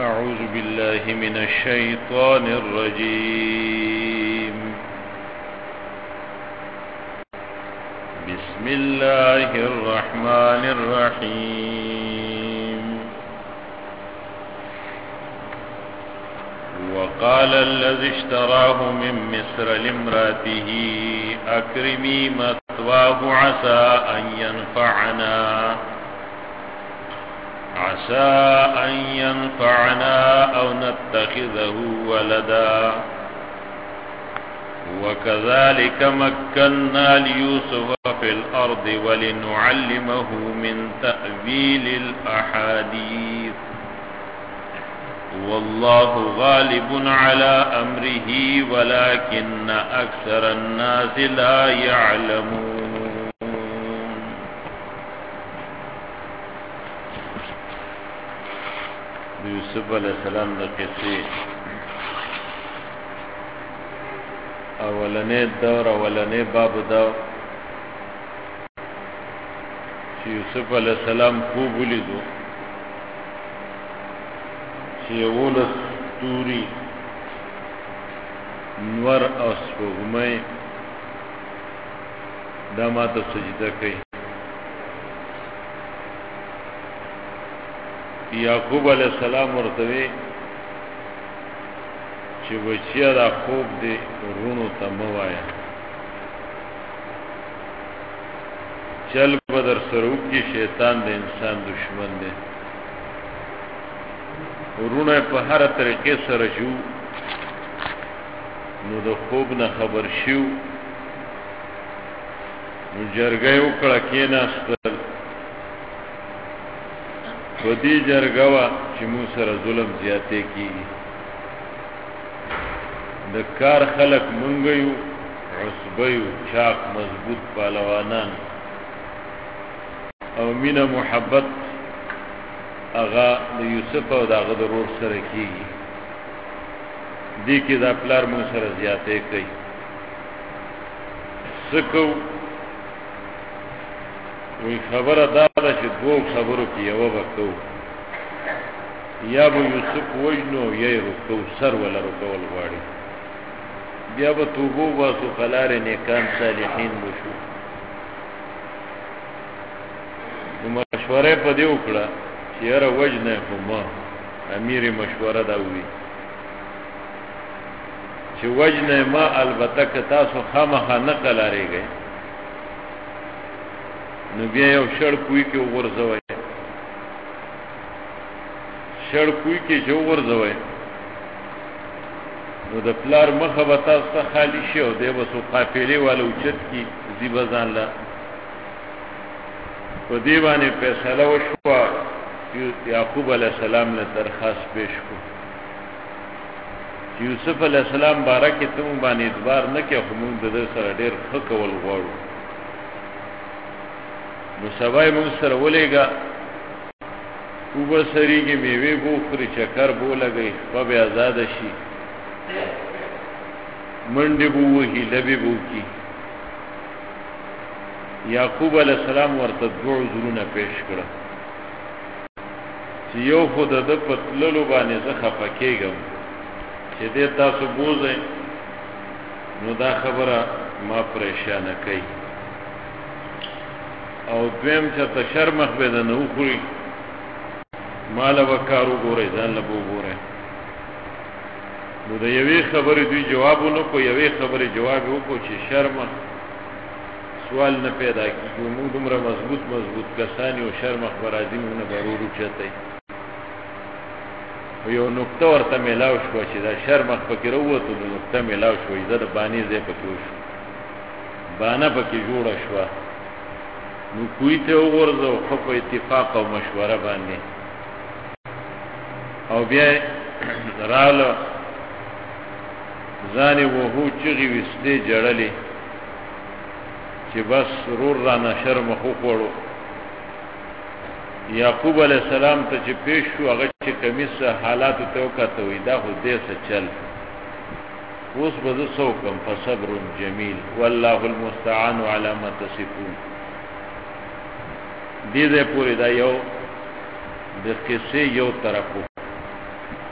أعوذ بالله من الشيطان الرجيم. بسم الله الرحمن الرحيم. وقال الذي اشتراه من مصر لامرأته أكرمي مثواه عسى أن ينفعنا أو نتخذه ولدا وكذلك مكنا ليوسف في الأرض ولنعلمه من تأويل الأحاديث والله غالب على أمره ولكن أكثر الناس لا يعلمون. یوسف علیہ السلام د قصې اولنې دور اولنې باب دا چې یوسف علیہ السلام خوب ولیدو چې 11 ستوري نور او سپوږمۍ دا ماته سجده کوي. یعقوب علیہ السلام ورته چې بچیا دا خوب دی ورونو ته مه وایه، چل بدر سره وکړي، شیطان د انسان دشمن دی. ورونه په هر طریقې سره شو نو د خوب نه خبر شو، نو جرګه وکړه، کېناستل. و دی جرګه چې موږ سره ظلم زیاتې کیږي، د کار خلق مونږ یو، عصبه یو، چاق مضبوط پهلوانان او مینه محبت هغه د یوسف او د هغه د ورور سره کیږي، دې کې دا پلار مونږ سره زیاتې کوي. څه کوو؟ وی خبره دا ده چې دوه خبرو کې یوه به کوو، یا به یوسف وژنو یا یې رکو، سر ولا رکول غواړي، بیا به توبه وباسو، خلارې نیکان صالحین بشو. نو مشوره په دې وکړه چې یاره وژنه خو ما، امیر مشوره دا وی چې وژنه ما، البته که تاسو خامخا نه قلاریږئ نو بیا یو شړ کوی کې وغورځوئ، شړ کوی کې چې وغورځوئ نو د پلار مخه به تاسو ته خالی شي او دی به څو قافلې والا اوچت کي ځي به ځان له. په دې باندې فیصله وشوه. یعقوب علیہ السلام له درخواست پیش کړو چې یوسف علیہ السلام باره کې ته مونږ باندې اعتبار نه کوې، خو مونږ د ده سره ډېر ښه کول غواړو، نو سبا یې مونږ سره ولېږه، اوبه سریږي، میوې به وخوري، چکر به ولګوي، شپه به ازاده شي، منډې به ووهي، لبې به وکړي. یعقوب علیہ السلام ورته دوه عذرونه پیش کړه چې یو خو د ده په تللو باندې زه خفه کېږم چې دې تاسو بوځئ، نو دا خبره ما پریشانه کوي، او دویم چې ته شرمخ به د نه وخوري، ما له به کار وګورئ، ځان له به وګورئ. نو د یوې خبرې دوی جواب ونه کړو، یوې خبرې جواب یې وکړو چې شرمخ سوال نه پیدا کېږي، موږ دومره مضبوط کسان یو، شرمخ به راځي موږ نه به ورور اوچتی. خو یو نکته ورته میلاو شوه چې دا شرمخ پکې راووتو، نو نکته میلاو شوه، زه د بانې ځای پکې وشو، بانه پکې جوړه شوه، نو کوی ته وغورځو، خو په اتفاق او مشوره باندې، او بیا راله ځانې وهو، چغې ویستې، جړلې چې بس رور رانه شرمخ وخوړو. یعقوب علیہ السلام ته چې پیش شو، هغه چې کمیس حالاتو ته وکاته، وی دا خو دې څه چل، اوس به زه څه وکړم؟ فصبر جمیل والله المستعان علی ما تصفون. دې ځای پورې دا یو د قصې یو طرف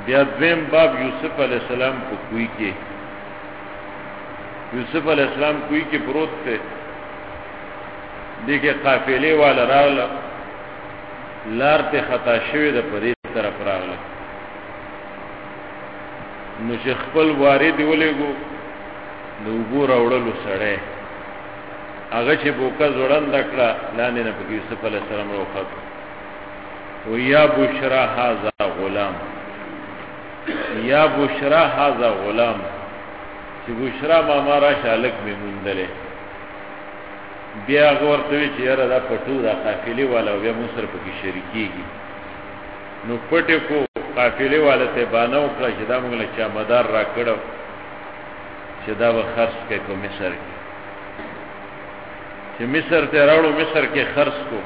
بیا دویم باب یوسف علیہ السلام په کوی کې یوسف علیہ السلام کوی کې پروت ته دیکھے قافلے والا راغله لار ته خطا شوی د پدې طرف راغله نو چې خپل وارد ولېګو نو ګور اورلو سړی هغه چې بوکا زړن دکړه لاندې نه پکې یوسف علیہ السلام راوخت و یا بشرا هذا غلام یا بشرا هذا غلام چې بشرا ما را شالک می مندله بیا ورته چې یاره دا پټو دا قافلې والا بیا مصر پکې شریکيږي نو پټه کو قافلې والا ته بانو کړ چې دا موږ له چا مدار را کړو چې دا به خرڅ کې کو مصر کې چې مصر ته راوړو مصر کې خرڅ کو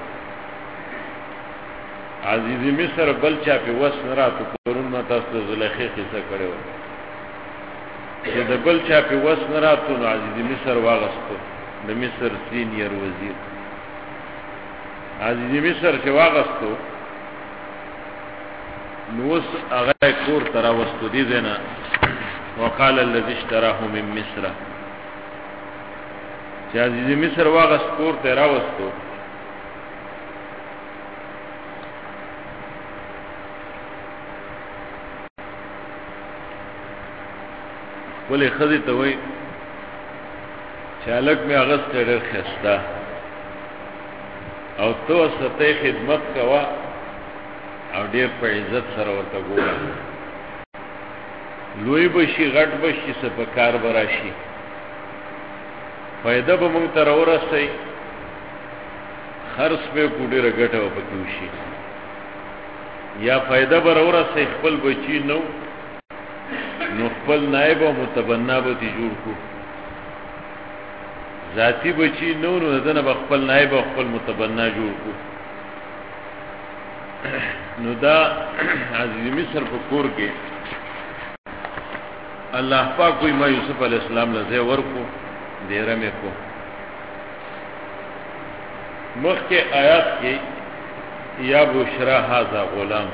عزیزی مصر بل چا په وس نه راتو پرون ما تاسو زلیخې قصه کړو چې د بل چا په وس نه راتو نو عزیزی مصر واغستو د مصر سینیر وزیر عزیزی مصر چې واغستو نو وس هغه کور ترا وستو دي زنه وقال الذي اشتراه من مصر چې عزیزی مصر واغست کور ترا وستو ولې خدي ته وای چالک می اغست ډېر خسته او تو ستې خدمت کوا او ډېر په عزت سره ورته ګوره لوی بشي غټ بشي سپکار براشي فائدہ به مونږ تر ورسې خرڅ به ګډه رګټه وپکوشي یا فائدہ به ورسې خپل بچی نو خپل نائب او متبنا به جوړ کو ذاتی بچی نو دنه خپل نائب او خپل متبنا جوړ کو نو دا عزیز مصر په کور کې الله پاک کوئی ما یوسف علیہ السلام لزه ورکو دیره مې کو مخکې آیات کې یا بشرا هذا غلام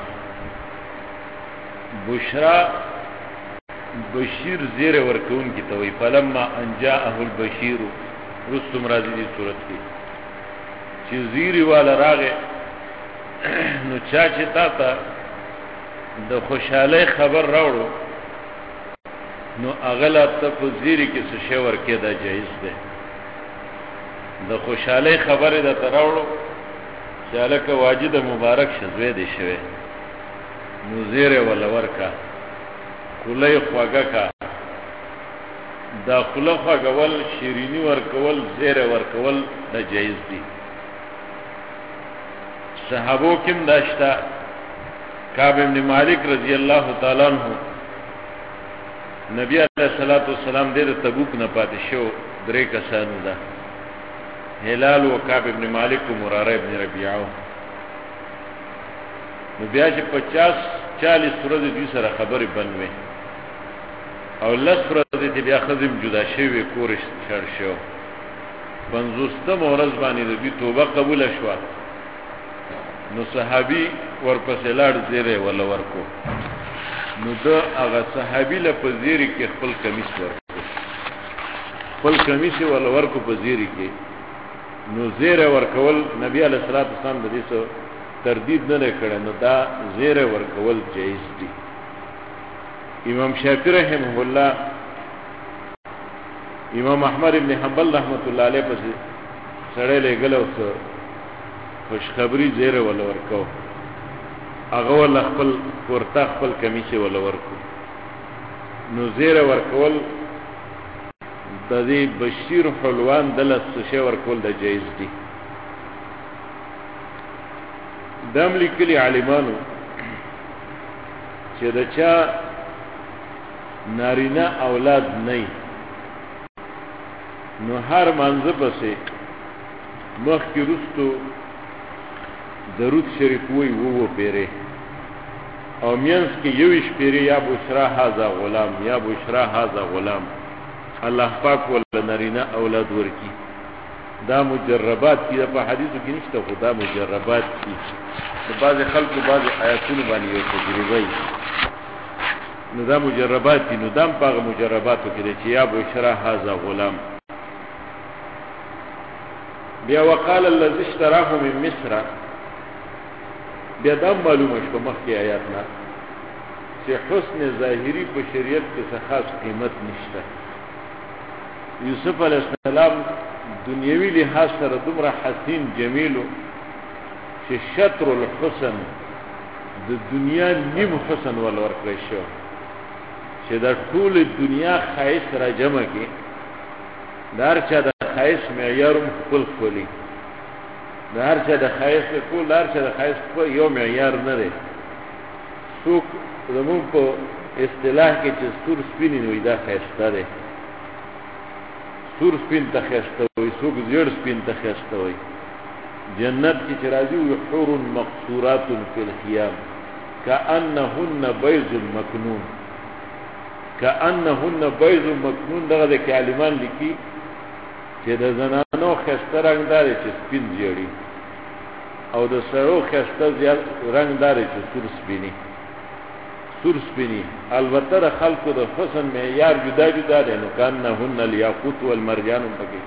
بشرا بشیر زیر ورکون کی توي فلما انجاءه البشیر رستم راضی دی صورت کی چې زیری والا راغه نو چا چې تا د خوشاله خبر راوړو نو اغلا ته په زیری کې څه شی ورکې دا جایز ده د خوشاله خبره د تراوړو چې الکه واجد مبارک شزوی دی شوی نو زیره ولا ورکا کله خواګه کا دا خله خواګول شیرینی ورکول زیره ورکول دا جایز دي صحابو کم داشتا کعب ابن مالک رضی اللہ تعالی عنہ نبی علیہ الصلوۃ والسلام دې تبوک نه پاتې شو درې کسانو ده هلال او کعب ابن مالک او مراره ابن ربيعه نو بیا چې 50-40 ورځې دې سره خبرې بنوي او لس ورځې دې بیا خزم جدا شوی کورش شر شو 50 ورځ باندې دې توبه قبول شو نو صحابي ورپسې لاړ زیره ولا ورکو نو دا هغه صحابي له پزيري کې خپل کمیس ورکو خپل کمیس ولا ورکو پزيري کې نو زیره ورکول نبی علیہ الصلوۃ والسلام د دې سو تردید نه کړي نو دا زیره ورکول جایز دي امام شافعی رحمه الله امام احمد ابن حنبل رحمت الله علیه پس سره لګلو څو خوشخبری زیره ولا ورکو هغه ول خپل ورته خپل کمیسه ولا ورکو نو زیره ورکول د دې بشیر حلوان دلس څه ورکول د جایز دي دام لیکلی عالمانو چې دا چا نارینه اولاد نه نو هر منځ پسې مخ کې رستو درود شریف وی وو پیره او مینس کې یوش پیره یا بشرا هاذا غلام یا بشرا هاذا غلام الله پاک ول نارینه اولاد ورکی دا مجربات کی په حدیثو کې نشته خدا مجربات کی د بعض خلکو بعض آیاتونو باندې یو تجربه نو دا مجربات دي، نو دام پاغه مجرباتو کې چې یا بشرا هذا غلام. بیا وقال الذي اشتراه من مصر، بیا دا معلومه شو مخکې آیاتنا چې حسن ظاهری په شریعت کې څه خاص قیمت نشته. یوسف علیه السلام دنیوي لحاظ سره دومره حسین جمیلو چې شطر الحسن د دنیا نیم حسن ول ورکړی شو چې د ټول دنیا خایس را جمع کې دار چا د خایس معیارم خپل خپلی دار چا د خایس ټول دار چا د خایس په یو معیار نه دی. څوک زمون په اصطلاح کې چې سور سپین وي دا خایسته دی، سور سپین ته خایسته وي، څوک زیړ سپین ته خایسته وي. جنت کی چرازی وی حور مقصورات فی الخیام کأنهن بیض مکنون، کأنهن بیض مکنون دغه د کلمان لیکي چې د زنانو خسته رنگ داري چې سپین زیړي او د سړو خسته زیات رنگ داري چې سور سپینی، سور سپینی. البته د خلقو د حسن معیار جدا جدا دی. نو کأنهن الیاقوت والمرجان پکې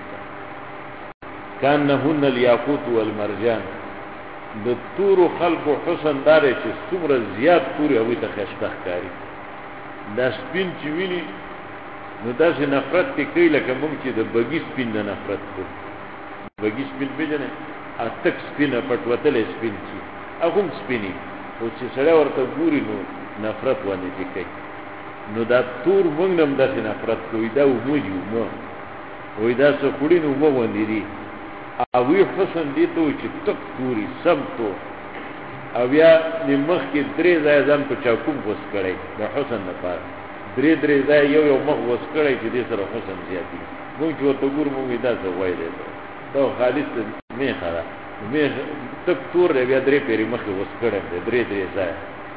کأنهن الیاقوت والمرجان. د تور خلقو حسن داري چې څومره زیات تور او ته خسته ښکاری. دا سپین چې ویني نو داسې نفرت کوي لکه موږ چې د بګي سپین نه نفرت کوو. بګي سپین پیژنې اتک سپینه پټوتلې سپین چې هغه هم سپینی او چې سړی ورته ګوري نو نفرت باندې کوي. نو دا تور موږ هم داسې نفرت کوي. دا وموږي مو وای دا څه خوري نو مو باندې دي او وی حسن دي ته چې تک توري سم تو او بیا نمخ کې درې ځای ځان په چاکوم وس کړی د حسن لپاره. درې ځای یو مخ وس کړی چې دې سره حسن زیاتی. موږ چې ورته ګورو موږ دا څه وای دی دا خالص نه خره مې تک تور بیا درې پیری مخ وس کړی درې ځای.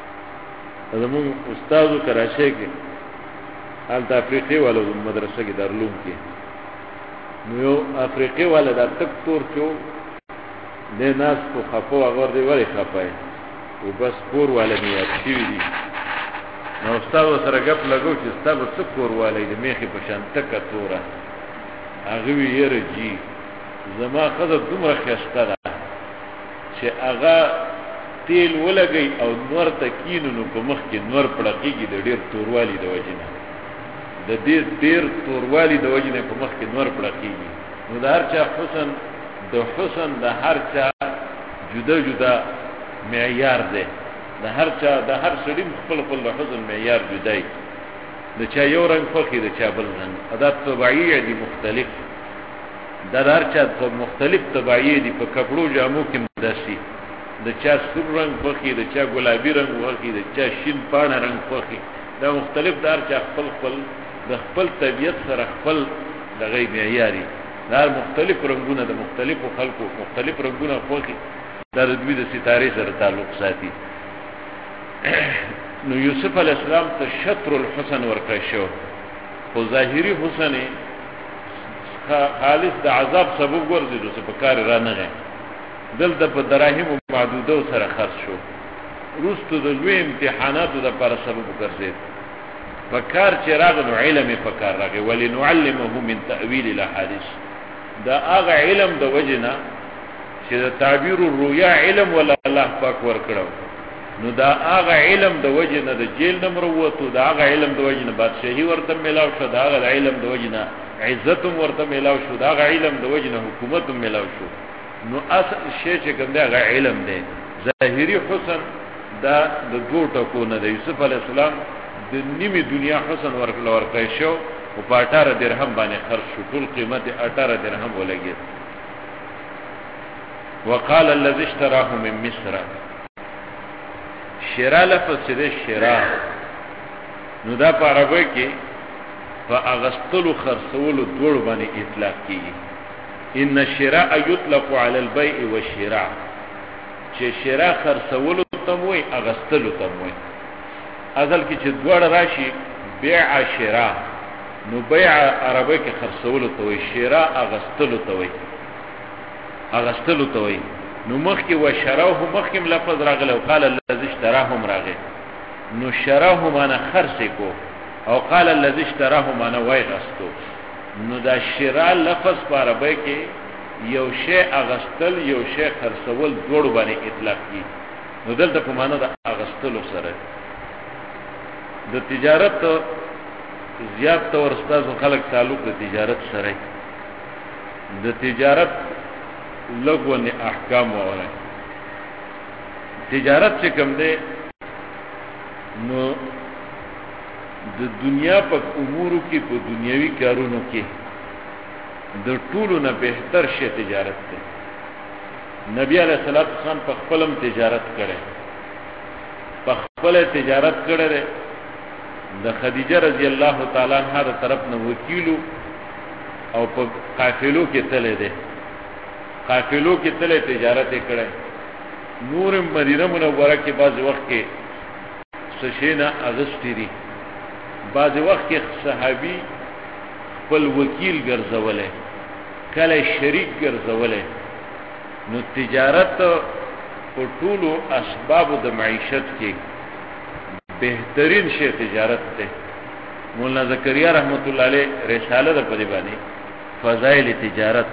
زموږ استادو کراچۍ کې حالت افریقي والو مدرسه کې دارالعلوم کې نو یو افریقي والا دا تک تور چو نه ناس کو خفو اگر دی وری خپای او بس کور والا نیت شي دي. نو استاد سره غپ لګو چې استاد څه کور والا دی میخي په شان تک توره هغه ویره جی زما خزه دومره خسته ده چې هغه تیل ولګي او نور تکینو نو په مخ کې نور پړقېږي د ډیر توروالی د وجنه د دې ډیر توروالی د وجنه په مخ کې نور پړقېږي. نو د هر چا حسن د حسن د هر چا جدا جدا معیار دی. د هر چا د هر سړي خپل خپل د حسن معیار جدا دی. د چا یو رنگ خوښي د چا بل رنگ. ادا طبيعي دي مختلف. د هر چا په مختلف طبيعي دي. په کپړو جامو کې مداسي د چا سور رنگ خوښي د چا ګلابي رنگ خوښي د چا شین پاڼه رنگ خوښي. دا مختلف دار چا خپل خپل د خپل طبيعت سره خپل د غي معیاري. دا مختلف رنگونه د مختلفو خلقو مختلف رنگونه خوښي. دا د دوی د ستاره سره تعلق ساتي. نو یوسف علی السلام ته شطر الحسن ورکړ شو خو ظاهری حسن خالص د عذاب سبب ورزيدو څه په کار را نه غي. دلته په دراهم معدوده سره خرڅ شو. روستو د لوی امتحاناتو د پر سبب ګرځید. فکر چې راغلو علم فکر راغی ولنعلمه من تاويل الاحاديث. دا هغه علم د وجنه چې د تعبیر الرؤيا علم ولا الله پاک ورکړو. نو دا هغه علم د وجنه د جیل نمبر وته دا هغه علم د وجنه بادشاہي ورته ملاو شو. دا هغه علم د وجنه عزت ورته ملاو شو. دا هغه علم د وجنه حکومت ملاو شو. نو اصل شی چې کوم دا هغه علم دی. ظاهری حسن دا د دوه ټکو نه د یوسف علی السلام د نیمه دنیا حسن ورکړی شو او په 18 درهم باندې خرج شو. ټول قیمت 18 درهم ولګید. وقال الذي اشتراه من مصر. شراء لفظ چې شراء نو دا په عربی کې په اغستلو خرڅولو دوړ باندې اطلاق کیږي. ان الشراء يطلق على البيع والشراء. چې شراء خرڅولو تم وي اغستلو تم وي. اصل کې چې دوړ راشي بيع شراء نو بيع عربی کې خرڅولو ته وي. شراء اغستلو ته وي. اغستلو ته وي. نو مخکې و شراوه مخکې لفظ راغله او قال الذي اشتراهم راغله. نو شراه معنا خرڅ کو او قال الذي اشتراه معنا وای غستو. نو دا شراء لفظ په عربی کې یو شی اغستل یو شی خرڅول دوړ باندې اطلاق کی. نو دلته په معنا د اغستلو سره د تجارت زیات تور استاد خلک تعلق د تجارت سره د تجارت لګونه احکام وره. تجارت چې کوم دی نو د دنیا په امورو کې په دنیوي کارونو کې د ټولو نه بهتر شی تجارت دی. نبی علیہ الصلوۃ والسلام په خپلم تجارت کړي، په خپل تجارت کړي. د خدیجه رضی الله تعالی عنها تر طرف نه وکیلو او په قافلو کې تله دي، قافلو کې تله تجارت کړي. نور مدینه منوره کې بعض وخت کې سشینا اغسطی دي، بعض وخت کې صحابي خپل وکیل ګرځولې، کله شریک ګرځولې. نو تجارت په ټولو اسباب د معیشت کې بهترین شی تجارت ده. مولانا زکریا رحمت الله علیه رساله ده په دې باندې فضائل تجارت.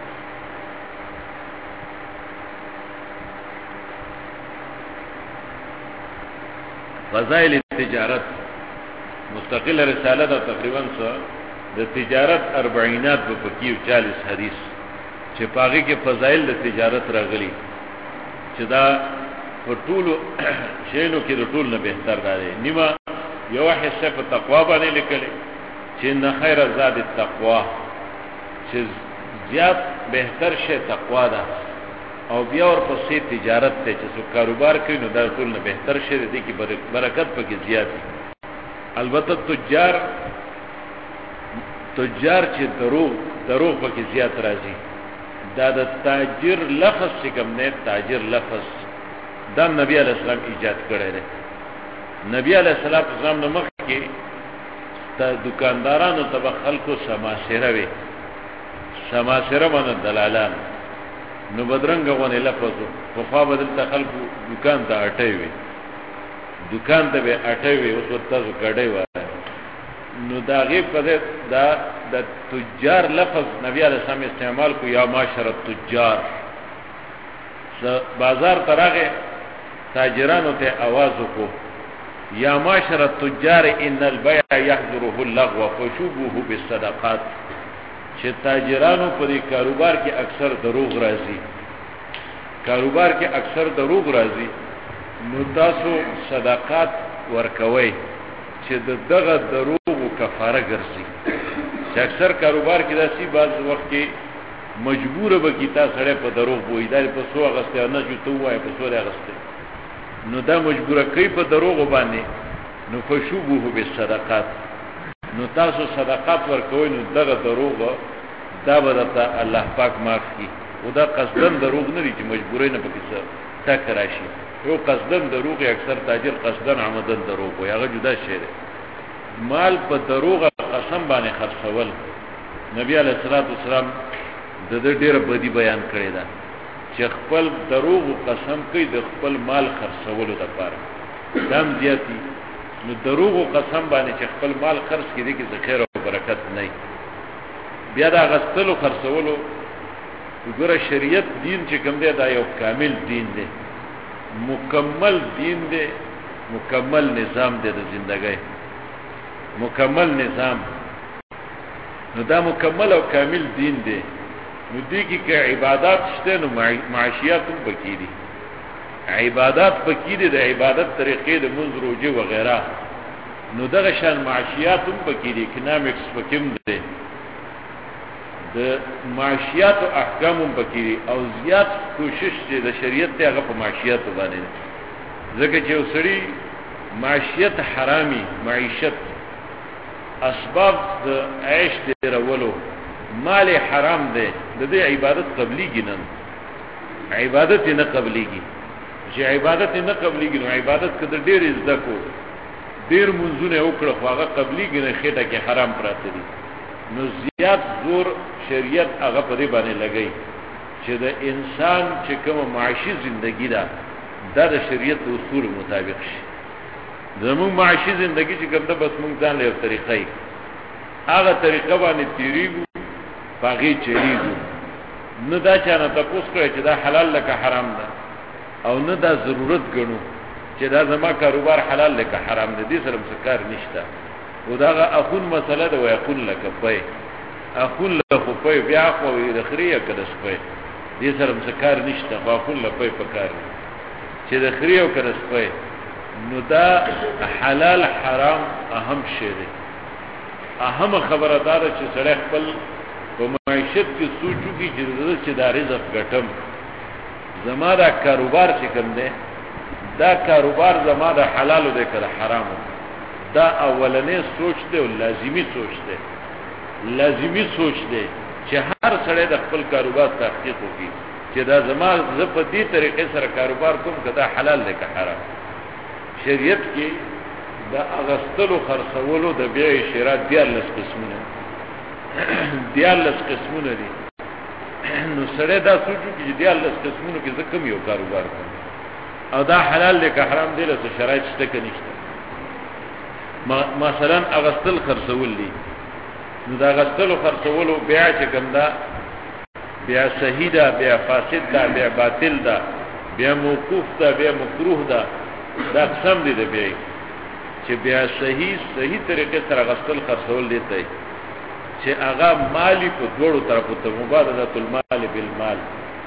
فضائل تجارت مستقل رساله ده تقریبا د تجارت 40 په پکې 40 حدیث چې پاغي کې فضائل د تجارت راغلي چې دا په ټولو شینو کې د ټول نه بهتر دی. نیمه یو حصہ په تقوا باندې لیکلي چې نه خیر زاد التقوا، چې زیات بهتر شی تقوا ده. او بیا ورپسې تجارت ته چې څو کاروبار کوي نو دا ټول نه بهتر شی دی کې برکت پکې زیات دی. البته تجار چې دروغ پکې زیات راځي. دا د تاجر لفظ چې کوم نه تاجر لفظ دا نبی علیہ السلام ایجاد کړی دی. نبی علیہ السلام نو مخ کې د دکاندارانو ته خلکو سماسره وي، سماسره باندې دلالان نو بدرنګ غونې لفظ په خوا بدل ته خلکو دکان ته اٹي وي، دکان ته به اٹي وي اوس ورته غړې وای. نو دا غي په دا د تجار لفظ نبی علیہ السلام استعمال کو یا معاشر التجار. بازار تراغه تاجرانو ته आवाज وکړو یا معاشر التجار ان البيع يحضره اللغو فشوبوه بالصدقات. چې تاجرانو په دې کاروبار کې اکثر دروغ راځي، کاروبار کې اکثر دروغ راځي. نو تاسو صدقات ورکوي چې دغه دروغ کفاره ګرځي. چې اکثر کاروبار کې داسي بعض وخت کې مجبور به کی تا سره په دروغ وای دا په سو اغسته نه جو تو وای په سو اغسته. نو دا مجبور کوي په دروغ باندې. نو فشوبوه بالصدقات، نو تاسو صدقات ورکوي نو دغه دروغ دا بدته الله پاک معاف کی. او دا قصدن دروغ نه لري چې مجبورین په کیسه تک راشي. یو قصدن دروغ اکثر تاجر قصدن عمدن دروغ وي، هغه جدا شی دی. مال په دروغ قسم باندې خرڅول نبی علیہ الصلوۃ والسلام د دې ډېر بدی بیان کړی دا چې خپل دروغ قسم کوي د خپل مال خرڅولو لپاره دام زیاتی. نو دروغ قسم باندې چې خپل مال خرڅ کړي کې خیر او برکت نه وي. بیا دا غسلو خرڅولو وګوره شریعت دین چې کوم دی دا یو کامل دین دی، مکمل دین دی، مکمل نظام دی د ژوندۍ، مکمل نظام. نو دا مکمل او کامل دین دی. نو دی کې عبادت شته نو معاشیات هم پکې دي، عبادت پکې دي، د عبادت طریقې د منځ روزه وغیرہ. نو دغه شان معاشیات هم پکې دي، اکونومکس پکې دي، د معاشیات او احکام هم پکې دي. او زیات کوشش چې د شریعت ته هغه په معاشیات باندې ځکه چې وسړي معاشیت حرامي، معیشت اسباب د عيش درولو مال حرام دی، د دې عبادت قبليږي نه، عبادت نه قبليږي. چې عبادت نه قبليږي نو عبادت کده ډېر زده کو، ډېر منځونه وکړه خو هغه قبليږي نه، خېټه کې حرام پراته دي. نو زیات زور شریعت هغه په دې باندې لګي چې د انسان چې کوم معاشي زندگی ده دا د شریعت اصول مطابق شي. زمون معاشي زندگی چې کوم ده بس مونږ ځان له طریقې هغه طریقه باندې تیریږو باغی چلیږو نه دا چانه تاسو کوي چې دا حلال لکه حرام ده او نه دا ضرورت ګڼو چې دا زما کاروبار حلال لکه حرام ده دې سره مسکار نشته او دا اخون مسله ده وي اخون لکه پي اخون له پي بیا خو د خريه کده سپي دې سره مسکار نشته اخون له پي پکار چې د خريه او کده سپي نو دا حلال حرام اهم شی دی اهم خبره دار چې سړی خپل په معیشت کې سوچو کې چې دا رزق ګټم زما دا کاروبار چې کوم دی دا کاروبار زما د حلال دی کړه حرام دا اولنې سوچ دی او لازمی سوچ دی لازمی سوچ دی چې هر سړی د خپل کاروبار تحقیق وکړي چې دا زما ز په دې طریقې سره کاروبار کوم کدا حلال دی که حرام شریعت کې دا اغستلو خرڅولو د بیع شراء دیارلس قسمونه دیارلس قسمونه دي نو سره دا سوچو چې دیارلس قسمونو کې زکم یو کاروبار کوم او دا حلال دی که حرام دی له شرایط شته کې نشته مثلا اغستل خرڅول دي نو دا اغستلو خرڅولو بیع چې کوم دا بیا صحیح ده بیا فاسد ده بیا باطل ده بیا موقوف ده بیا مکروه ده دا قسم دي د بیع چې بیا صحیح طریقې سره غسل خرڅول دي ته چې هغه مالی په دوړو طرفو ته مبادله المال بالمال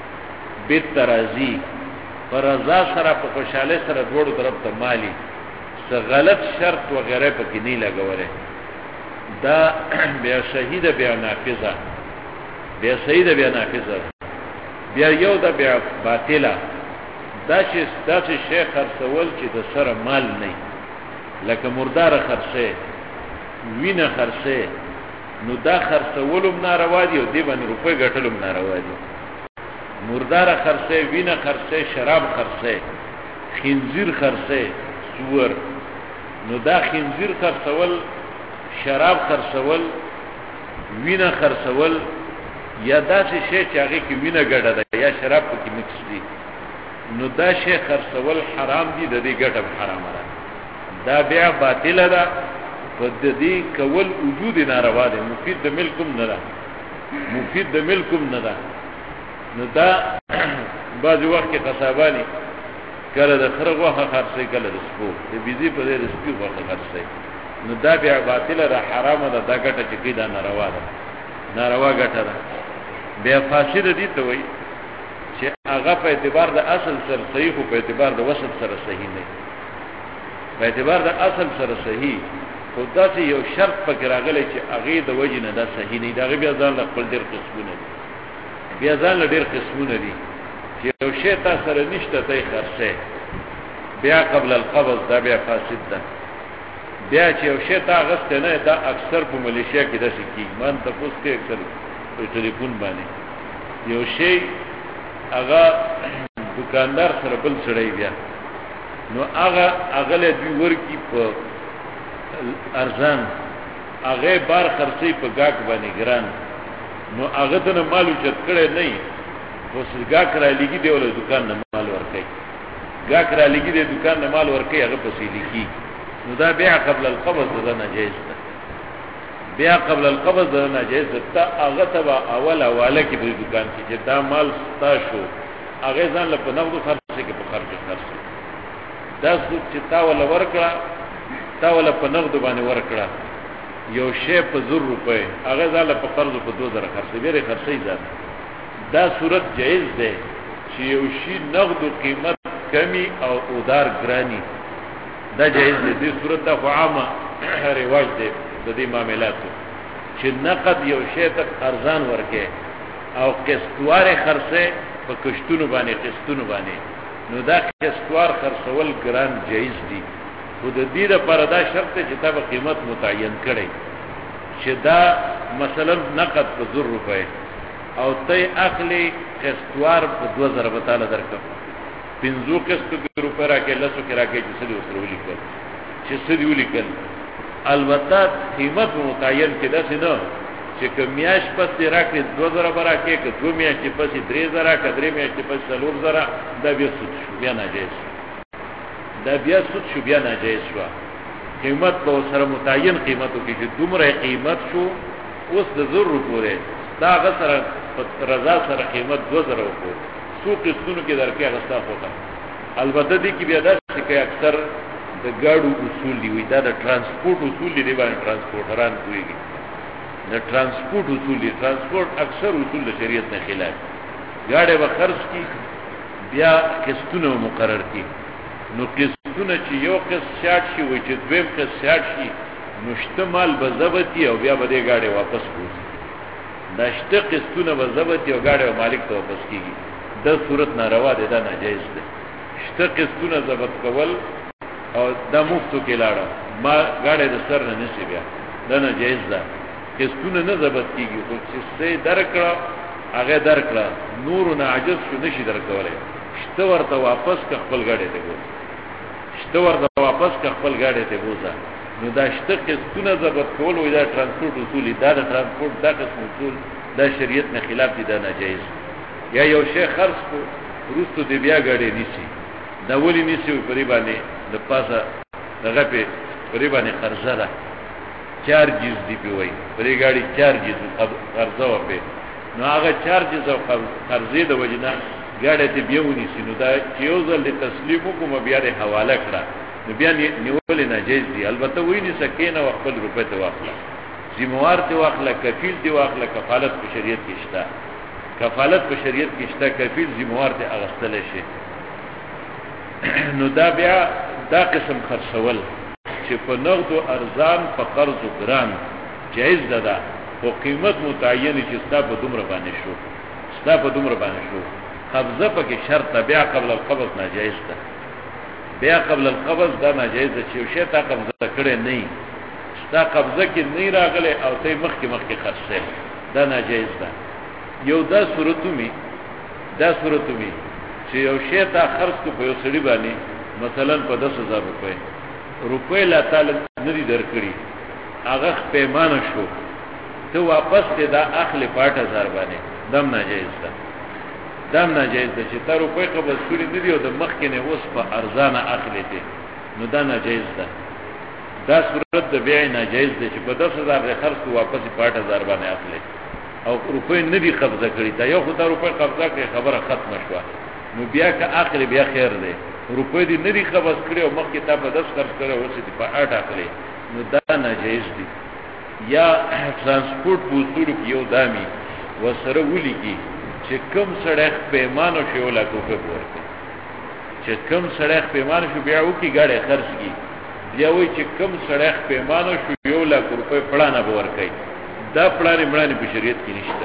بالترازی فرضا سره په خوشاله سره دوړو طرف ته مالی څه غلط شرط وغیرہ پکې نه لګولې دا بیا شهید بیا نافذه بیا صحیح ده بیا نافذه بیا یو ده بیا باطله دا چې شیخ خرڅول چې د سره مال نه لکه مردار خرڅه وینه خرڅه نو دا خرڅولم ناروا دي او دی باندې روپے ګټلم ناروا دي مردار خرڅه وینه خرڅه شراب خرڅه خنزیر خرڅه سور نو دا خنزیر خرڅول شراب خرڅول وینه خرڅول یا دا شی چې هغه کې وینه ګډه ده یا شراب پکې مکس دي نو دا شی خرڅول حرام دي د دې ګټه حرام ده دا بیا باطل ده په دې کول وجود ناروا ده مفید د ملکم نه ده مفید د ملکم نه ده نو دا بعض وخت کې قصابانی کله د خرغ وخه خرڅي کله د سپو د بيزي په دې سپو وخه خرڅي نو دا بیا باطل ده حرام ده دا ګټه چې کیدا ناروا ده ناروا ګټه ده بیا فاسد دي ته وای چې هغه په اعتبار د اصل سره صحیح او په اعتبار د وسط سره صحیح نه په اعتبار د اصل سره صحیح خو دا چې یو شرط پکې راغلی چې هغه د وجه نه دا صحیح نه دا بیا ځان له خپل ډیر قسمونه دي بیا ځان له ډیر قسمونه دي چې یو شی تاسو سره نشته ته خرڅه بیا قبل القبض دا بیا فاسد ده بیا چې یو شی تا غسته نه دا اکثر په ملیشیا کې داسې کی مان تاسو کې اکثر په ټلیفون باندې یو شی هغه دکاندار سره بل سړی بیا نو هغه له دوی ورکی په ارزان هغه بار خرڅي په گاک باندې ګران نو هغه ته مالو چت کړي نه اوس گاک را لګي دی ول دکان نه مال ورکي گاک را لګي دی دکان نه مال ورکي هغه پسې لیکي نو دا بيع قبل القبض ده ناجیز ده بيع قبل القبض ده ناجیز ده هغه تبع اول حواله کې په دکان کې چې دا مال ستا شو هغه ځان له په نغدو خرڅه کې په خرچ خرڅه دا څه چې تا ولا ورکړه تا ولا په نغدو باندې ورکړه یو شی په 100 روپے هغه ځان له په قرض په 2000 خرڅه بیره خرڅه ځان دا صورت جائز ده چې یو شی نغدو قیمت کمی او ادار ګرانی دا جائز دی دې صورت ته عامه رواج دی د دې معاملاتو چې نقد یو شی ته ارزان ورکه او قسطوار خرڅه په کشتونو باندې قسطونو باندې نو دا قسطوار خرڅول ګران جائز دی خو د دې لپاره دا شرط چې تا به قیمت متعین کړي چې دا مثلا نقد په 100 روپے او ته اخلي قسطوار په 2000 بتاله درکو 50 قسط روپے راکې لاسو کې راکې چې سړي وسره ولیکل چې سړي ولیکل البته قیمت متعین کې داسې نه چې کمیاش پسې راکې 2000 براکې کې 2 میاشتې پسې 3000 کې 3 میاشتې پسې 4000 دا به څه شو بیا ناجیز دا بیا سود شو بیا ناجایز شو قیمت به سره متعین قیمتو کې چې دومره قیمت شو اوس د زر پورې دا غسر رضا سره قیمت 2000 وکړو سوق قسطونو کې درکې غستا ہوتا البته دې کې بیا دا چې اکثر د ګاډو اصول دی وي دا د ترانسپورت اصول دی باندې ترانسپورټران کوي د ترانسپورت اصول دی ترانسپورت اکثر اصول د شریعت نه خلاف ګاډي به خرج کی بیا قسطونه مقرر کی نو قسطونه چې یو قسط شاټ شي وي چې دویم قسط شاټ شي نو شتمال به ضبطي او بیا به دې ګاډي واپس کوي دا شته قسطونه به ضبطي او ګاډي مالک ته واپس کیږي د صورت ناروا ده دا ناجایز ده شته قسطونه ضبط کول او دا مفتو کې لاړه ما ګاډي د سر نه نشي بیا دا ناجایز ده قسطونه نه ضبط کیږي خو چې سې درکړه هغه درکړه نور نه عجز شو نشي درکولای شته ورته واپس ک خپل ګاډي ته ګو شته ورته واپس ک خپل ګاډي ته بوزا نو دا شته قسطونه ضبط کول وي دا ترانسپورت اصول دا د ترانسپورت دا قسم اصول دا شریعت نه خلاف دي دا ناجایز یا یو شی خرڅ کو روستو دی بیا ګاډي نیسی دا ولی نیسی په باندې د پاسه دغه په باندې قرضه ده چارجز دی په وای پرې ګاډي چارجز قرضه وپې نو هغه چارجز او قرضې د وجنه ګاډي ته بیاونی سينو دا یو ځل د تسلیم کوم بیا د حواله کړه نو بیا نیول ناجیز دی البته ویني سکینه او خپل روپې ته واخله ذمہوار ته واخله کفیل ته واخله کفالت په شریعت کې شته کفالت په شریعت کې شته کفیل ذمہوار ته اغستل شي نو دا بیا دا قسم خرڅول چې په نقد او ارزان په قرض او ګران جایز ده او قیمت متعین چې ستا په دومره باندې شو ستا په دومره باندې شو قبضه پکې شرط بیا قبل القبض ناجایز ده بیا قبل القبض دا ناجایز ده چې شی تا قبضه کړي نه ستا قبضه کې نه راغله او ته مخکې خرڅه دا ناجایز ده یو دا صورتومي چې یو شی تا خرڅ کو په یو سړي باندې مثلا په 10000 روپے لا تعالی ندی درکړي هغه پیمانه شو ته واپس ته دا اخلي 5000 باندې دم ناجایز ده چې تا روپے قبض کړی ندی او د مخ کې نه اوس په ارزانه اخلي ته نو دا ناجایز ده دا صورت د بیع ناجایز ده چې په 10000 خرڅ کو واپس 5000 باندې اخلي او روپے ندی قبضه کړی تا یو خو تا روپے قبضه کړی خبره ختمه شوه نو بیا که اخلي بیا خیر ده روپے دی ندی قبض کړی او مخ کې تا په 10 خرڅ کړو اوس دې په 8 اخلي نو دا ناجایز دي یا ترانسپورت په اصول کې یو دامي وسره ولي کی چې کم سړک پیمانه شو لا کوفه ورته چې کم سړک پیمانه شو بیا وکي گاډي خرڅ کی بیا وای چې کم سړک پیمانه شو یو لا روپے پړانه باور کوي دا پړانه مړانه په شریعت کې نشته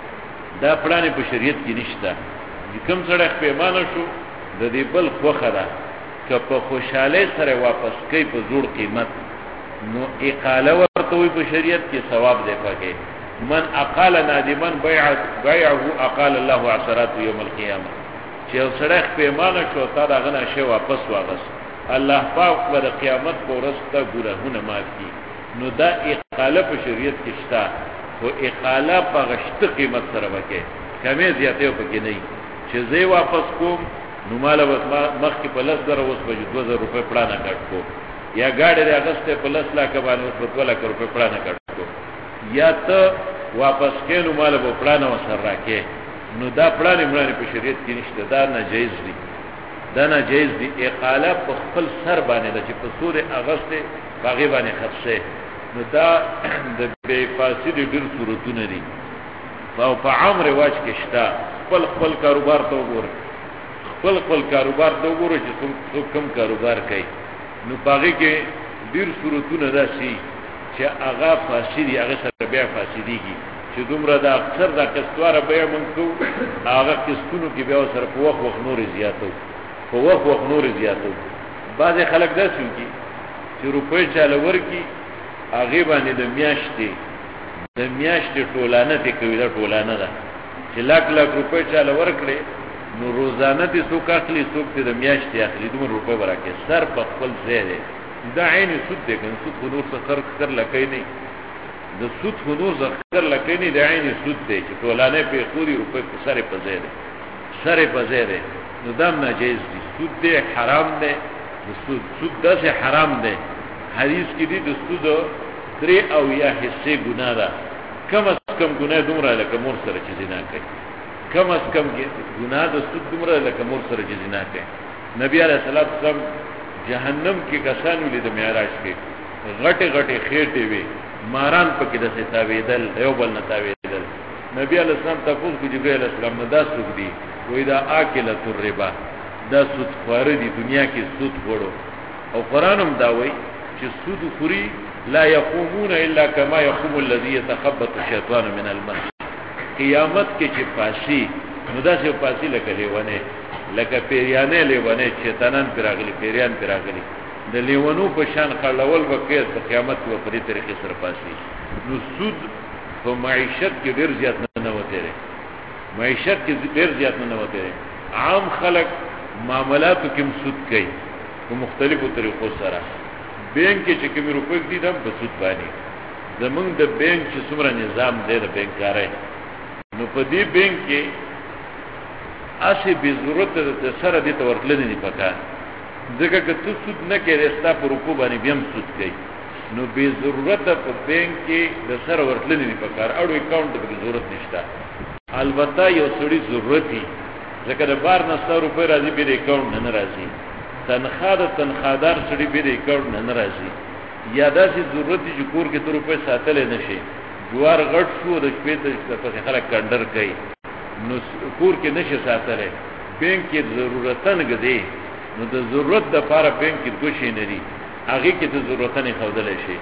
کم سړک پیمانه شو د دې بل خوخه ده که په خوشاله سره واپس کوي په زوړ قیمت نو اقاله ورته وي په شریعت کې ثواب دی پکې من اقال نادمن بيعه اقال الله عثرات يوم القيامه چې سړک پیمانه شو تا دا غنه شی واپس واغس الله پاک پر قیامت په ورځ ته ګناهونه معاف کړي نو دا اقاله په شریعت کې شته او اقاله په غشت قیمت سره وکړي کمه زیاته پکې نه چې زه واپس کوم نو مال مخ کې په 10,000 اوس په 2000 روپے پړانه کټ کو یا گاډي د اگست په 10 لک باندې اوس په 2 لک روپے پړانه کټ کو یا ته واپس کینو مال په پړانه وسر راکې نو دا پړانه مړانه په شریعت کې نشته دا ناجایز دي اقاله په خپل سر باندې چې په سورې اگست باغې باندې خرڅه نو دا د بے فاسد ډیر صورتونه دي او په عام رواج کې شته خپل کاروبار ته وګوره خپل کاروبار ته وګوره چې څوک کم کاروبار کوي نو باغې کې ډیر صورتونه راشي چې هغه فاسدي هغه سره بیا فاسديږي چې دومره دا اکثر دا قسطواره بیا منکو هغه قسطونو کې بیا سره په وخت نور زیاتو بعض خلک دا سوي چې روپې چاله ورکی هغه باندې د میاشتې ټولانه ته کوي دا ټولانه ده چې لاک روپې چاله ورکړي نو روزانه دې څوک اخلي څوک دې د میاشتې اخلي دومره روپې ورکړي سر په خپل ځای دی دا عین سود دی کنه سود خو نور څه کر لکې نه د سود خو نور ذکر لکې نه دی عین سود دی چې ټولانه په خوري روپې په سر په ځای دی نو دا ناجیز دي سود دی حرام دی سود داسې حرام دی حدیث کې دی د سود 3 او یا حصے ګناه ده کم از کم ګناه دومره لکه مور سره چې زنا کوي کم از کم ګناه د سود دومره لکه مور سره چې زنا کوي نبی علیہ الصلوۃ والسلام جهنم کې کسان ولید معراج کې غټه غټه خېټې وي ماران پکې د ستاویدل یو بل نه تاویدل نبی علیہ السلام تاسو کو جبرئیل علیہ السلام نه دا سود دی وې دا اکلۃ الربا دا سود خور دی دنیا کې سود وړو او قران هم دا وایي چې سود خوري لا يقومون الا كما يقوم الذي يتخبط الشيطان من المس قیامت کې چې پاسي نو دا چې پاسي لکه لیونه لکه پیریانه لیونه شیطانان پراغلي پیریان پراغلي د لیونو په شان خړلول وکړي په قیامت کې په دې طریقې سره پاسي نو سود په معیشت کې ډیر زیات نه وته معیشت کې ډیر زیات نه وته عام خلک معاملاتو کې سود کوي په مختلفو طریقو سره بینک کې چې کوم روپۍ دي دم په سود باندې زمونږ د بینک چې څومره نظام دی د بینکارۍ نو په دې بینک کې اسی به ضرورت د سره دي تورتل نه پکا ځکه چې تو سود نه کې رستا په روپو باندې بیم سود کوي نو به ضرورت په بینک کې د سره ورتل نه پکا اړو اکاونټ ته ضرورت نشته البته یو سړي ضرورت دي ځکه د بار نه 100 روپۍ راځي به اکاونټ نه راځي تنخوادار سړي به اکاونټ نه راځي یا داسې ضرورت دي چې کور کې 100 روپۍ ساتل نه شي جوار غټ شو د شپې ته خلک کندر کوي نو کور کې نشه ساتل بینک کې ضرورتن غدي نو د ضرورت د لپاره بینک کې دوه شي نه دي هغه کې د ضرورتن خودل شي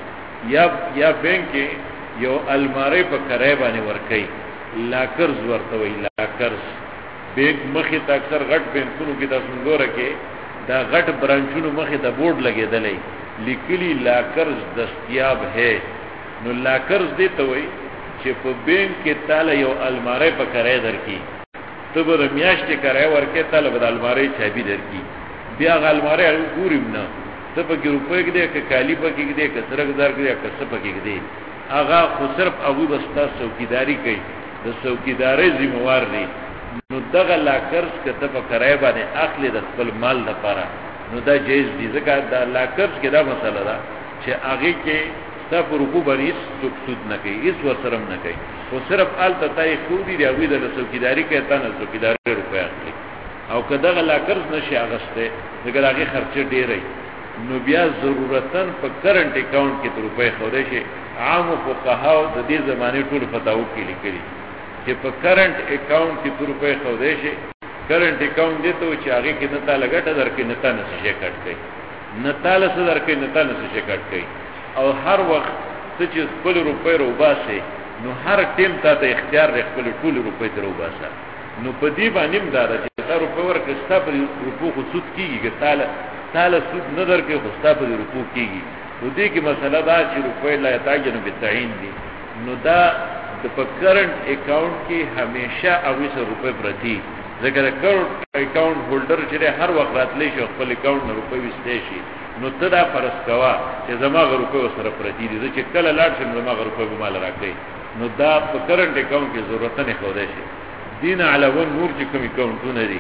یا بینک کې یو الماری په کرای باندې ورکي لاکرز ورته وي لاکرز بینک مخې ته اکثر غټ بینکونو کې تاسو ګوره کې دا غټ برانچونو مخې ته بورډ لګېدلې لیکلي لاکرز دستیاب ہے نو لاکرز دې ته وي چې په بینک کې تعالی یو الماری په کرای درکې ته به میاشتې کرای ورکې تعالی به الماری چابي درکې بیا الماری ګوریم نه ته په کې روپۍ کې دې کې کالی په کې دې کې سرګدار کې دې کې څه په کې دې هغه خو صرف ابو بستا څوکیداری کوي د څوکیداري ذمہوار دی نو دغه لاکرز کته په کرای باندې اخلي د خپل مال لپاره نو دا جایز دي ځکه دا لاکرز کې دا مسله ده چې هغه کې تاسو رکوع باندې سود نه کوي هیڅ ورسره نه کوي او صرف آلته تاریخ خو دي هغه د څوکیداری کوي تنه څوکیداری روپیا اخلي او کله دغه لاکرز نشي اغسته دغه هغه خرچه ډیرې نو بیا ضرورتن په کرنٹ اکاؤنٹ کې روپے خوده شي عام فقهاو د دې زمانه ټول فتاوی کې لیکلي چې په کرنٹ اکاؤنٹ کې روپے خوده شي کرنٹ اکاؤنٹ دې ته چې هغه کې نتا لګټه درکې نتا نشي کټ کوي نتا لسه درکې نتا نشي کټ کوي او هر وخت چې خپل روپے روباسي نو هر ټیم ته اختیار لري خپل ټول روپے ته روباسه نو په دې باندې مدار چې تاسو روپے ورکستا په روپو خو سود کیږي تعالی سود نظر کې خوستا په رکوع کیږي نو دې کې مسله دا چې روپې لا یتاجن بالتعین دي نو دا د کرنٹ اکاؤنٹ کې همیشه اوی سره روپې پرتی ځکه کرنٹ اکاؤنٹ هولډر چې هر وخت راتلی شي خپل اکاؤنٹ نه روپې وستې شي نو ته دا فرض کوا چې زماغه روپې سره پرتی دي چې کله لاړ شي زماغه روپې به مال راکړي نو دا په کرنٹ اکاؤنٹ کې ضرورت نه خوده شي دین علاوه نور چې کوم اکاؤنټونه دي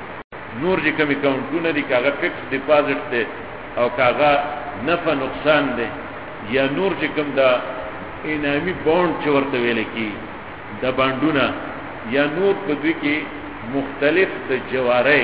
نور چې کوم اکاؤنټونه دي کاغه فکس ډیپازټ دي او کاغه نفع نقصان دي یا نور چې کوم دا انعامي بوند چې ورته ویل کی د باندونه یا نور په دوی کې مختلف د جواره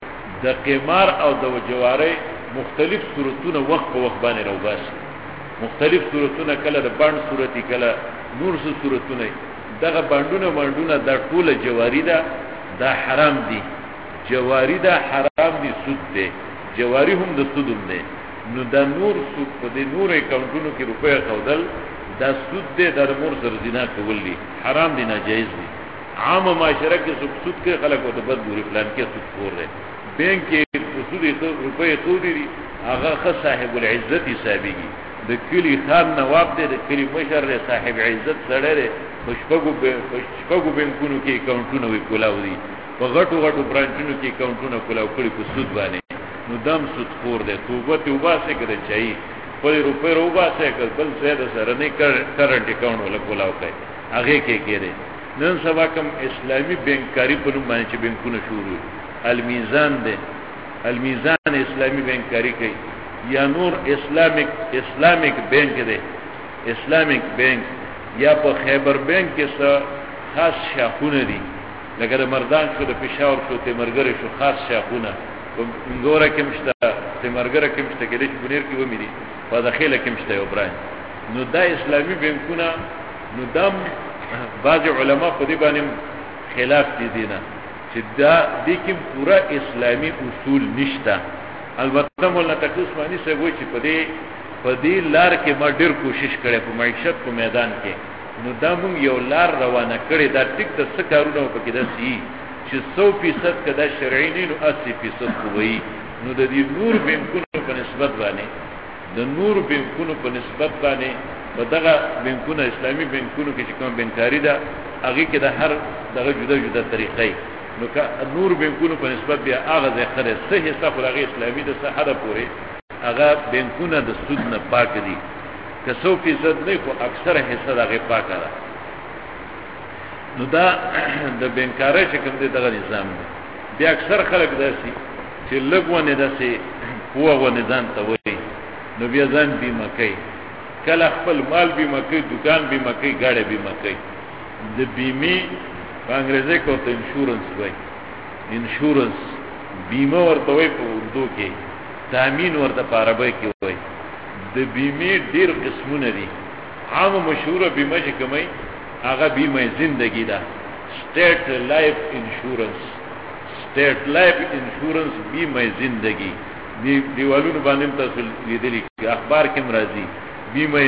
د قمار او د جواره مختلف صورتونه وخت په وخت باندې راوباسي مختلف صورتونه کله د باند صورتي کله نور څه صورتونه دغه باندونه د ټوله جواری دا حرام دي جواری دا حرام دي سود دي جواری هم د سودم دي نو دا نور سود په دې نور اکاونټونو کې روپیا خودل دا سود دي د مور سره زنا کول دي حرام دي ناجایز دي عام معاشره کې سود کې خلک او د بد ګوري پلان کې سود خور دي بینک کې سود روپیا خود دي هغه خاص صاحب العزت حسابيږي د کلی خان نواب دي د کلی مشر صاحب عزت سره دي خوشپګو بینکونو کې اکاونټونه وی کولاو دي په غټو برانچونو کې اکاونټونه کولاو کړی په سود باندې نو دم سود خور دي توبه سه کړي چي په روپې روبا سه کړ بل څه سره نه کرنٹ اکاونټ ولا کولاو کوي هغه کې کېره نن سبا کوم اسلامي بینکاری په نوم باندې چې بینکونه شروع المیزان دي المیزان اسلامی بینکاری کوي یا نور اسلامیک بینک دی اسلامیک بینک یا په خیبر بینک کې څه خاص شاخونه دي لکه د مردان شو د پېښور شو تیمرګر شو خاص شاخونه ګوره کې مشته تیمرګر کې مشته کې د بنیر کې ومې دي په داخله کې مشته یو بران نو دا اسلامی بینکونه نو دم بعض علما په دې باندې خلاف دي نه چې دا د کوم پورا اسلامی اصول نشته البته مولا تقی عثماني څه وایي چې په دې لار کې ما ډېر کوشش کړې په معیشت په میدان کې نو دا مونږ یو لار روانه کړې دا ټیک د څه کارونه په کې داسي چې 100% کدا شرعي نه نو 80% کوي نو د دې نور بینکونو په نسبت باندې د نور بینکونو په نسبت باندې په دغه بینکونو اسلامي بینکونو کې چې کوم بینکاری ده هغه کې د هر دغه جدا طریقې نو که نور بینکونو په نسبت بیا هغه ځخره صحیح حساب هغه اسلامي د څه حدا پورې هغه بینکونه د سود نه پاک دي که 100% نه خو اکثره حصہ هغه پاک ده نو دا د بینکاری چې کوم دغه نظام دی بیا اکثر خلک داسي چې لګونه داسي هوونه ځان ته وایي نو بیا ځان بیمه کوي کله خپل مال بیمه کوي دکان بیمه کوي گاډي بیمه کوي د بیمه په انګریزي کې ته انشورنس وایي انشورنس بیمه ورته وایي په اردو کې تامین ورته په عربی کې وایي د بیمه ډیر قسمونه دي عام مشهور بیمه چې کومي هغه بیمه زندگی ده سټیټ لایف انشورنس بیمه زندگی دیوالونو باندې تاسو لیدلی اخبار کې مرضی بیمه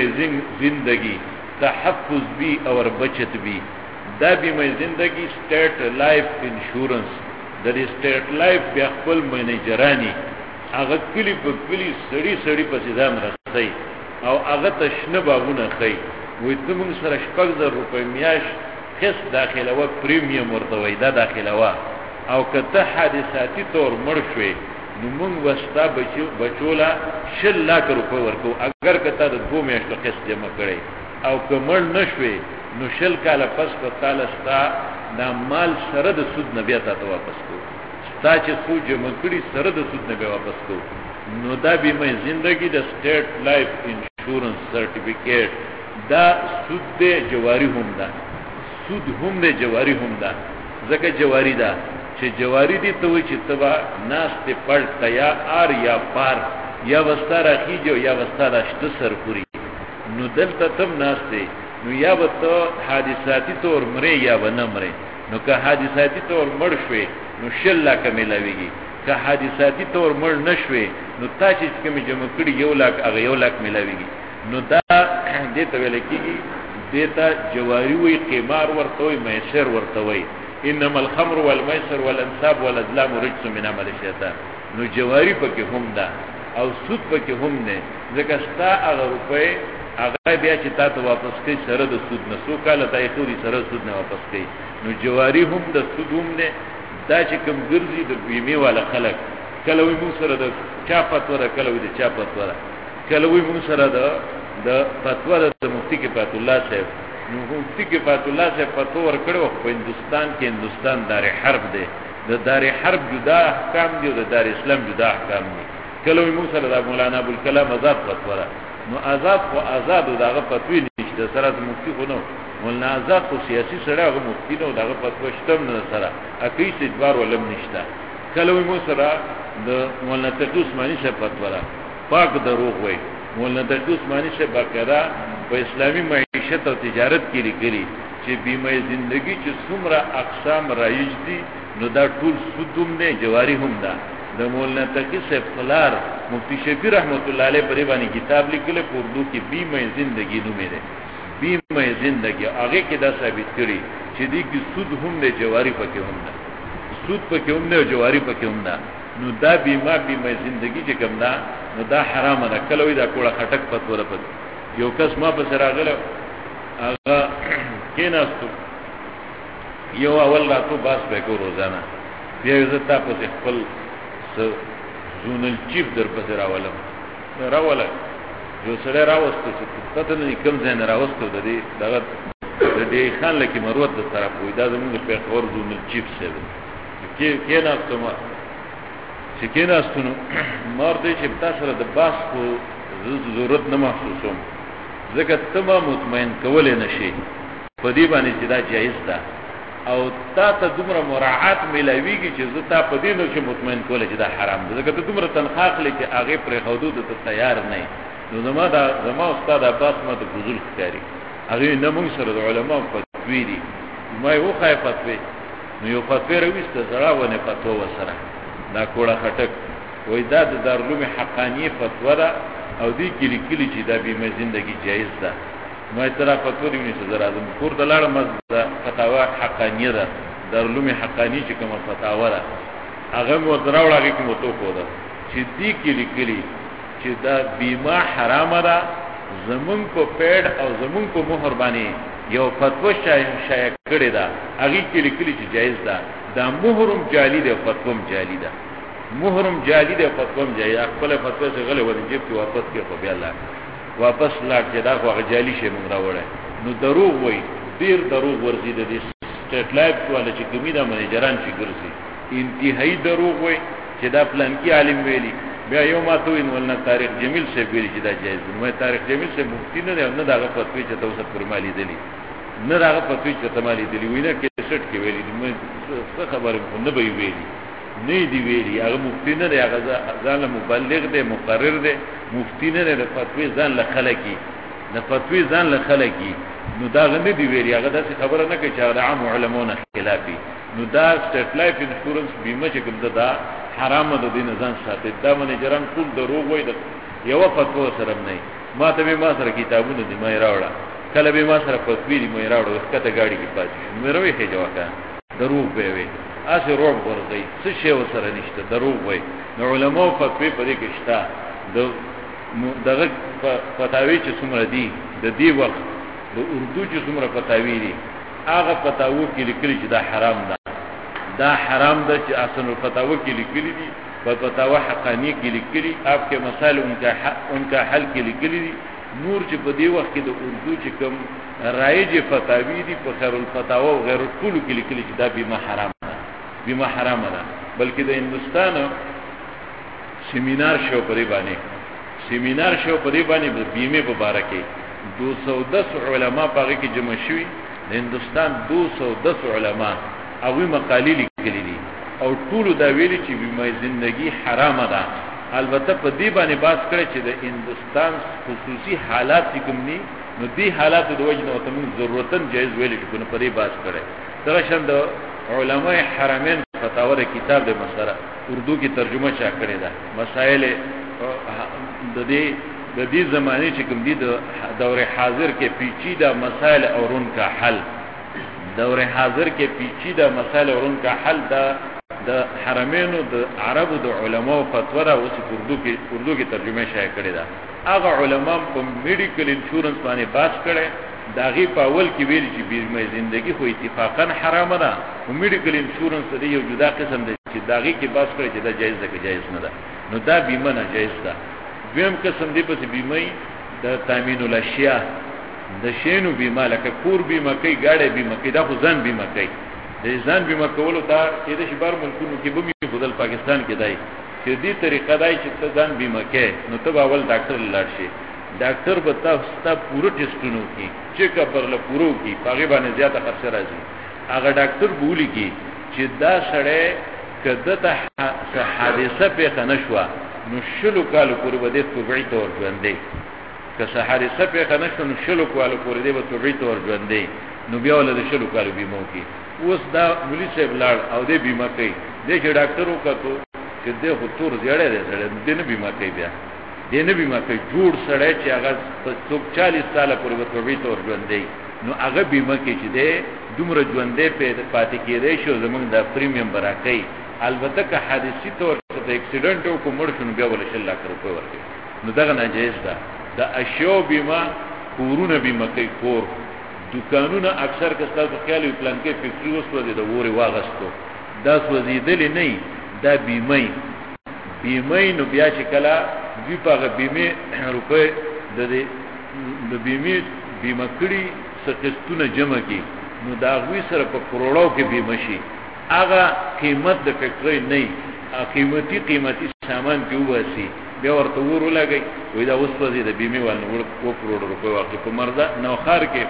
زندگی تحفظ بی اور بچت بی دا بیمه زندگی سټیټ لایف انشورنس د دې سټیټ لایف بیا خپل منیجرانی هغه کلی په کلی سړی په ځان راځي او هغه تشنه باغونه خي وې ته موږ سره 6000 روپۍ میاش خص داخله و پریمیم ورته وای دا داخله و او کته حادثاتي تور مړ شوي نو موږ وستا بچولا 6 لک روپۍ ورکو اگر کته د 2 میاشتو خص جمع کړي او کمل نشوي نو 6 کاله پس په تعالی ستا دا مال سره د سود نه بیا ته واپس کو ستا چې سود جمع کړي سره د سود نه بیا واپس کو نو دا بیمه زندگی د سټیټ لایف انشورنس سرټیفیکیټ دا سود دے جواری هم دا سود هم دے جواری هم دا زکه جواری دا چې جواری دی ته وي چې تبا ناس ته پړ یا آر یا پار یا وستا راخیجو یا وستا راشته سر پوری نو دلته تم ناس ته نو یا وته حادثاتی طور مړې یا ونه مړې نو که حادثاتی طور مړ شوي نو 6 لک ملويږي که حادثاتی طور مړ نشوي نو تا چې کوم جمع کړي 1 لک هغه 1 لک ملويږي نو دا دې ته ویل کېږي دیتا جواری وی قمار ورته وي میسر ورته وي انما الخمر والميسر والانصاب والازلام رجس من عمل الشیطان نو جواری پکې هم ده او سود پکې هم نه ځکه ستا هغه روپې هغه بیا چې تاسو واپس کوي سره د سود نه سو کاله تای خوري سره سود نه واپس کوي نو جواری هم د سود هم نه دا چې کوم ګرځي د بیمه والا خلک کله وي موږ سره د چا فتوا کله وي د چا فتوا کله وي موږ سره د فتوا د مفتی کې فات الله صاحب نو مفتی کې فات الله صاحب فتوا ورکړو په هندستان دار حرب دی د دار حرب جدا احکام دي او د دار اسلام جدا احکام دي کله وي موږ سره د مولانا ابو الکلام آزاد فتوا نو آزاد خو آزاد او دغه فتوی نشته سره د مفتی خو نو مولانا آزاد خو سیاسي سره هغه مفتی نو دغه فتوا شته نه سره اکیس اجبار ولم نشته کله وي موږ سره د مولانا تقی عثماني صاحب فتوا پاک دروغ وای مولانا تقی عثماني صاحب باقاعده په اسلامي معیشت او تجارت کې لیکلي چې بیمه زندگی چې څومره اقسام رایج دي نو دا ټول سودوم نه جواری هم ده د مولانا تقی صاحب خلار مفتی شفیع رحمت الله علیه پر باندې کتاب لیکل په اردو کې بیمه زندگی نومې ده بیمه زندگی هغه کې دا ثابت کړي چې دې کې سود هم نه جواری پکې هم ده سود پکې هم نه جواری پکې هم ده نو دا بیمه زندگی چې کوم ده نو دا حرام ده کله وي دا کوړه خټک پتوره پد یو کس ما په سره غله هغه کیناستو یو اول راتو باس به کو روزانه بیا عزت تاسو خپل زونل چیف در په راوله یو سره راوستو چې پته نه کوم ځای نه راوستو د دې خان لکه مروت د طرف وې دا زموږ په خور زونل چیف سره کې ناستو ما چې کېناستنو مار دې چې تاسو سره د باس کو ضرورت نه محسوسوم ځکه ته ما مطمئن کولې نشي په دې باندې چې دا جایز ده او تا ته دومره مراعات ملاویږي چې زه تا په دې نو چې مطمئن کولې چې دا حرام ده ځکه ته دومره تنخواه اخلې چې هغه پر حدود ته تیار نه نو زما استاد عباس ما ته فضول ښکاري هغه نه موږ سره د علماء فتوی دي ما یو خای فتوی نو یو فتوی راويسته زړه ونه فتوا وسره دا کوړه خټک وای دا د دارالعلوم حقانی فتوا ده او دې کې لیکلي چې دا بیمه ژوندۍ جایز ده ما ترا فتوا دی نه زړه اعظم کور د لاړه مزه فتوا حقانی ده دارالعلوم حقانی چې کومه فتوا ده هغه مو دراوړه کې مو تو کو ده چې دې کې لیکلي چې دا بیمه حرامه ده زمون په پیډ او زمون په مہر باندې یو فتوا شایع کړی ده هغه کې لیکلي چې جایز ده دا مہرم جعلی ده فتوم جعلی ده مہرم جعلی ده فتوم جعلی خپل فتوا څنګه غلې ولې جيب کې واپس کې خو بیا الله واپس لاړ چې دا خو جعلی شی مونږ راوړل نو دروغ وای ډیر دروغ ورزيد دي سټیټ لایف والا چې کومې دا منیجران چې ګرځي انتهایی دروغ وای چې دا پلان کې عالم ویلي بیا یو ما ته ولنه تاریخ جمیل سے ویلي چې دا جایز نو تاریخ جمیل سے مفتی نه دا فتوی چې تاسو پر مالی دي نه دا فتوی چې تمالي دي وینه کې سټ کې ویلي څه خبره نه به ویلي نه دی ویلي هغه مفتی نه دی هغه ځان مبلغ دی مقرر دی مفتی نه دی فتوی ځان له خلقي نه فتوی ځان له خلقي نو دا نه دی ویلي هغه داسې خبره نه کوي چې عام علماونه خلافي نو دا سټیټ لایف انشورنس بیمه چې کوم دا حرام ده دین ځان ساتي دا منیجران ټول دروغ وای د یو فتوا سره نه ما ته ما سره کتابونه دي مې راوړه کله به ما سره فتوی دي مې راوړه وخته گاڑی کې پاتې مې روي هي جوکا دروغ به وي اسی روغ ورغی څه شی وسره نشته دروغ وای نو علماء فتوی پرې کې شته دغه فتاوی چې څومره دي د دې وخت د اردو چې څومره فتاوی دي هغه فتاوی کې لیکلي چې دا حرام ده دا حرام ده چې اصل الفتاوی کې لیکلي دي په فتاوا حقانی کې لیکلي اپ کې مسائل انکا حل کې لیکلي دي نور چې په دې وخت کې د اردو چې کوم رایج فتاوی دي په خیر الفتاوا او غیر ټول کې لیکلي چې دا بیمه حرام ده بیمه حرام ده بلکې د هندستان سیمینار شو پرې باندې بیمه مبارک 210 علما پاره کې جمع شوي د هندستان 210 علما اوی مقالی لیکلی دي او ټول دا ویلي چې بیمه ژوندۍ حرامه ده البته په دې باندې باس کړي چې د هندستان خصوصي حالات کوم دي نو دې حالات د وجه نه تمون ضرورتن جایز ویلي چې په دې باس کړي دا شند علماء حرمین فتاوا د کتاب د مسره اردو کې ترجمه چا کړی ده مسائل د دې زمانه چې کوم دي د دور حاضر کې پیچیده مسائل او رون کا حل دور حاضر کې پیچیده مسائل او رون کا حل د حرمینو د عربو د علماو فتوا را اوس اردو کې ترجمه شای کړی ده هغه علما په میډیکل انشورنس باندې باس کړي داغي په اول کې ویل چې بیمه ژوندۍ خو اتفاقا حرام ده او میډیکل انشورنس د یو جدا قسم دی چې داغي کې باس کړي چې دا جایز ده که جایز نه ده نو دا بیمه نه جایز ده دویم قسم دی په بیمه د تامین الاشیاء د شینو بیمه لکه کور بیمه کوي گاډي بیمه کوي دا خو ځان بیمه کوي د ځان بیمه کولو دا چې د شبر ملکونو کې به بدل پاکستان کې دی چې دې طریقه دی چې ته ځان بیمه کوي نو ته اول ډاکټر لاړ شي ډاکټر به تاسو پوره ټیسټونو کوي چیک اپ ورله پورو کوي هغه باندې زیاته خرچ راځي هغه ډاکټر بولی کی چې دا سړی کده ته حادثه پیښه نشوه نو شلو کالو پورې به د توبعي تور ژوندې که حادثه پیښه نشوه نو شلو کالو پورې د توبعي تور ژوندې نو بیا ول د شلو کالو بیمه کوي اوس دا مولوی صاحب لاړ او د بیمه کوي د ډاکټر وکړو چې د خو تور زیړې ده سره د نه بیمه کوي بیا د نه بیمه کوي جوړ سره چې هغه 40 سال پورې به توبعي تور ژوندې نو هغه بیمه کوي چې د دومره ژوندې په پاتې کېږي شو زمونږ د پریمیم براکې البته که حادثي تور د اکسیډنټ او کومر شنو بیا ول 1 لک روپے ورکړي نو دا ناجیز ده د اشیاء بیمه کورونه بیمه کوي کور دکانونه اکثر کستا په خیال یو پلان کې فکری وسو دي د ووري واغستو دا سوزیدل نه دا بیمه نو بیا چې کلا دی په بیمه روپے د بیمه کړي سقستونه جمع کی نو دا غوي سره په کروڑو کې بیمه شي هغه قیمت د فکری نه قیمتي سامان پیوباسي بیا ورته ور ولګي وې دا اوس وځي د بیمه والنه 1 کروڑ روپے واقع په مرزا نوخار کې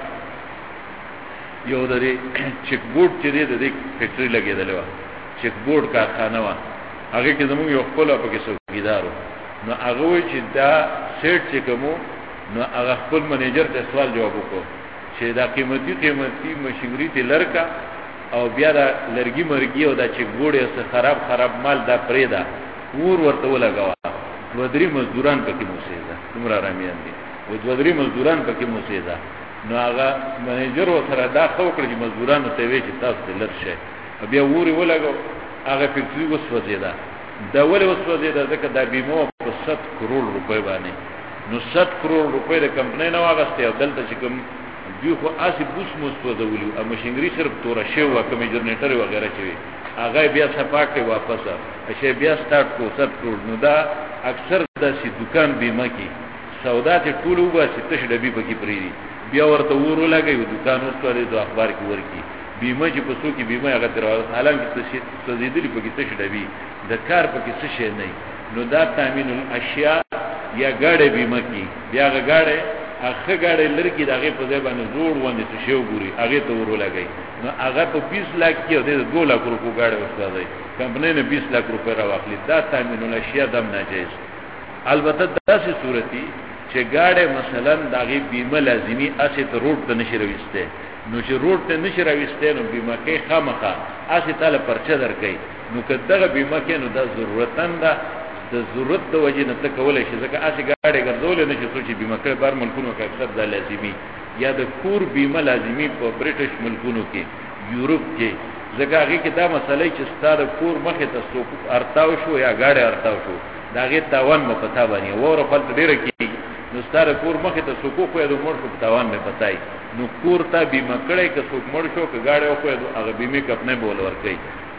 یو درې چک بورډ چې د دې فیکټری لګیدل و چک بورډ کارخانه و هغه کې زموږ یو خپل په کې څوکیدارو نو هغه وی چې دا سیټ چې کومو نو هغه خپل منیجر ته سوال جواب وکړو چې دا قیمتي مشینری ته لړکا او بیا دا لرګي مرګي او دا چک بورډ یې خراب مال دا پرېدا ورته ولګاوه ودري مزدوران پکې موسیدا دومره رامیان دي ودري مزدوران پکې موسیدا نو هغه منیجر و سره دا خو کړی چې مزدورانو ته وی چې تاسو لرشه بیا ووري ولګاو هغه فکری وسوځیدا دا ولې وسوځیدا ځکه دا بیمه په 7 کروڑ روپے باندې نو 7 کروڑ روپے د کمپنۍ نه واغسته او دلته چې کوم دیو خو اسی بوس مستوځولو او ماشینګری صرف تور شی او کوم جنریټر وغیرہ چوي هغه بیا صفاکه واپس اشه بیا سٹارټ کو 7 کروڑ نو دا اکثر داسې دکان بیمه کې سودا ته ټول وباسي تش ډبي پکې پریری بیا ورته ورو لګي دکان وستوري د اخبار کې ورکی بیمه چې پسو کې بیمه هغه تر حالانکه څه زیدلی پکې تش ډبي د کار پکې څه شي نه نو دا تامین الاشیاء یا ګاډه بیمه کې بیا ګاډه هغه ګاډه لرګي دغه په ځای باندې جوړ وندې څه شی وګوري هغه ته ورو لګي نو هغه په 20 لک کې د 2 لک روپو ګاډه وستاوي کمپنۍ نه 20 لک روپے راوخلی دا تامین الاشیاء دم ناجیز البته داسې صورتي چې ګاډه مثلا دغه بیمه لازمی اسه ته روډ ته نشي راويسته نو چې روډ ته نشي راويسته نو بیمه کې خامخه اسه تعالی پرچه درکې نو کداغه بیمه کې نو دا ضرورتن ده د ضرورت د وجې نه تکولې شي ځکه اسه ګاډه ګرځول نه شي سوچي بیمه کې بار ملکونو کې اکثر دا لازمی یا د کور بیمه لازمی په برټش ملکونو کې یورپ کې ځکه هغه کې دا مسله چې ستاره کور مخه ته سوق ارتاو شو یا ګاډه ارتاو شو داغه تاوان مو پتا باندې وره فل ډیره کې نو ستاره کور مخه ته سوق خو د مور په تاوان مې پتاي نو کور ته بیمه کړي که سوق مړ شو که ګاډه خو هغه بیمه کپنه بول ورکي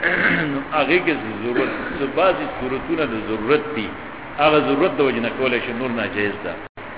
نو هغه کې ضرورت څه بعضي صورتونه د ضرورت دي هغه ضرورت د وجنه کولای شي نور ناجیز ده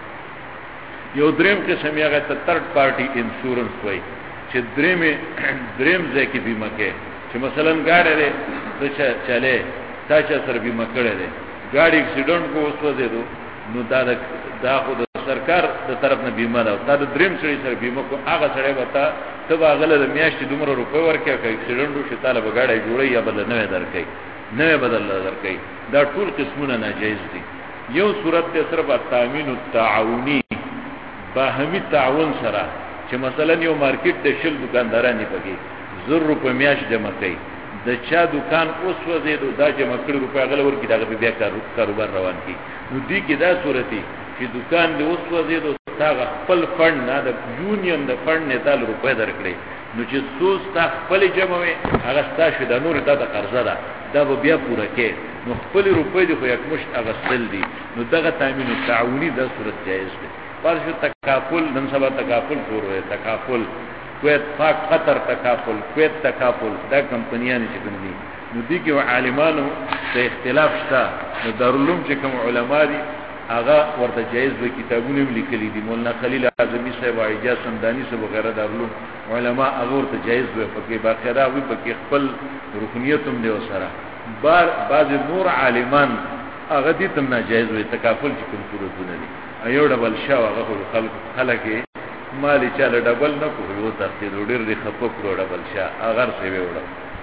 یو دریم قسم یې هغه تھرد پارټي انشورنس وای چې دریم ځکه بیمه کې چې مثلا ګاډه ده چاله تا چې سره بیمه کړي ده ګاډي اکسیډنټ کو وسوځي دو نو دا خو د سرکار د طرف نه بیمه ده دا د دریم سړي سره بیمه کو هغه سړی وتا ته واغله د میاشتې دومره روپے ورکړي که اکسیډنټ وشي تعالی بغاړی جوړي یا بدل نه درکې نه بدل درکې دا ټول قسمونه ناجیز دي یو صورت ته صرف تامین التعاونی باهمي تعاون سره چې مثلا یو مارکیټ د شل دکانداران پکې 0 روپے میاش جمع کوي د چا دکان اوس وزیدو دا جمع کړي روپے غلور کې دا بیا کاروبار روان کی نو دي کې دا صورتي چې دکان د اوس وزیدو تا خپل فند نه د یونین د فند نه تل روپے درکړي نو چې سوس تا خپل جمع وي هغه ستاسو د نور د قرضه ده دا بیا پوره کې نو خپل روپے د خو یک مشت هغه سل دي نو دغه تامین تعاونی د صورت جایز ده پرځ تکافل نن سبا تکافل پوره تکافل کویت پاک قطر تکافل کویت تکافل دا کمپنیان چې کوم دي نو دي کې عالمانو ته اختلاف شته نو دارالعلوم چې کوم علما دي هغه ورته جایز به کتابونه لیکلي دي مولانا خلیل اعظمی صاحب او اجازه سمدانی صاحب وغیرہ دارالعلوم علما هغه ورته جایز به پکې باخره وي پکې خپل رکنیت هم دی وسره بعض نور عالمان هغه دي تم ناجایز وي تکافل چې کوم صورتونه دي ایو ډبل شاو هغه خلک مالی چاله ډبل نه کوي او تخیر ډیر دی خپو کړو ډبل شا اگر څه ویوړو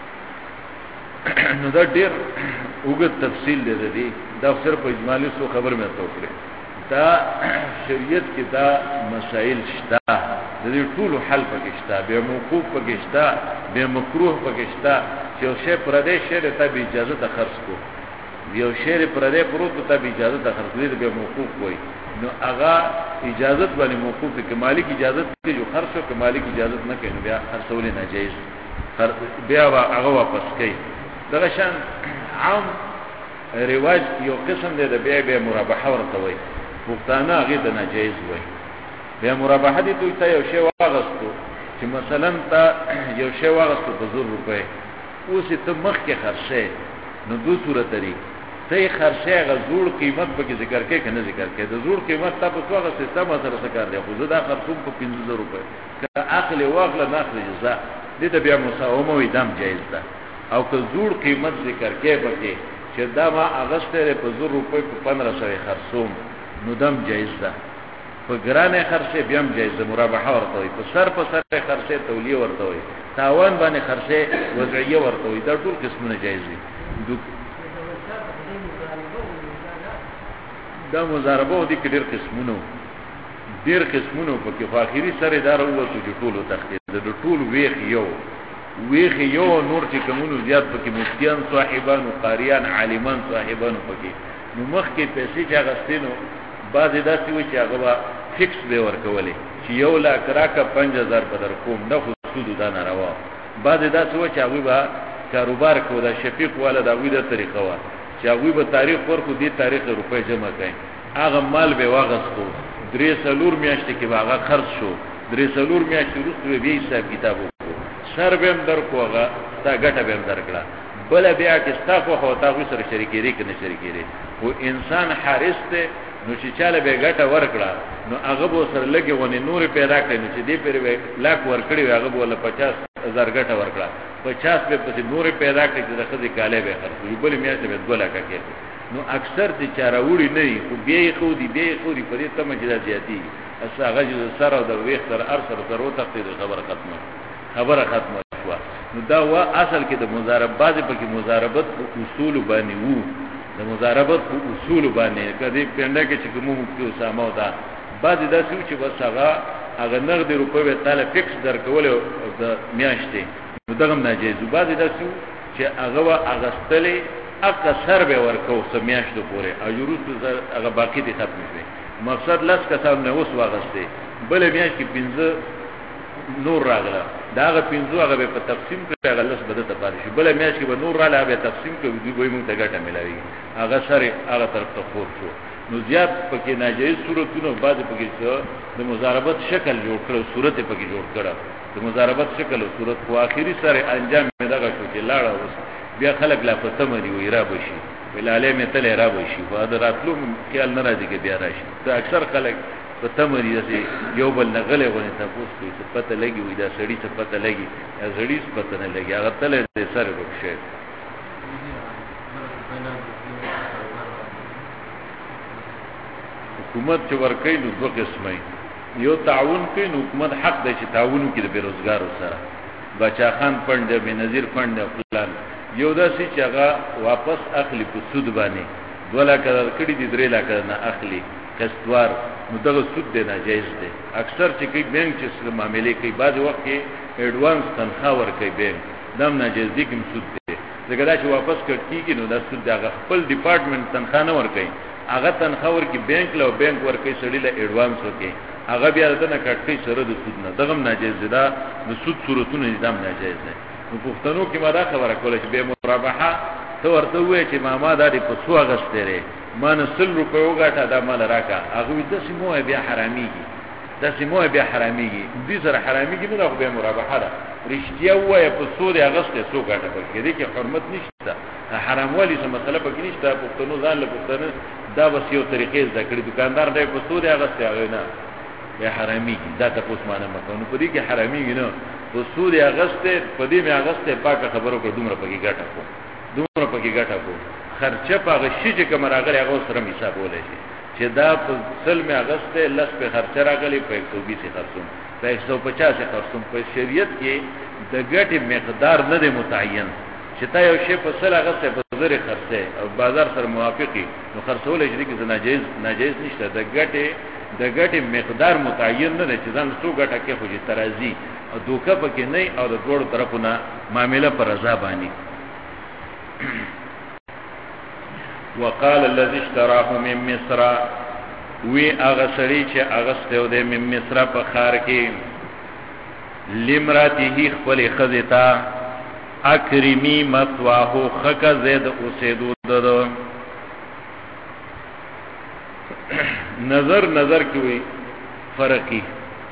نو دا ډیر وګت تفصیل دی دا صرف اجمالی سو خبر مې توکړه دا شریعت کې دا مسائل شته د دې ټول حل پکې شته به موقوف پکې شته به مکروه پکې شته چې شی پردې شی ته به اجازه ته خرڅ کو یو شی پردې پروت ته به اجازه ته خرڅ دې به موقوف وي نو هغه اجازت باندې موقوف کې مالک اجازت کې جو خرڅو کې مالک اجازت نه کوي بیا خرڅول ناجیز بیا هغه واپس کوي دغه شان عام رواج یو قسم دی د بیع مرابحه ورته وي پښتانه هغه د ناجیز وي بیا مرابحه دي ته یو شی واغستو چې مثلا ته یو شی واغستو په 100 روپے اوس ته مخ کې خرڅه نو دوه صورت لري ته خرڅه غزور قیمت به ذکر کې کنه ذکر کې د زور قیمت ته په توګه سیستم سره سکار دی خو زدا خرڅوم په 15000 روپے که عقل واغله ناخله جزاء دې ته بیا مساومه وي دم جایز ده او که زور قیمت ذکر کې پکې چې دا ما اغسته په 100 روپۍ په 1500 خرڅوم نو دم جایز ده په ګرانه خرڅه بیا هم جایز ده مرابحه ورته وي په سر خرڅه تولیه ورته وي تاوان باندې خرڅه وضعیه ورته وي دا ټول قسمونه جایز دي دا مضاربه دي کډیر قسمونه ډیر قسمونه په کې اخیری سره دار وته چې ټولو تخته د ټول ویخ یو نور چې کومونو زیات پکې مفتیان صاحبان او قاریان عالمان صاحبان پکې نو مخ کې پیسې چې غستینو بعضې داسې وي چې هغه فکس به ورکولې چې 1 لک راکه 5000 په در کوم نه خو سود دا ناروا بعضې داسې وي چې هغه به کاروبار کو دا شفیق والا دا وی د طریقه وا چې هغه به تاریخ ورکو دي تاریخ روپۍ جمع کړي هغه مال به واغستو 3 میاشتې کې هغه خرج شو 3 میاشتې وروسته به حساب کتاب سر بهم در کوغه تا ګټه بهم درکړه بل بیا کې ستاسو خو تاسو سره شریکېری کنه شریکېری او انسان حارس ته نو چې چاله به ګټه ورکړه نو هغه به سره لګي ونی نور پیدا کړي نو چې دې پر لاک ورکړي هغه به 50000 ګټه ورکړه 50 به پس نور پیدا کړي چې د خزي کاله به خرڅوي بل میاشت به 2 لک کې نو اکثر دي چاروړي نه خو به خو دي په دې تم چې زیاتی اساغه سره د ویخ تر ارسل تر وته خبره ختمه شو نو دا وا اصل کې د مضاربات په کې مضاربت په اصول باندې وو د مضاربت په اصول باندې کدی پنده کې چې کومو کې اسامه دا بعد دا چې بس هغه نغد روپې به تعالی فکس درکول د میاشتې نو دغه ناجیز بعد دا چې هغه وا اغستلې اکثر به ورکو سمیاشتو پورې اجروس هغه باقی دي ختم شي مقصد لاس کسان نه اوس واغسته بل میاشت کې 15 نور راغله دا هغه 15 هغه په تقسیم کړي هغه لس بده ته پاره شي بل میاشت کې به نور رااله به تقسیم کړي دوی به موږ ته ګټه ملایي هغه سره هغه طرف ته خور شو نو زیات پکې ناجایز صورتونه بعد پکې د مضاربت شکل جوړ کړو صورت پکې جوړ کړه د مضاربت شکل او صورت خو اخیری سره انجام دغه شو چې لاړه اوس بیا خلک لا پته مری وي را بشي ولاله مې تل را بشي په دا راتلو خیال نه راځي کې بیا راشي دا اکثر خلک پته مری دي یو بل نغله غونې تاسو کوی څه پته لګي وي دا سړی څه پته لګي زړی څه پته نه لګي هغه تل دې سره وکشه حکومت چې ورکې نو دوه قسمه یو تعاون کوي نو حکومت حق دی چې تعاون کوي د بیروزګارو سره بچا خان فند به نظیر فند فلان یو داسې چې هغه واپس اخلي په سود باندې 2 لک کړي دي 3 لک نه اخلي قسطوار نو دغه سود دی ناجایز دی اکثر چې کوي بانک چې سره معاملې کوي بعض وخت کې ایڈوانس تنخواه ورکوي بانک دم ناجایز دي کوم سود دی ځکه دا چې واپس کړي نو دا سود دی هغه خپل ډپارټمنټ تنخواه نه ورکوي هغه تنخواه ورکي بانک له بانک ورکوي سړي له ایڈوانس ورکوي هغه بیا دنه کټي سره د سود نه دغه ناجایز دی دا د سود صورتونه نظام ناجایز دی نو پښتنو کې ما دا خبره کوله چې به مرابحه ته ورته وې چې ماما دا دې په سو اگست لري ما نه 100 روپے وګاټه دا مال راکا هغه د سیمو بیا حراميږي دې سره حراميږي نه خو به مرابحه ده رښتیا وای په سو د اگست سو غاټه پکې دي کې حرمت نشته حرام والی څه مسله پکې نشته پښتنو ځان له پښتنه دا بس یو طریقې ذکر دکاندار دی په سو د اگست هغه نه یا حراميږي دا تاسو معنی مکو په دې کې حراميږي نه په سو د اگست په دې می اگست پاکه خبرو کړ دومره پکې ګټه کو خرچه په شي چې کوم راغلی هغه سره حساب ولې شي چې دا په 100 اگست لس په خرچه راغلی په 120 خرڅوم په 150 خرڅوم په شریعت کې د ګټې مقدار نه دی متعین چې تا یو شی په 100 اگست په زر خرڅه او بازار سره موافقي نو خرڅول شي کې ناجایز نشته د ګټې مقدار متعین نه دی چې ځان څو ګټه کې خو ترازی او دوکه پکې نه او د ټول طرفونه معاملې پر رضا باندې وقال الذي اشتراه من مصر وی اغسری چې اغستو د من مصر په خار کې لمراته خپل خزتا اکرمی مثواه خک زید اوسېدو ددو نظر کې وی فرقي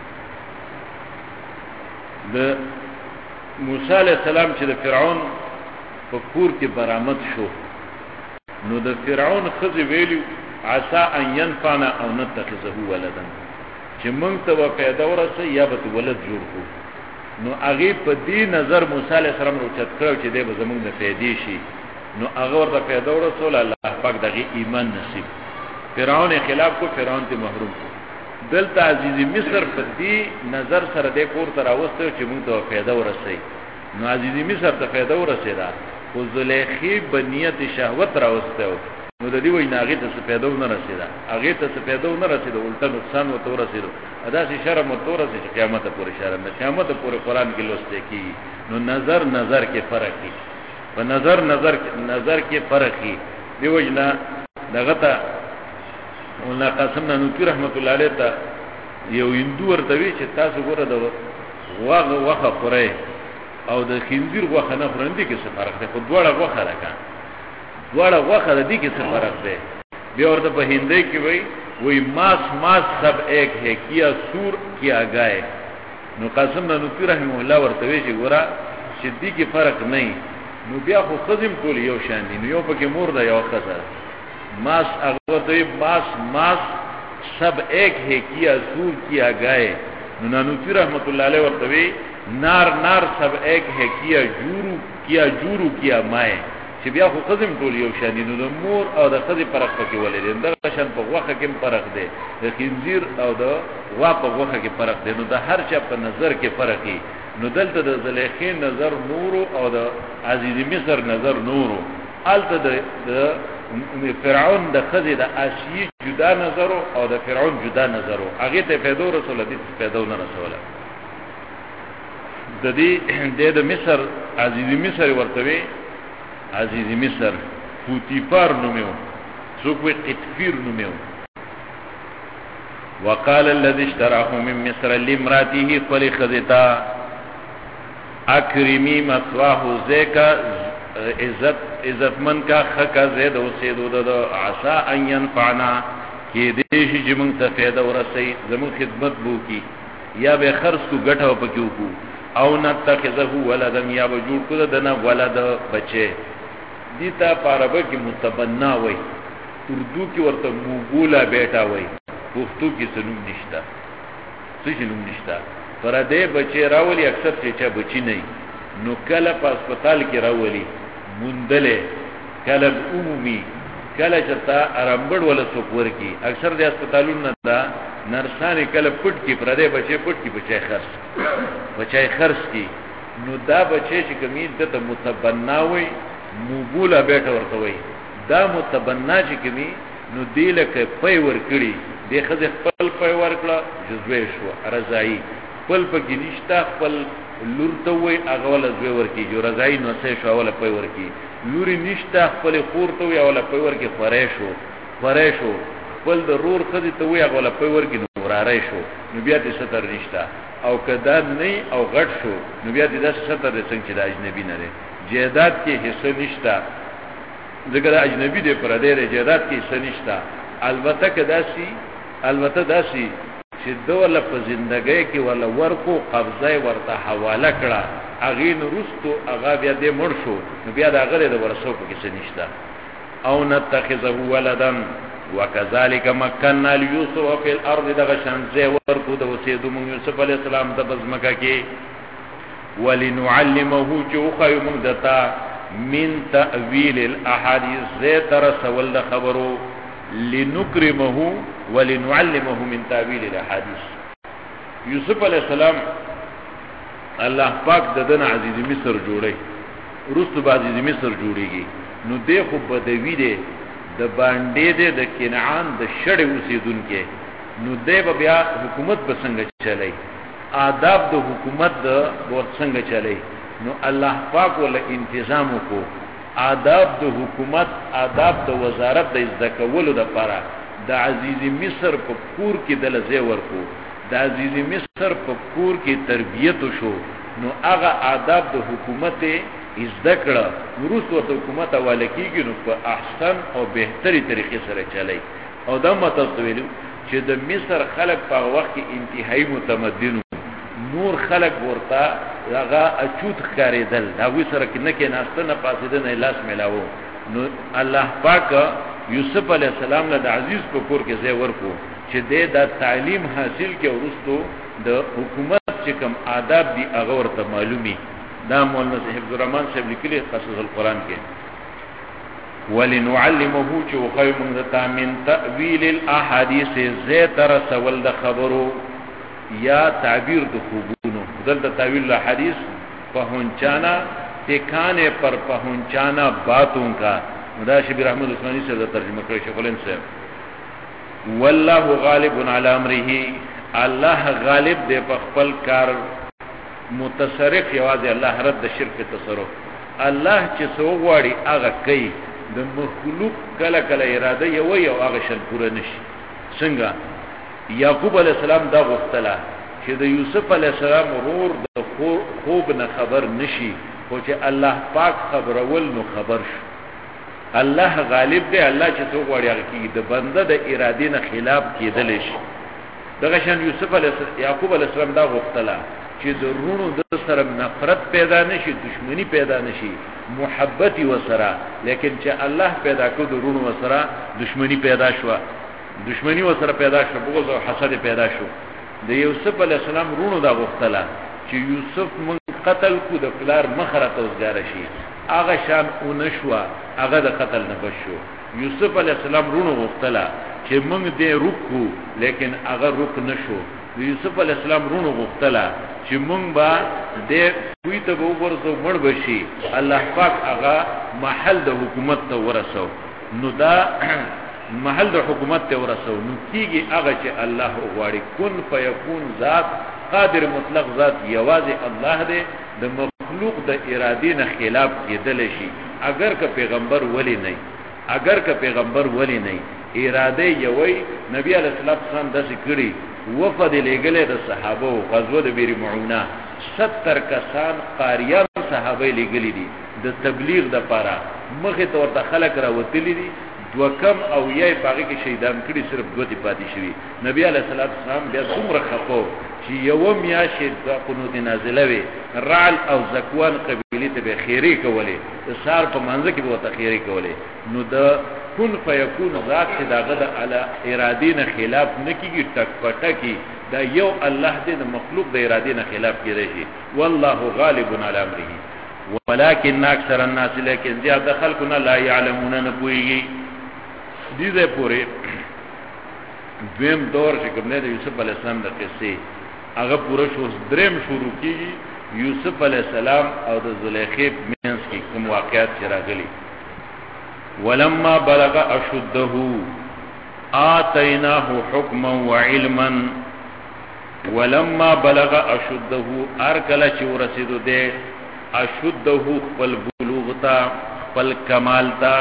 د موسی علیہ السلام چې د فرعون په کور کې برآمد شو نو د فرعون خزي ویلو عسى ان ينفعنا او نتخذه ولدا چې موږ ته پیدا ورسه یا به ولد جوړ کو نو هغه په دې نظر موسی علیہ السلام روچت کړو چې دې به زموږ د فائدې شي نو هغه ورته پیدا ورسول الله پاک دغه ایمان نصیب فرعون خلاف کو فرعون ته محروم کو دلته عزیز مصر په دې نظر سره د کور تر اوسته چې موږ ته پیدا ورسي نو عزیز مصر ته پیدا ورسیدا خو زلیخی بنیت شهوت راوسته نو د دې وای ناغه ته پیدا نه رسیدا هغه ته پیدا نه رسیدا الټا نقصان و تو رسیدو ادا شي شرم و تو رسید قیامت پورې شرم نه قیامت پورې قران کې لوسته کی نو نظر کې فرق کی په نظر کې فرق کی دی وجنا دغه ته ولا قسمنا نو رحمت الله علیه ته یو هندو ورته وی چې تاسو ګوره د واغه خوري او د خنزیر واخه نه خورندې کې څه فرق دی خو دواړه واخه راکا دواړه واخه دې کې څه فرق دی بیا ورته په هندۍ کې وای ماس سب ایک ہے کیا سور کیا گائے نو قاسم نو رحمه الله ورته وی چې ګوره شدی کې فرق نه نو بیا خو خزم ټول یو شان دي نو یو پکې مور ده یو خزر ماس هغه ته ماس سب ایک ہے کیا سور کیا گائے نو نانوتی رحمت الله علیه ورته وی نار سب ایک ہے کیا جورو کیا مائے چې بیا خو قسم ټول یو شان دي نو د مور او د خزي فرق پکې ولې دي دا شان په واخه کې فرق دی د خنزیر او د وا په واخه کې فرق دی نو د هر چا په نظر کې فرق دی نو دلته د زلیخین نظر نور او د عزیز مصر نظر نور الته د فرعون د خزي د اشی جدا نظر او د فرعون جدا نظر هغه ته پیدا رسول دي پیدا نه رسول د دې د مصر عزیز مصر ورته عزیز مصر پوتیفار نومیو سوکوی قطفیر نومیو وقال الذي اشتراه من مصر لامراته قل خذتا اکرمی مثواه زیکا عزت من کا خکا زید و سیدو دا عصا ان ینفعنا کی دیشی جمنگ تفیده ورسی زمون خدمت بو کی یا بے خرس کو گٹھا پکیو کو او نتخذه ولدن یا بجور کو دنا ولد بچے دیتا پاربه کی متبنا وای اردو کی ورته موغولا بیٹا وای پښتو کی سنوم نشتا څه نوم نشتا پر دې بچی راولي اکثر چې بچی نه نو کله په هسپتال کې راولي مندله کله عمومي کله چرتا ارمبړ ولا څوک ورکی اکثر د هسپتالونو دا نرسانه کله پټ کی پر دې بچی پټ کی بچای خرڅ کی نو دا بچی چې کمی د متبنا وای موبولا بیٹا ورته وای دا متبنا چې کمی نو دیله کې پي ور کړی د خځه خپل پي ور کړه جزوی شو رضای خپل پکې نشتا خپل لور ته وای هغه ول زوی ور کی جو رضای نو سه شو ول پي ور کی لوري نشتا خپل خور ته وای ول پي ور کی خورې شو خپل د رور خځه ته وای هغه ول پي ور کی نو رارای شو نو بیا دې ستر نشتا او کدا نه او غټ شو نو بیا دې ستر څنګه چې د اجنبي نه جیدات کې حصہ نشتا ذکر اجنبی دے پر دے جیدات کې حصہ نشتا البته داسی چې دوله په زندګۍ کې ولا ورکو قبضه ورته حواله کړه اغه نورستو اغه بیا دې مړ شو نو بیا دا غره د ورثو کې څه نشتا او نتخذه ولدن وكذلك مكننا ليوسف في الارض دغشان زي ورکو د وسیدو مون یوسف علی السلام د بزمکه کې ولنعلمه چوخه مدتا من تأويل الاحاديث زيتر سول خبرو لنكرمه ولنعلمه من تأويل الاحاديث یوسف علیہ السلام الله پاک ددن عزیز مصر جوړي رستو عزیز مصر جوړيږي نو دی خو بدوی دی د باندې دی د کنعان د شړې اوسیدونکو نو دی بیا حکومت بسنګ چلای آداب د حکومت د څنګه چلای نو الله پاک ول انتظام کو آداب د حکومت آداب د وزارت د ذکولو د پاره د عزیز مصر په کور کې د لزه ورکو د عزیز مصر په کور کې تربیت شو نو هغه آداب د حکومت ذکر ورسو د حکومت حواله کیږي نو په احسن او بهتري طریقې سره چلای او دا متویل چې د مصر خلک په وخت کې انتهایی متمدن نور خلق ورتا لغا اچوت خاریدل دا وی سره کنه کې ناشته نه پاسیده نه لاس ملاو نو الله پاک یوسف علی السلام له عزیز په کور کې ځای ورکو چې د تعلیم حاصل کې ورستو د حکومت چې کوم آداب دي هغه ورته معلومي دا مولانا حفظ الرحمن صاحب لیکلي قصص القرآن کې ولنعلمه چو خیو منگتا من تأویل الاحادیث زیتر سول دا خبرو یا تعبیر دا خوبونو دل دا تعویل الاحادیث پہنچانا ٹھکانے پر پہنچانا باتوں کا مدا شبیر احمد عثمانی سے ترجمہ کرے شیخ سے واللہ غالب علی امرہ اللہ غالب دے پخپل کار متصرف یواز اللہ رد شرک تصرف اللہ چې سو غواړي هغه کوي د مخلوق کله کله اراده یو یو هغه شل پوره نشي څنګه یعقوب علی السلام دا غوښتله چې د یوسف علی السلام ورور د خوب نه خبر نشي خو چې الله پاک خبرول نو خبر شو الله غالب دی الله چې سو غواړي هغه کوي د بنده د اراده نه خلاف کېدل شي دغه شان یوسف علی یعقوب علی السلام دا غوښتله چې د رونو د سره نفرت پیدا نشي دشمنی پیدا نشي محبت وسره لیکن چې الله پیدا کړ د رونو وسره دشمنی پیدا شو دشمنی وسره پیدا شو بغض او حسد پیدا شو د یوسف علی السلام رونو دا غوښتله چې یوسف مون قتل کو د پلار مخره توزګار شي هغه شان اونشوا هغه د قتل نه بشو یوسف علی السلام رونو غوښتله چې مونږ دې رکو لیکن هغه رک نشو یوسف علی السلام رونو غوښتله چې مونږ با دې کوی ته وګورځو مړ بشي الله پاک هغه محل د حکومت ته ورسو نو دا محل د حکومت ته ورسو نو کیږي هغه چې الله غواړي کن فیکون ذات قادر مطلق ذات یوازې الله دې د مخلوق د ارادې نه خلاف کېدل شي اگر که پیغمبر ولی نه اگر که پیغمبر ولی نه اراده یوي نبی علیہ السلام د ذکرې وفد لګلې د صحابه غزوه د بیر معونه 70 کسان قاریان صحابه لګلې دي د تبلیغ د پاره مخه تور د خلک راوتلې دي دو کم او یې باغی کې شهیدان کړي صرف دوه دی پاتې شوی نبی علیہ السلام بیا څومره خپو چې یو میاشت د قنوت نازله وي رعل او زکوان قبیله ته به خیری کوله سار په منځ کې به تخیری کوله نو د کن فیکون ذات چې داغه د اعلی ارادې نه خلاف نکیږي ټک پټکی دا یو الله دې د مخلوق د ارادې نه خلاف کیږي والله غالب علی امره ولكن اکثر الناس لیکن زیاد خلقنا لا يعلمون نبویږي دې ده پوره دویم دور چې کوم نه یوسف علی السلام د قصې هغه پوره شو دریم شروع کیږي یوسف علی السلام او د زلیخې مینس کې کوم واقعات چې راغلي ولما بلغ اشده آتیناه حکما وعلما ولما بلغ اشده ارکل چې ورسېدو دې اشده خپل بلوغ تا خپل کمال تا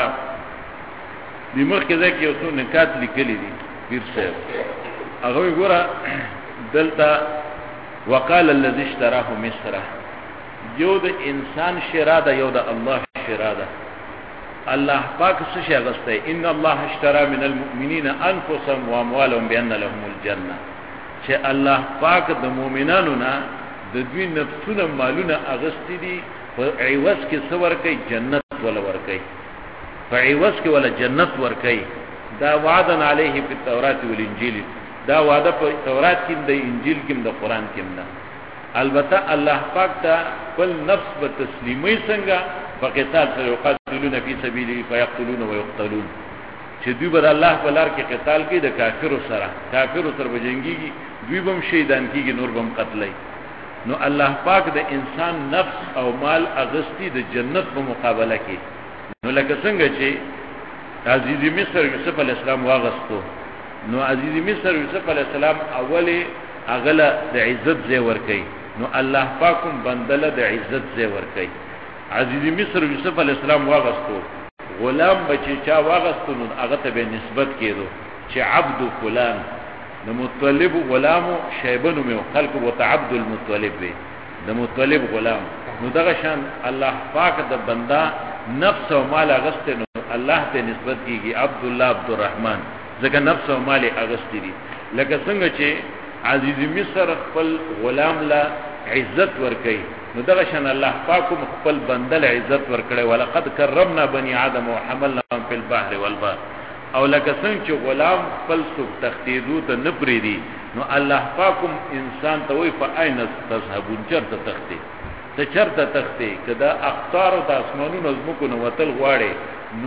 دماغ کې ځکه یو څو نکات لیکلي دي پیر صاحب هغه ګوره دلته وقال الذي اشتراه مصر یو د انسان شرا ده یو د الله شرا ده الله پاک څه شي غسته ان الله اشترى من المؤمنين انفسهم واموالهم بان لهم الجنه چې الله پاک د مؤمنانو نه د دوی نفسونه مالونه اغستی دي په عوض کې څور کوي جنت ولا ور کوي په عوض کې ولا جنت ور کوي دا وعده علیه په تورات او انجیل دا وعده په تورات کې د انجیل کې د قران کې نه البته الله پاک ته بل نفس به تسلیمي څنګه په قتال سره یقاتلون فی سبیله فیقتلون ويقتلون چې دوی به الله په لار کې قتال کوي د کافرو سره بجنګيږي دوی به شهیدان کیږي نور به قتلای نو الله پاک د انسان نفس او مال اغستی د جنت په مقابله کې نو لکه څنګه چې عزیز مصر یوسف علی السلام واغستو نو عزیز مصر یوسف علی السلام اوله اغله د عزت زی ور کوي نو الله پاکم بندله د عزت زی ور کوي عزیز مصر یوسف علی السلام واغستو غلام بچی چا واغستو نو هغه ته به نسبت کېدو چې عبد فلان د مطلب غلام شیبن مې خلق وت عبد المطلب د مطلب غلام نو دغه شان الله پاک د بندا نفس او مال اغسته نو الله ته نسبت کیږي عبد الله عبد الرحمن ځکه نفس او مال اغستی دي لکه څنګه چې عزیز مصر خپل غلام لا عزت ور کوي نو دغه شان الله پاک خپل بندل عزت ور کړي ولقد کرمنا بني ادم وحملناهم في البحر والبحر او لکه څنګه چې غلام خپل سوق تختیدو ته نپری دي نو الله پاکم انسان ته وای په عین تذهبون چرته تختی ته چرته تختی کدا اقطار او د اسمانونو زمکو نو وتل غواړي نو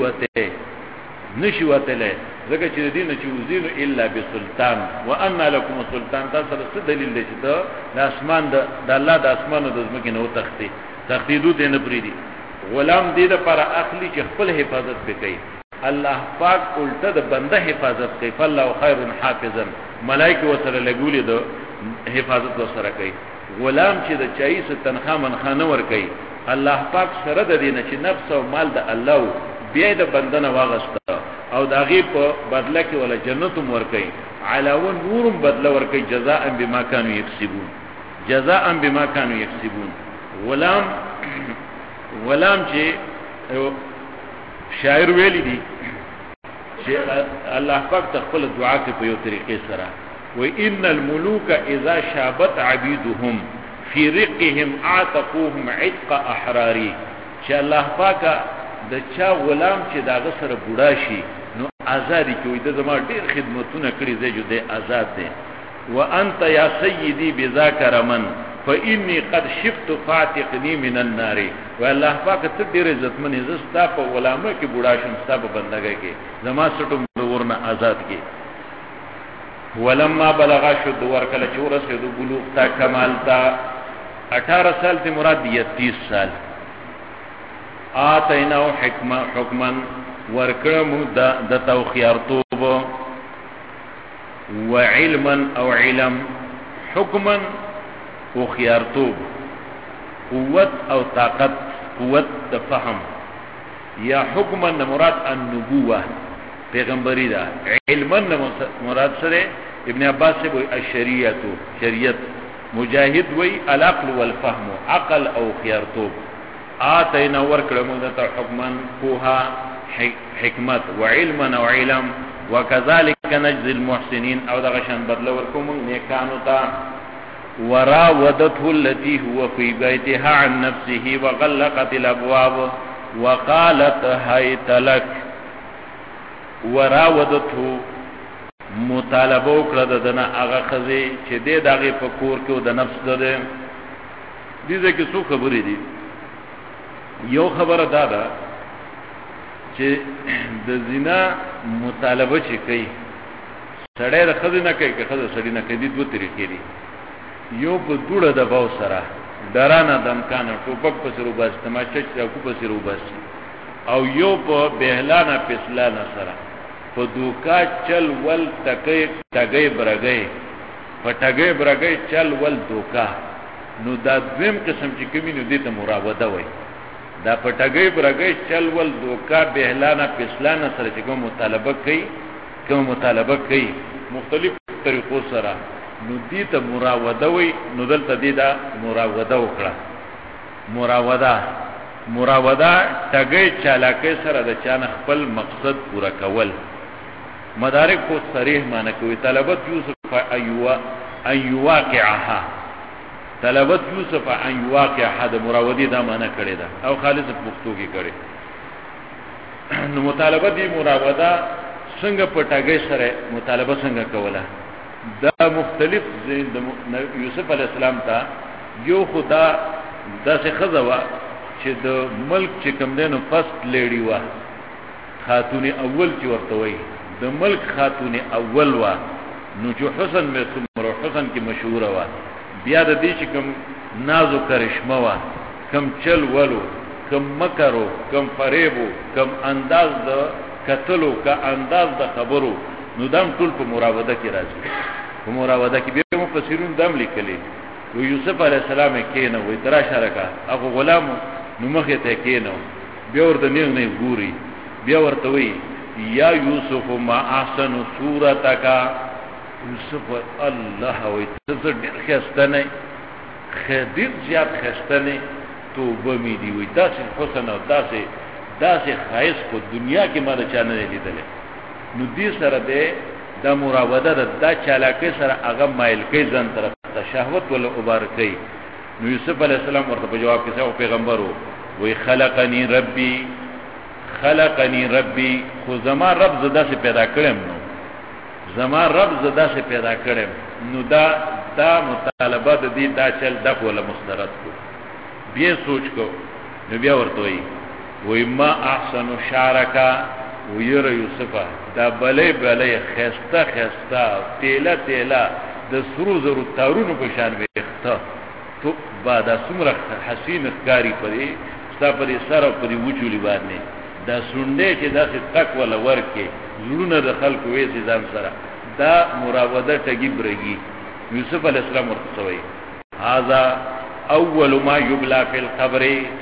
نشي وتله زکه چې دینه چې وزین الا بسلطان وان لكم سلطان. تاسو څه دلیل دی چې د اسمان د الله د اسمانو د زمکو نو تخدیدو ته نه پریدي. غلام دې د پر اخلي چې خپل حفاظت وکړي. الله پاک الټه د بنده حفاظت کوي. فالله خير حافظا. ملائکه وسره لګولې د حفاظت وسره کوي. غلام چې د چایس تنخوا منخانه ور کوي الله پاک سره د دینه چې نفس او مال د الله بیا د بندنه واغسته او د هغه په بدله کې ولا جنت ور کوي. علاوه نورم بدله ور کوي جزاء بما كانوا يكسبون. جزاء بما كانوا يكسبون. غلام چې شاعر ویلی دي چې الله پاک تخپل دعا کې په یو طریقې سره وان الملوك اذا شابت عبيدهم في رقهم اعتقوهم عتق احراري. چې الله پاک د چا غلام چې داغه سره بوډا شي نو آزادی کوي. د زما ډیر خدمتونه کړی دی جو دی آزاد دی. وانت يا سيدي بذاكر من فاني قد شفت فاتقني من النار. والله پاک ته ډیر عزتمن زستا په غلامه کې بوډا شم ستا په بندګۍ کې زما سټم ورنه آزاد کې. ولما بلغ شد ورکل چې ورسېد بلوغ تا کمال تا 18 سال ته مراد دی 30 سال. آتیناو حکما ورکړم د توخيارتوب وعلما او علم. حکما او خيارتوب قوت او طاقت. قوت د فهم یا حکما مراد النبوه پیغمبری دا. علما مراد سره ابن عباس سے وی الشریعت شریعت. مجاهد وی العقل والفهم عقل او خيارتوب. آتینا ورکړم د حکما کوها حکمت وعلما او علم. وكذلك نجزي المحسنين او دغه شان بدل ورکوم نیکانو ته. وراودته التي هو في بيتها عن نفسه وغلقت الابواب وقالت هيت لك. وراودته مطالبه وکړه دنه هغه خزي چې دغه په کور کې د نفس ده. دې ځکه څو خبرې دي. یو خبره ده چې د زنا مطالبه چې کوي سړی د خزي نه کوي که خزه سړی نه کوي. د دوه طریقې دي. یو په دوړه د باو سره ډرانه دمکانه ټوپک په سر وباس تماشه چاکو په سر وباس او یو په بهلانه پسلانه سره په دوکا چل ول تګي برګي په تګي برګي چل ول دوکا. نو دا دویم قسم چې کوي نو دې ته مراوده وای. دا په تګي برګي چل ول دوکا بهلانه پسلانه سره چې کوم مطالبه کوي مختلف طریقو سره نو دې ته مراوده وای. نو دلته دې دا مراوده وکړه. مراوده تګي چالاکي سره د چانه خپل مقصد پورا کول. مدارک کو صریح معنی کوي طلبت یوسف ان یواقعها. طلبت یوسف ان یواقعها د مراودی دا معنی کړی دا او خالص پښتو کې کړی. نو مطالبه دی مراوده څنګه پټاګي سره مطالبه څنګه کوله. دا مختلف یوسف علی السلام ته یو خدا داسې خزوا چې د ملک چې کوم دینو فست لیډي وا خاتون اول چې ورته وای د ملک خاتون اول وا نو چې حسن مې څومره حسن کې مشهور وا. بیا د دې چې کوم نازو کرشمه وا کم چل ولو کم مکرو کم فریبو کم انداز د کتلو کا انداز د خبرو نو دام ټول په مراوده کې راځي. په مراوده کې به مفسرون دام لیکلي و یوسف علی السلام کې نه وې ترا شرکا هغه غلام نو مخه ته کې نه بیا ورته نه ګوري بیا ورته وی یا یوسف ما احسن صورتک. یوسف الله وې ته ډېر خستنه خدیر زیات خستنه توبه می دی وې داسې حسن او داسې خایس په دنیا کې ما نه چانه لیدل. نو دې سره ده د مراوده د چالاکي سره هغه مایل کوي ځان طرف ته شهوت ولا عبار کوي. نو یوسف علی السلام ورته په جواب کې څو پیغمبرو وی خلقنی ربی خو زما رب زدا سے پیدا کړم. نو زما رب زدا سے پیدا کړم. نو دا مطالبه د دې دا چل د کوله مسترد کو بیا سوچ کو نو بیا ورته وای ما احسن شعرکا ویر یوسفا دا بلې بلې خسته خسته تیلا تیلا د سرو زرو تارونو په شان ویخته تو بعد سمره حسین ښکاری پرې ستا پرې سره پرې وچولې باندې دا سونډې چې داسې تک ولا ورکه زړونه د خلکو وې ځان سره دا مراوده ټګي برګي یوسف علی السلام ورته وایي هاذا اول ما یبلا فی القبر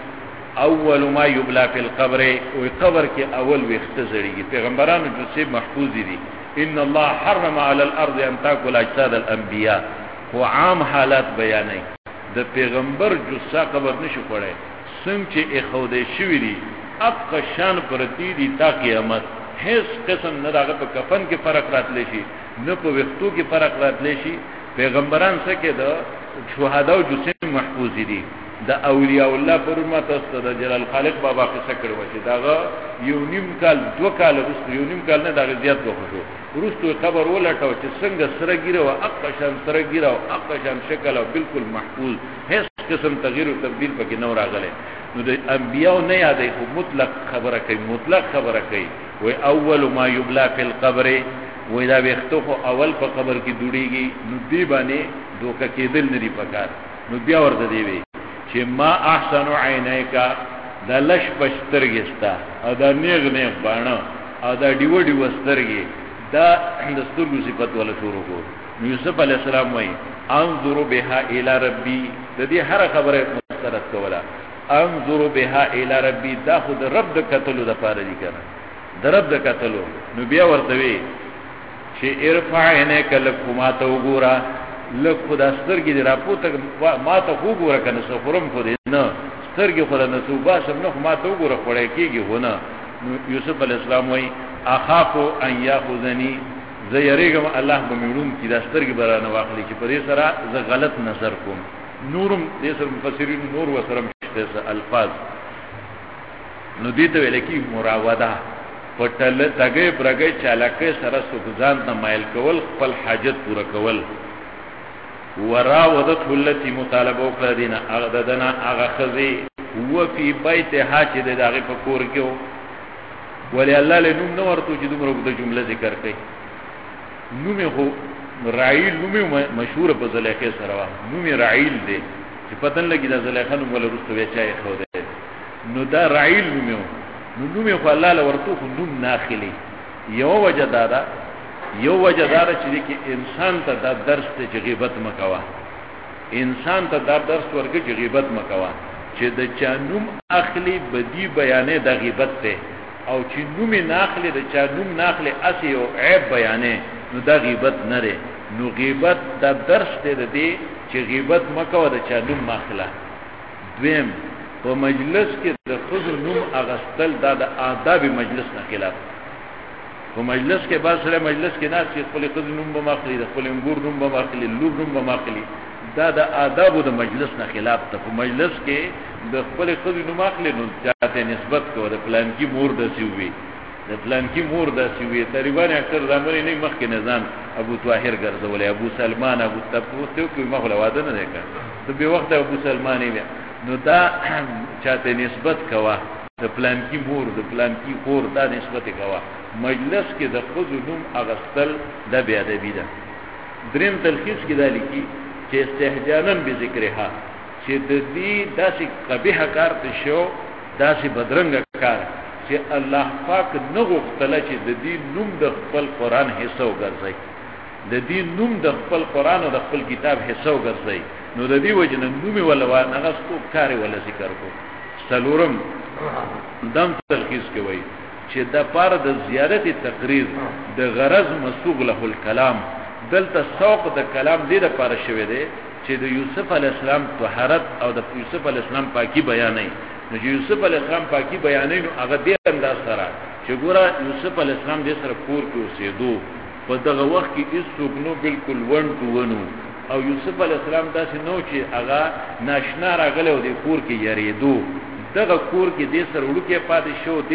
اول ما یبلا فی القبر او قبر کې اول وخت زړیږي پیغمبرانو چې محفوظ دي ان الله حرم علی الارض ان تاكل اجساد الانبیاء خو عام حالات بیانای د پیغمبر جثه قبر نشو کړي څنګه چې اخوده شوی دي اق شان پرتی دي تا قیامت هیڅ قسم نه داغه په کفن کې فرق راتلی شي نه په وختو کې فرق راتلی شي پیغمبران څخه کې د شهدا او جثه محفوظ دي د اولیاء الله پر امت استاد جلال خالق بابا قصه کړو چې داغه یو نیم کال دو کال وروسته یو نیم کال نه داغه زیات وخت وروسته قبر ولټاو چې څنګه سره ګیره او اق شان سره ګیره او اق شان شکل او بالکل محفوظ هیڅ قسم تغییر او تبديل پکې نه راغله نو د انبیاء نه یادې خو مطلق خبره کوي مطلق خبره کوي و اول ما یبلا فی القبر و دا وختو خو اول په قبر کې دوړيږي نو دی باندې دوکه کېدل نری پکار نو بیا ورته دی وی چې ما احسن عینیکا دا لش پشترګستا او دا نیغ نیغ باڼه او دا دیو دیو سترګي دا د سترګو صفات ولا شروع کو یوسف علی السلام وای انظر بها الی ربی د دې هر خبره مسترد کولا انظر بها الی ربی دا خود رب د قتلو د پاره دي کنه د رب د قتلو نو بیا ورته وی چې ارفع عینک لکما تو ګورا لک خدا سترګې دی راپوته ما ته وګوره کنه سفرم خو دې نه سترګې خو نه توبه سم نه ما ته وګوره خړې کېږي هونه یوسف علی السلام وای اخاف ان یاخذنی زه یریګم الله به مړون کی دا سترګې برانه واخلي چې په دې سره زه غلط نظر کوم نورم دې سره مفسرین نور وسره مشته الفاظ نو دې ته ویل کی مراوده پټل تګې برګې چالاکې سره سوګزان نه مایل کول خپل حاجت پوره کول وراودت التي مطالبه وکړه اغددنا اغه خزي هو فی بیتها چې دغه په کور کې ولی الله له نوم نو ورته چې دومره د جمله ذکر کړي نوم هو رعیل نوم مشهور په زلیخه سره وا نوم رعیل دی چې پتن لګی د زلیخه نوم له رسو وچای خو دی نو دا رعیل نوم خو الله له ورته نوم ناخلی یو وجدادا چې کې انسان ته دا درس ته غیبت مکوا انسان ته دا درس ورګه چې غیبت مکوا چې د چا نوم اخلي بدی بیانې د غیبت ته او چې نوم ناخلي د چا نوم ناخلي اسی او عیب بیانې نو دا غیبت نه لري نو غیبت دا درس ته دی چې غیبت مکوا د چا نوم ماخله دویم په مجلس کې د خود نوم اغستل دا د آداب مجلس نه خلاف په مجلس کې بعض سره مجلس کې ناس چې خپل خود نوم به ماخلي د خپل انګور نوم به ماخلي لور نوم به ماخلي دا د آداب د مجلس نه خلاف ته په مجلس کې د خپل خود نوم ماخلي نو چاته نسبت کوي د پلان کې مور د سیوي د پلان کې مور د سیوي تقریبا اکثر زمانه نه مخکې نظام ابو طاهر ګرځول ابو سلمان ابو تپوس ته کوي مخله واده نه وکړ د به وخت ابو سلمان نو دا چاته نسبت کوا د پلان کې مور د پلان کې خور دا نسبت کوا مجلس کې د خود نوم اغستل د بیا د بيده دریم تلخیص کې دا لیکي چې استهجانن به ذکرها چې د دې داسې قبیح کار ته شو داسې بدرنګ کار چې الله پاک نه غوښتل چې د دې نوم د خپل قران حصہ وګرځي د دې نوم د خپل قران او د خپل کتاب حصہ وګرځي نو د دې وجه نه نوم ولا نغستو کار ولا ذکر کو سلورم دم تلخیص کې وایي چې د پاره د زیارت تقریر د غرض مسوغ له الكلام دلته سوق د کلام دې لپاره شوی دی چې د یوسف علی السلام طهارت او د یوسف علی السلام پاکي بیانې نو یوسف علی السلام پاکي بیانې نو هغه دې انداز سره چې ګوره یوسف علی السلام دې سره کور کې اوسېدو په دغه وخت کې هیڅوک نو بالکل ون تو ونو او یوسف علی السلام داسې نو چې هغه ناشنا راغله او د کور کې یریدو دغه کور کې دې سره ورکه پاتې شو دې سره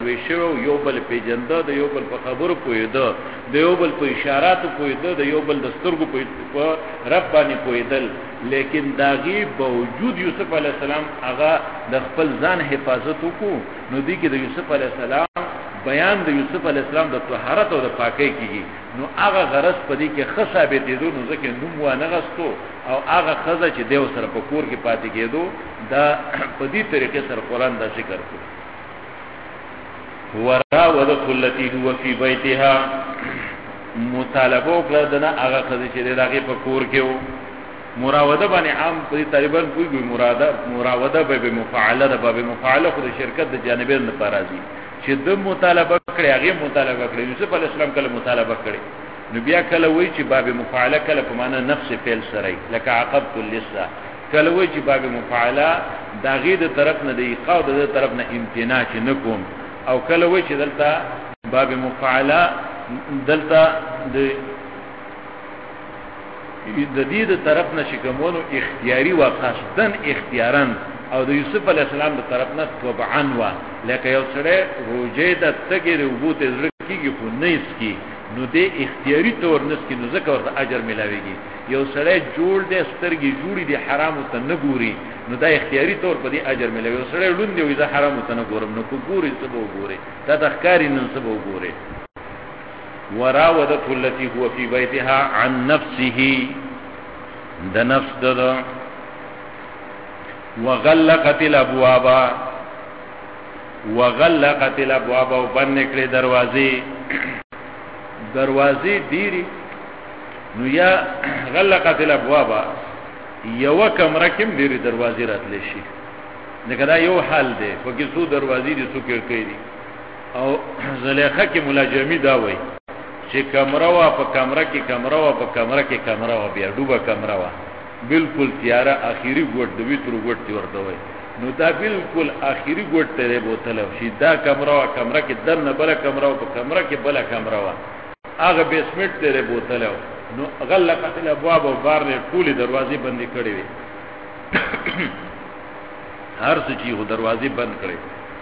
وشو یو بل پیجنده د یو بل په خبرو پویده د یو بل په اشارات پویده د یو بل د سترګو په رب باندې پویدل لیکن داغي باوجود یوسف علی السلام هغه د خپل ځان حفاظت وکړو نو دی کې د یوسف علی السلام بیان د یوسف علی السلام د طهارت او د پاکۍ کیږي نو هغه غرض پدې کې خصابه دي نو ځکه نوم و نه غستو او هغه خزه چې دیو سره په کور کې پاتې کېدو دا په دې طریقې سره قران دا ذکر کوي وراودت التي هو في بيتها مطالبه وکړه دنه هغه خزه چې دغه په کور کې وو مراوده باندې عام په تقریبا کوئی مراوده به مفعله ده به مفعله خو د شرکت د جانبین لپاره راځي چې د مطالبه کړي هغه مطالبه کړي یوسف علی السلام کله مطالبه کړي نو بیا کله وایي چې باب مفعله کله په معنا نفس فعل سره لکه عقبت اللسه کله وایي چې باب مفعله دا غي د طرف نه دی قاو د طرف نه امتناع چې نکوم او کله وایي چې دلته باب مفعله دلته د دې د طرف نه شکمونو اختیاري و قصدن اختیارا او د یوسف علی السلام د طرف نه طبعا و لکه یو سره روجه د تګر وبوت زړکیږي په نیس کی نو د اختیاري تور نس کی نو ذکر د اجر ملاويږي یو سره جوړ د سترګي جوړي د حرام ته نه ګوري نو دا اختیاري تور په دې اجر ملاوي یو سره لوند دی د حرام ته نه ګورم نو کو ګوري څه به ګوري دا تخکاری نن څه به ګوري وراودته التي هو في بيتها عن نفسه د نفس ده وغلقت الابواب وبند کړي دروازې ډيري نو یا غلقت الابواب یو کمره کې ډيري دروازې راتلې شي دغه دا یو حال دی په کې څو دروازې دي څو کړي او زلیخه کې ملاجمی دا وای چې کمره وا په کمره کې کمره وا بیا ډوبه کمره وا بالکل تیاره اخیری ګوټ د ویترو ګوټ ورته وای نو دا بالکل اخیری ګوټ ته بوتل شي دا کمره کې دنه بل کمره په کمره کې بل کمره وا هغه بیسمنت ته بوتل نو غلقت الابواب او بار له ټولې دروازې بندې کړې وي هر څه چې دروازې بند کړې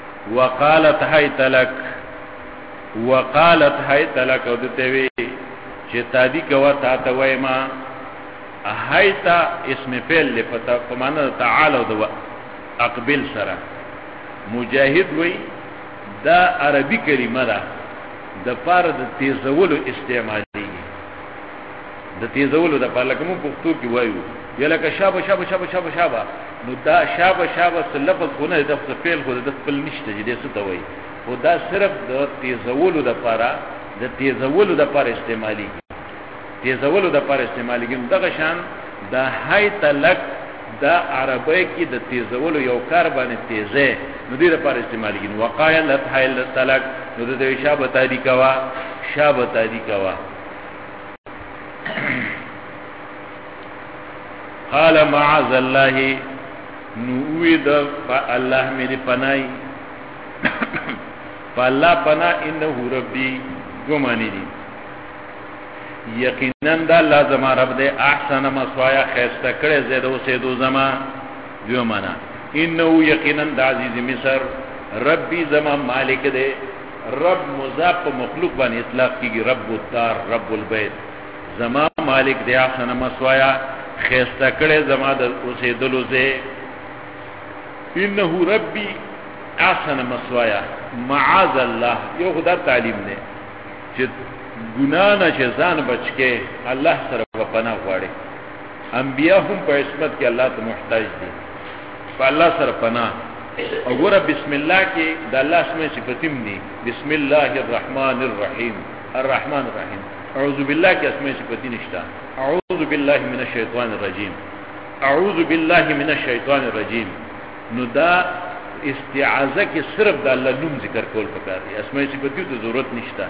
وقالت هيت لك او دته وی چې تادی کوا تا ته وای ما هيتا اسم فعل لفتا فمانه تعالى او اقبل سره مجاهد وی دا عربي کلمه ده د پاره د تیزولو استعمالي د تیزولو د پاره کوم پښتو کې وایو یلکه شابه نو دا شابه لفظ خونه د فعل خو د خپل نشته دې څه ته وای خدا صرف د تیزولو د پاره استعمالي دغه شان د هایت لک دا عربی کې د تیزولو یو کار باندې تیزه نو دې لپاره استعمالي وقایلت هایت لک نو د شابه تادی کوا قال معاذ الله نوید الله مې پناي فالله پنا انه ربي ګماني دي یقینا دا لازم رب دې احسن مسوایا خسته کړي زید او سیدو زما دیو معنا انه یقینا د عزیز مصر ربي زما مالک دې رب مضاف مخلوق باندې اطلاق کیږي رب الدار رب البيت زما مالک دې احسن مسوایا خسته کړي زما د اوسېدلو زه انه ربي احسن مسوایا معاذ الله یو خدای تعلیم نه چې ګنا نه چې ځان بچکه الله سره پناه غواړي انبیا هم په عصمت کې الله ته محتاج دي په الله سره پناه او ګوره بسم الله کې د الله اسماء صفاتیم دي بسم الله الرحمن الرحیم الرحمن الرحیم اعوذ بالله کې اسماء صفات نشته اعوذ بالله من الشیطان الرجیم اعوذ بالله من الشیطان الرجیم نو دا استعاذہ کې صرف د الله نوم ذکر کول پکار دي اسماء صفاتیو ته ضرورت نشته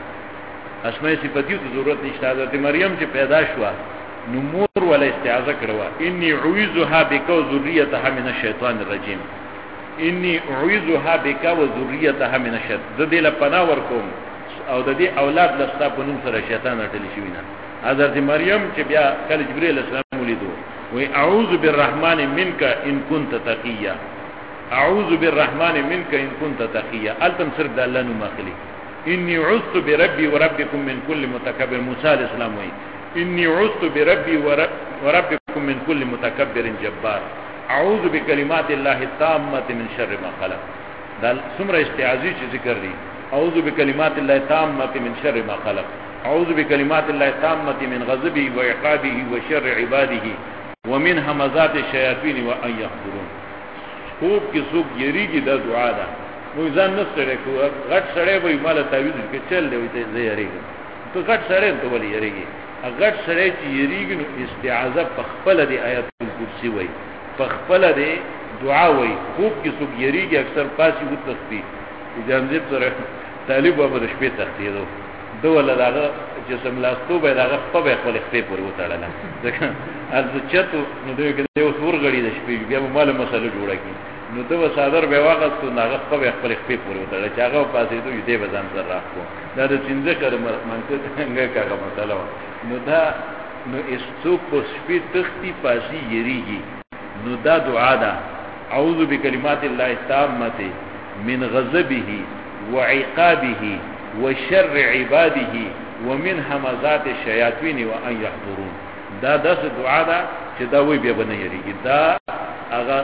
حضرت مریم چې پیدا شو نو مور ولا استعاذہ کړو انی اعوذها بک و ذریتها من الشیطان الرجیم انی اعوذها بک و ذریتها من الشیطان د دې لپاره ورکوم او د دې اولاد لستا په نوم سره شیطان اٹلی شي نه حضرت مریم چې بیا کله جبرئیل السلام ولیدو وی اعوذ بالرحمن منک ان كنت تقیا اعوذ بالرحمن منك ان كنت تقيا التم سر د الله نو مخلي اني عذت بربي وربكم من كل متكبر. موسی علیہ السلام وی اني عذت بربي وربكم من كل متكبر جبار اعوذ بكلمات الله التامه من شر ما خلق. دا سمره استعاذی چې ذکر دی اعوذ بكلمات الله التامه من شر ما خلق اعوذ بكلمات الله التامه من غضبه وعقابه وشر عباده ومن همزات الشياطين وان يحضرون. خوب کې څوک یریږي دا دعا ده. مو ځان نه سره کو غټ سره وای مال تعویذ کې چل دی ته زه یریږم ته غټ سره ته ولي یریږي غټ سره چې یریږي نو استعاذہ په خپل دی آیت الکرسی وای په خپل دی دعا وای. خوب کې څوک یریږي اکثر پاسي وو تسبیح اجازه سره طالب و به شپې تختیدو دوله داغه جسم لاستو به داغه په خپل خپې پورې وتاړه ځکه از چتو نو دوی کې یو څور غړي د شپې بیا مال مسله جوړه کی نو دو صادر به واغستو ناغه په خپل خپې پورې وتاړه چې هغه پاسې دوی دې بزن سره راخو دا د څنګه کړه منځ څنګه کاغه مسله نو دا نو استو په شپې تختی پاسي یریږي نو دا دعا ده اعوذ بکلمات الله التامه من غضبه وعقابه وشر عباده ومن همزات الشياطين وان يحضرون. دا داس دعا ده چې دا وی بیا بنه یریږي دا هغه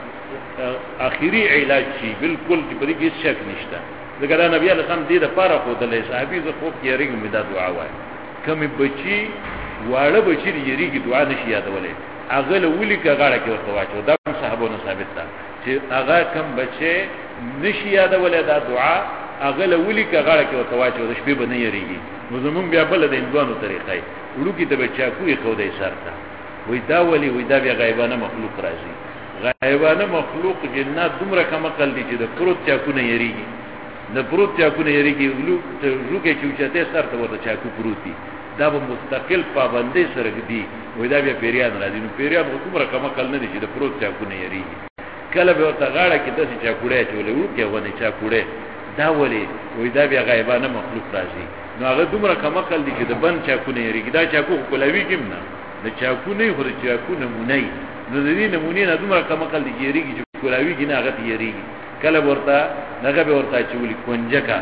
اخیری علاج شي بالکل چې پرې هیڅ شک نشته. ځکه دا نبی علیہ السلام دې د پاره خو د صحابي زه خوب کې یریږم دا دعا وای کوم بچي واړه بچي یریږي دعا نشي یادولې هغه له ولي کغاړه کې ورته واچو دا صحابونو ثابت ده چې هغه کوم بچي نشي یادولې دا دعا هغه له ولي کغاړه کې ورته واچو د شپې بنه یریږي. نو زمون بیا بل د اندوانو طریقې وړو کې ته بچا کوی خو دې سرته وې دا ولي وې دا بیا غیبانه مخلوق راځي غیبانه مخلوق جنات دومره کم عقل دي چې د پروت چا کو نه یریږي د پروت چا کو نه یریږي وړو کې چوچته سرته ورته چا کو پروتي دا به مستقل پابندۍ سره دی وې دا بیا پیریان راځي. نو پیریان دومره کم عقل نه دي چې د پروت چا کو نه یریږي کله به ورته غاړه کې داسې چا کوړې چولې وړو کې ونه چا کوړې دا ولي وې دا بیا غیبانه مخلوق راځي. نو هغه دومره کم عقل دي چې د بن چا کو نه یریږي دا چا کو کولوي کېم نه د چا کو نه خو د چا کو نمونه نو د دې نمونه نه دومره کم عقل دي چې یریږي چې کولوي کې نه هغه یریږي کله ورته هغه به ورته چولې کونجکا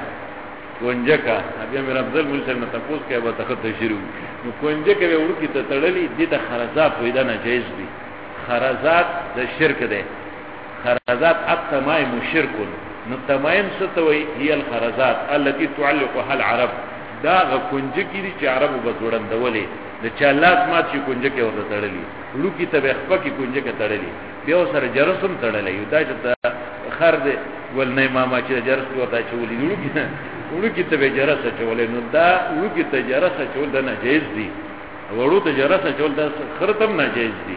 بیا مې افضل مول سره تاسو کې به تخته شروع نو کونجکا به ورکی ته تړلې دي ته خرزات وې دا ناجیز دي. خرزات د شرک ده خرزات التمائم شرک. نو تمائم ستوي هي الخرزات التي تعلقها العرب دا کونجکی دي چې عربو بزوړندولې د چالاس مات چې کونجکه ورته تړلې لوکي ته خپکی کونجکه تړلې بیا سره جرسم تړلې یو دا چې خر دې ول نه ماما چې جرس ورته چولې لوکي ته جرس چولې نو دا لوکي ته جرس چول دا ناجیز دي ورو ته جرس چول دا خرتم ناجیز دي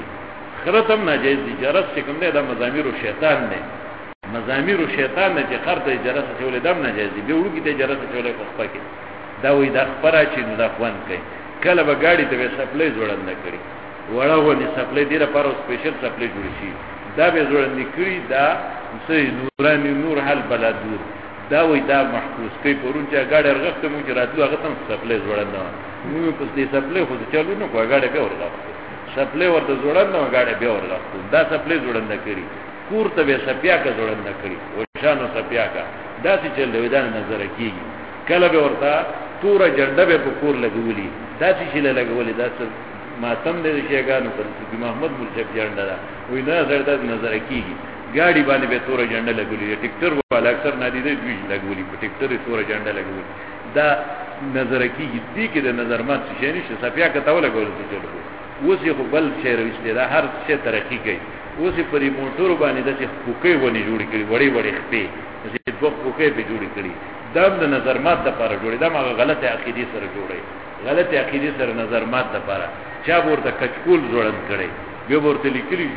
جرس چې کوم دا مزامیر شیطان نه مزامیر شیطان نه چې خر ته جرس چولې دم ناجیز دي به لوکي ته جرس چولې خپکی دا وې دا خبره چې نو دا خوان کوي کله به گاڑی ته سپلای جوړند کړي وړه ونی سپلای دی لپاره سپیشل سپلای جوړ شي دا به جوړند کړي دا سې نورانی نور حل بلدور دا وې دا محفوظ کوي پرون چې گاڑی رغښت مو چې راتلو هغه تم سپلای جوړند نو په دې سپلای خو چالو نو کوه گاڑی به ورغښت سپلای ورته جوړند نو گاڑی به ورغښت دا سپلای جوړند کړي کور ته به سپیا کا جوړند کړي وشانو سپیا کا دا چې چل دی دا نظر کیږي کله به ورته تورا جنډه به پکور لګولي دا چې لګولي دا ماتم دې شيګانو پر چې محمد ملچک جنډه دا وې نه زړه نظر کیږي گاڑی باندې به تورا جنډه لګولي ټیکټر والا اکثر نادي دې ویج لګولي په ټیکټر تورا جنډه لګولي دا نظر کیږي دې کې د نظر مات شي نشي صفیا کته لګول څه چلو اوس یو بل شهر وستدا هر څه ترقی کوي اوس په موټر باندې د حقوقي ونی جوړ کړي وړي خپې چې په حقوقي به جوړ کړي دا د نظر مات لپاره جوړي دا ما غلطه عقیده سره جوړي غلطه عقیده سره نظر مات لپاره چا ورته کچکول جوړند کړي به ورته لیکلي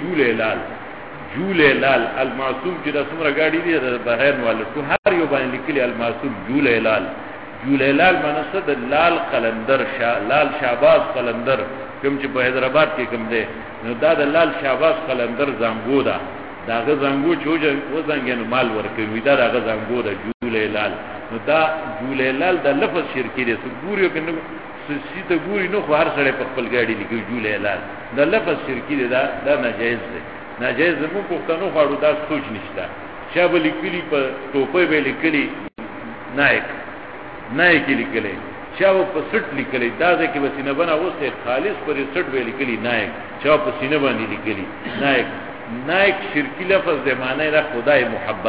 جول لال المعصوم چې د څومره گاډي دي د بهر والو ټول هر یو باندې لیکلي المعصوم جول لال منصد لال قلندر لال شعباز قلندر کوم چې په حیدرآباد کې کوم دی نو دا د لال شعباز قلندر زنګو دا داغه زنګو چوجه وزنګنو مال ورکوي دا داغه زنګو دا جول لال نو دا جول لال د لفظ شرکی دی ګوريو کنه سیده ګوري نو خو هر سره په خپل گاډي لیکي جول لال دا لفظ شرکی دی دا ناجیز دی ناجیز مو پښتنو غاړو دا سوچ نشته شاب لیکلی په ټوپه به لیکلی نایک لیکلی شاب په سټ لیکلی دا ځکه وسینه بنا اوسه خالص پر سټ به لیکلی نایک شاب په سینه باندې لیکلی نایک شرکی لفظ د معنی را خدای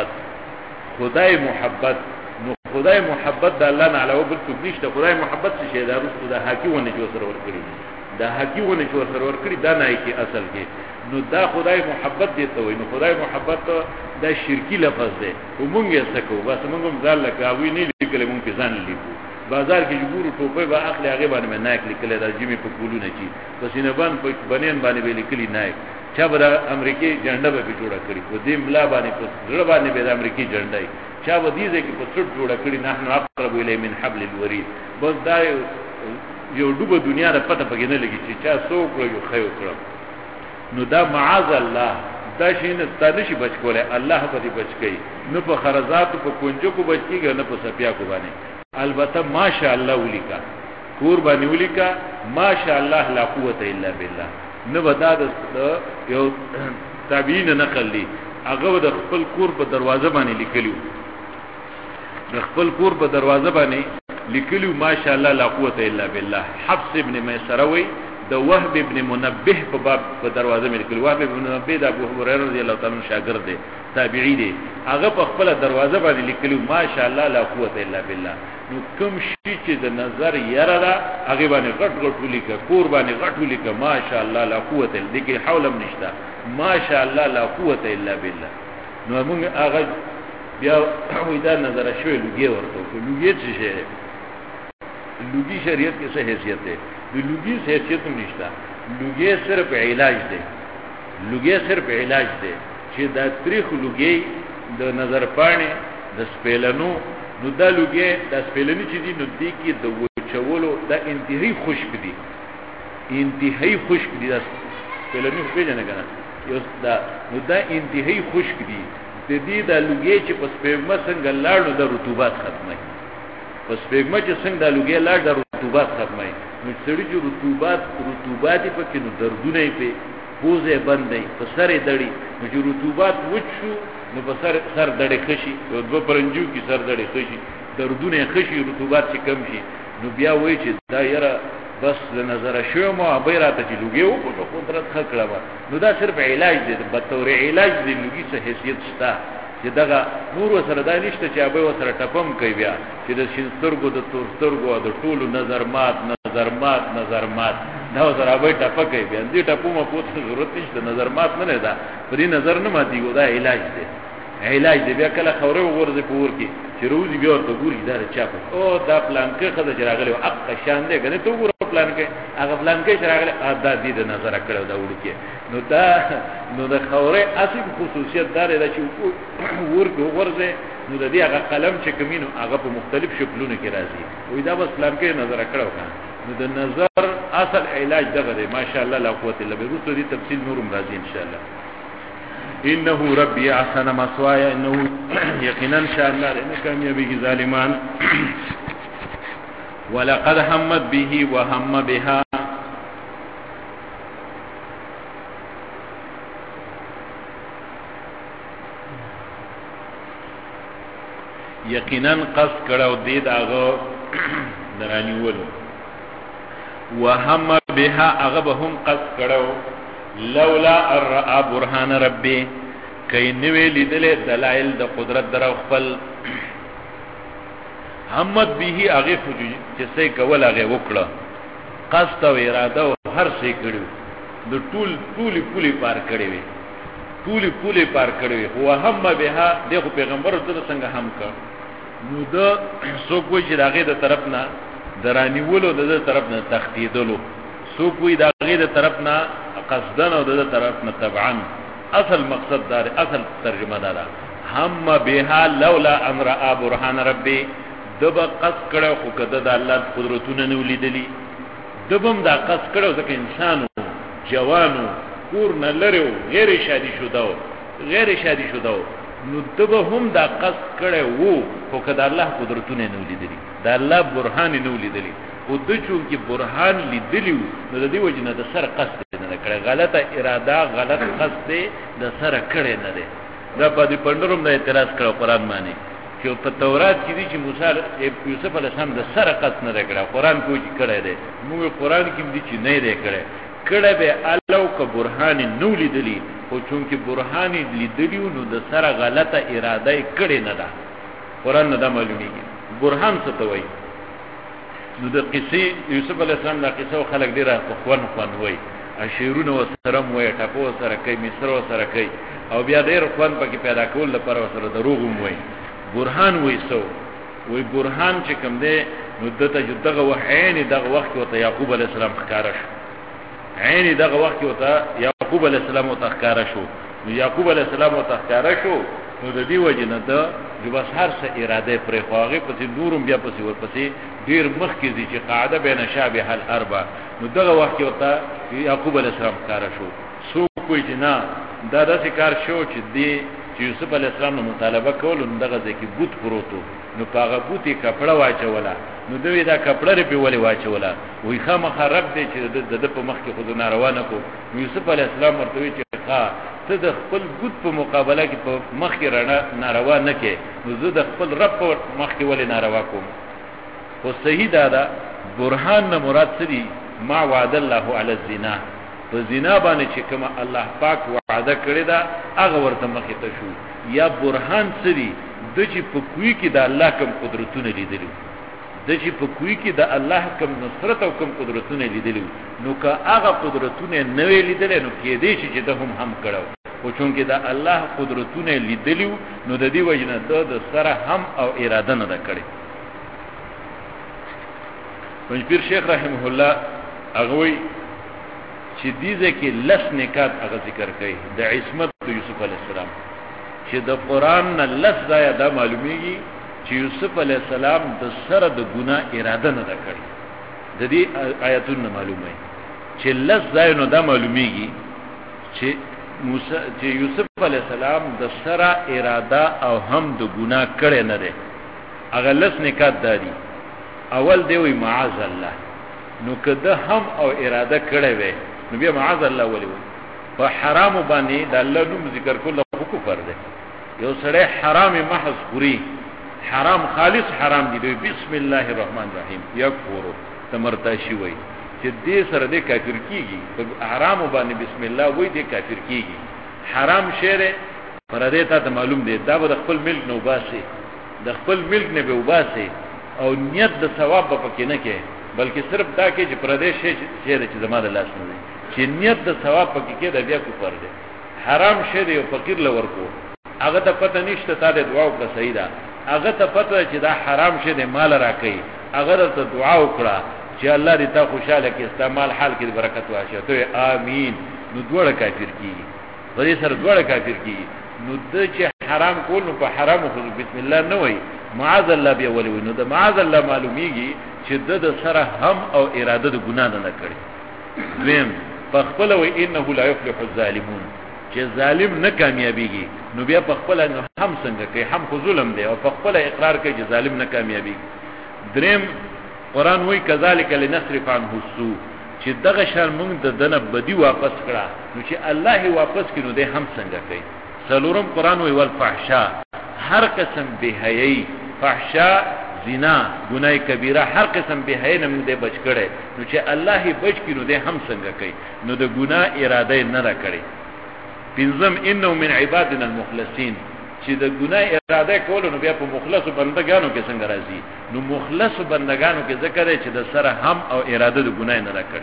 محبت نو خدای محبت د الله نه علاوه بل څه نشته خدای محبت څه شی دا رسول د حقیقونه جو سره ور کړی دا حقیقونه جو سره ور کړی دا نایکی اصل کې نو دا خدای محبت دی ته وای نو خدای محبت دا شرکی لفظ دی او مونږ یې سکو بس مونږ هم ځل لکاوی نه لیکل مونږ ځان لیکو بازار کې جوړو ټوپه به اخلي هغه باندې نایک لیکل دا جمی په کولونه چی پس نه باندې په بنین باندې به لیکلی نایک چا به د امریکای جنډه به جوړه کړی و دې ملا باندې په زړه باندې به د امریکای جنډه چا به دې ځکه په څټ جوړه کړی نحنو اقرب الی من حبل الورید بس دا یو ډوبه دنیا د پته پګینه لګی چې چا څوک یو خیو کړم نو دا معاذ الله دا شینه ستانشي بچ کوله الله به دې بچ کړي نو په خرزات په کونجو کو بچ کیږي نه په سپیا کو باندې البته ماشاء الله ولیکا کور باندې ولیکا ماشاء الله لا قوت الا بالله نو ودا د یو تابعین نقل لی هغه د خپل کور په دروازه باندې لیکلیو د خپل کور په دروازه باندې لیکلیو ماشاء الله لا قوت الا بالله حفص ابن میسروی د وهب ابن منبه په باب په دروازه باندې لیکلیو وهب ابن منبه د ابو هريره رضی الله تعالی عنہ شاګرد دی تابعی دی هغه په خپل دروازه باندې لیکلیو ماشاء الله لا قوت الا بالله نو کوم شي چې د نظر یاره دا هغه باندې غټ ولیکه کور باندې غټ ولیکه ماشاء الله لا قوت الا دې کې حولم نشته ماشاء الله لا قوت الا بالله نو موږ هغه بیا وېدا نظر شوی لګي ورته لګي چې لګي شریعت کې څه حیثیت ده د لګي حیثیت نشته لګي صرف علاج ده چې دا تاریخ لګي د نظر پانی د سپېلنو نو دا لګي د سپېلنی چې دي نو دې کې د وچولو دا انتهایی خشک دي دا سپېلنی په جنه کنه یو دا نو دا انتهایی خشک دي د دې د لګي چې په سپېګما څنګه لاړو د رطوبات ختمه په سپېګما چې څنګه د لګي لاړ د رطوبات ختمه نو سړي چې رطوبات په کې نو دردونه په بوزه بندې په سره دړي نو چې رطوبات وچو نو په سر دړي خشي او د پرنجو کې سر دړي خشي دردونه خشي رطوبات چې کم شي نو بیا وایي چې دا یره بس د نظر شوم او بیراته چې لګي او په قدرت خکړه نو دا صرف علاج دی په تور علاج دی لګي څه حیثیت شته چې دغه نور سره دا نشته چې ابي وسره ټپم کوي بیا چې د شینسترګو د تورسترګو د ټولو نظر مات دا سره ابي ټپکې بیا دې ټپو ما پوت ضرورت نشته نظر مات نه ده پرې نظر نه ماتي دا علاج دی بیا کله خوره وګورځي پور کې چې روزي بیا ورته ګوري دا چاپ او دا پلان کې خدای چراغله حق شان دی کنه ته ګور پلان کې هغه پلان کې چراغله دا دې د نظر کړو دا وړي نو دا خوره اصل خصوصیت دار دی چې ورګو ورځي نو د دې هغه قلم چې کمینو هغه په مختلف شکلونو کې راځي وې دا بس پلان کې نظر کړو کنه نو د نظر اصل علاج دغه دی ماشاء الله لا قوت الا بالله رسو دي تفصیل نورم راځي ان شاء الله انه ربي احسن مثواي انه يقينا ان شاء الله ان كان يبغي ظالمان ولقد همت به وهم بها یقینا قصد کړه دې داغه درانیول وهم بها هغه هم قصد کړه لولا الرا برهان ربي کای نوې لیدل دلایل د قدرت در خپل همت به هغه فوجي چې څه کول هغه وکړه قصد او اراده او هر څه کړو د ټولي پار کړی وي هو هم بها دغه پیغمبر ته څنګه هم کا نو د سو کوی چې دغه د طرف نه درانیولو د طرف نه تخدیدلو سو کوی دغه د طرف نه قصدن او د طرف نه تبعا اصل مقصد دار اصل ترجمه دار هم بها لولا امر برهان ربي دب قصد کړه خو کده د الله قدرتونه نه ولیدلی دبم دا قصد کړه ځکه انسانو جوانو کور نه لرو غیر شادي شوده نو دب هم دا قصد کړه وو خو کده الله قدرتونه نه ولیدلی دا الله برهان نه ولیدلی او د چون کې برهان لیدلیو نو د دې وجنه د سر قصد نه کړه غلطه اراده غلط قصد د سر کړه نه ده دا په دې پندروم د اعتراض کړو قران باندې چې په تورات کې دي چې موسی یوسف علیه السلام د سره قصد نه کړو قران کوی کړی دی موږ قران کې دي چې نه دی کړی کړه به الله کو برهان نو لیدلی او چونکه برهان لیدلی نو د سره غلطه اراده کړی نه ده قران نه دا معلومیږي برهان څه ته وایي نو د قصې یوسف علیه السلام د قصو خلک ډیره خوان وای اشیرونه وسره وای ټاپو سره کوي مصر سره کوي او بیا ډیر خوان پکې پیدا کول لپاره سره دروغ وای برهان وای سو وای برهان چې کوم دی نو دته دغه وحین دغه وخت او ته یعقوب علیه السلام ښکارا شو عین دغه وخت او ته یعقوب علیه السلام او ته ښکارا شو نو یعقوب علیه السلام او ته ښکارا شو نو د دې وجنه ته جو بس هر څه اراده پرې خواږي پسې نورم بیا پسې ورپسې ډیر مخکې دي چې قاعده بین شابه الاربع نو دغه وخت او ته یعقوب علیه السلام ښکارا شو سو کوی جنا دا داسې کار شو چې دی چې یوسف علیه السلام نو مطالبه کول نو دغه ځکه بوت پروتو نو پاغه بوتي کپڑا واچولا نو دوی دا کپڑا ری په ولې واچولا وای خامخ رب دې چې د په مخ کې خود ناروا نه کو یوسف علیه السلام ورته وی چې ښا ته د خپل بوت په مقابله کې په مخ کې رڼا ناروا نه کې نو زه د خپل رب په مخ کې ولې ناروا کوم خو صحیح دا برهان نه مراد څه دي ما وعد الله علی الزنا په زنا باندې چې کوم الله پاک وعده کړی دا هغه ورته مخې ته شو یا برهان څه دي د چې په کوی کې د الله کوم قدرتونه لیدلو د چې په کوی کې د الله کوم نصرت او کوم قدرتونه لیدلو نو که هغه قدرتونه نه لیدل نو کې دې چې د هم کړو او چونکه د الله قدرتونه لیدلو نو د دې وجنه د سره هم او اراده نه کړی پنځپیر شیخ رحمه الله هغه وی چې دې ځکه لس نکات هغه ذکر کړي د عصمت یوسف علی السلام چې د قران نه لس ځای دا معلومیږي چې یوسف علی السلام د سره د ګناه اراده نه کړی د دې آیاتونو معلومه چې لس ځای نو دا معلومیږي چې موسی چې یوسف علی السلام د سره اراده او هم د ګناه کړی نه دی هغه لس نکات دادي اول دی وی معاذ الله نو کده هم او اراده کړی وي نو بیا معاذ الله ولي په حرام باندې د الله نوم ذکر کول کفر دی یو سره حرام محض خوري حرام خالص حرام دی بسم الله الرحمن الرحیم یکفر تمرتاشی وای چې دې سره دې کافر کیږي په حرام باندې بسم الله وای دې کافر کیږي حرام شعر پر دې ته معلوم دی دا د خپل ملک نو باسي د خپل ملک نه به وباسي او نیت د ثواب په کې نه کې بلکې صرف دا کې چې پردیش شعر چې زما د لاس نه دی چې نیت د ثواب په کې د بیا کفر دی حرام شه دی او فقیر لور کو هغه ته پته نشته تا د دعا وکړه صحیح ده هغه ته پته چې دا حرام شه دی مال راکې هغه ته دعا وکړه چې الله دې تا خوشاله کې استعمال حال کې برکت واشه ته امين نو دوړه کافر کیږي په دې سره دوړه کافر کیږي نو د چې حرام کول نو په حرام خو بسم الله نه وای معاذ الله بیا ولي نو د معاذ الله معلومیږي چې د سره هم او اراده د ګناه نه کړی ویم په خپل وای انه لا يفلح الظالمون چې ظالم نه کامیابیږي نو بیا په خپل هم څنګه کوي هم خو ظلم دی او په خپل اقرار کوي چې ظالم نه کامیابیږي دریم قران وای کذالک لنصرف عنه السوء چې دغه شان موږ د دنه بدی واپس کړه نو چې الله واپس کینو دی هم څنګه کوي سلورم قران وی والفحشاء هر قسم بهایي فحشاء زنا گناه کبیره هر قسم بهایي نه دې بچ کړي نو چې الله بچ کینو دې هم څنګه کوي نو د ګناه اراده نه را کړی پنځم انه من عبادنا المخلصين چې د ګناه اراده کول نو بیا په مخلص بندگانو کې څنګه راځي نو مخلص بندگانو کې ذکر دی چې د سره هم او اراده د ګناه نه را کړی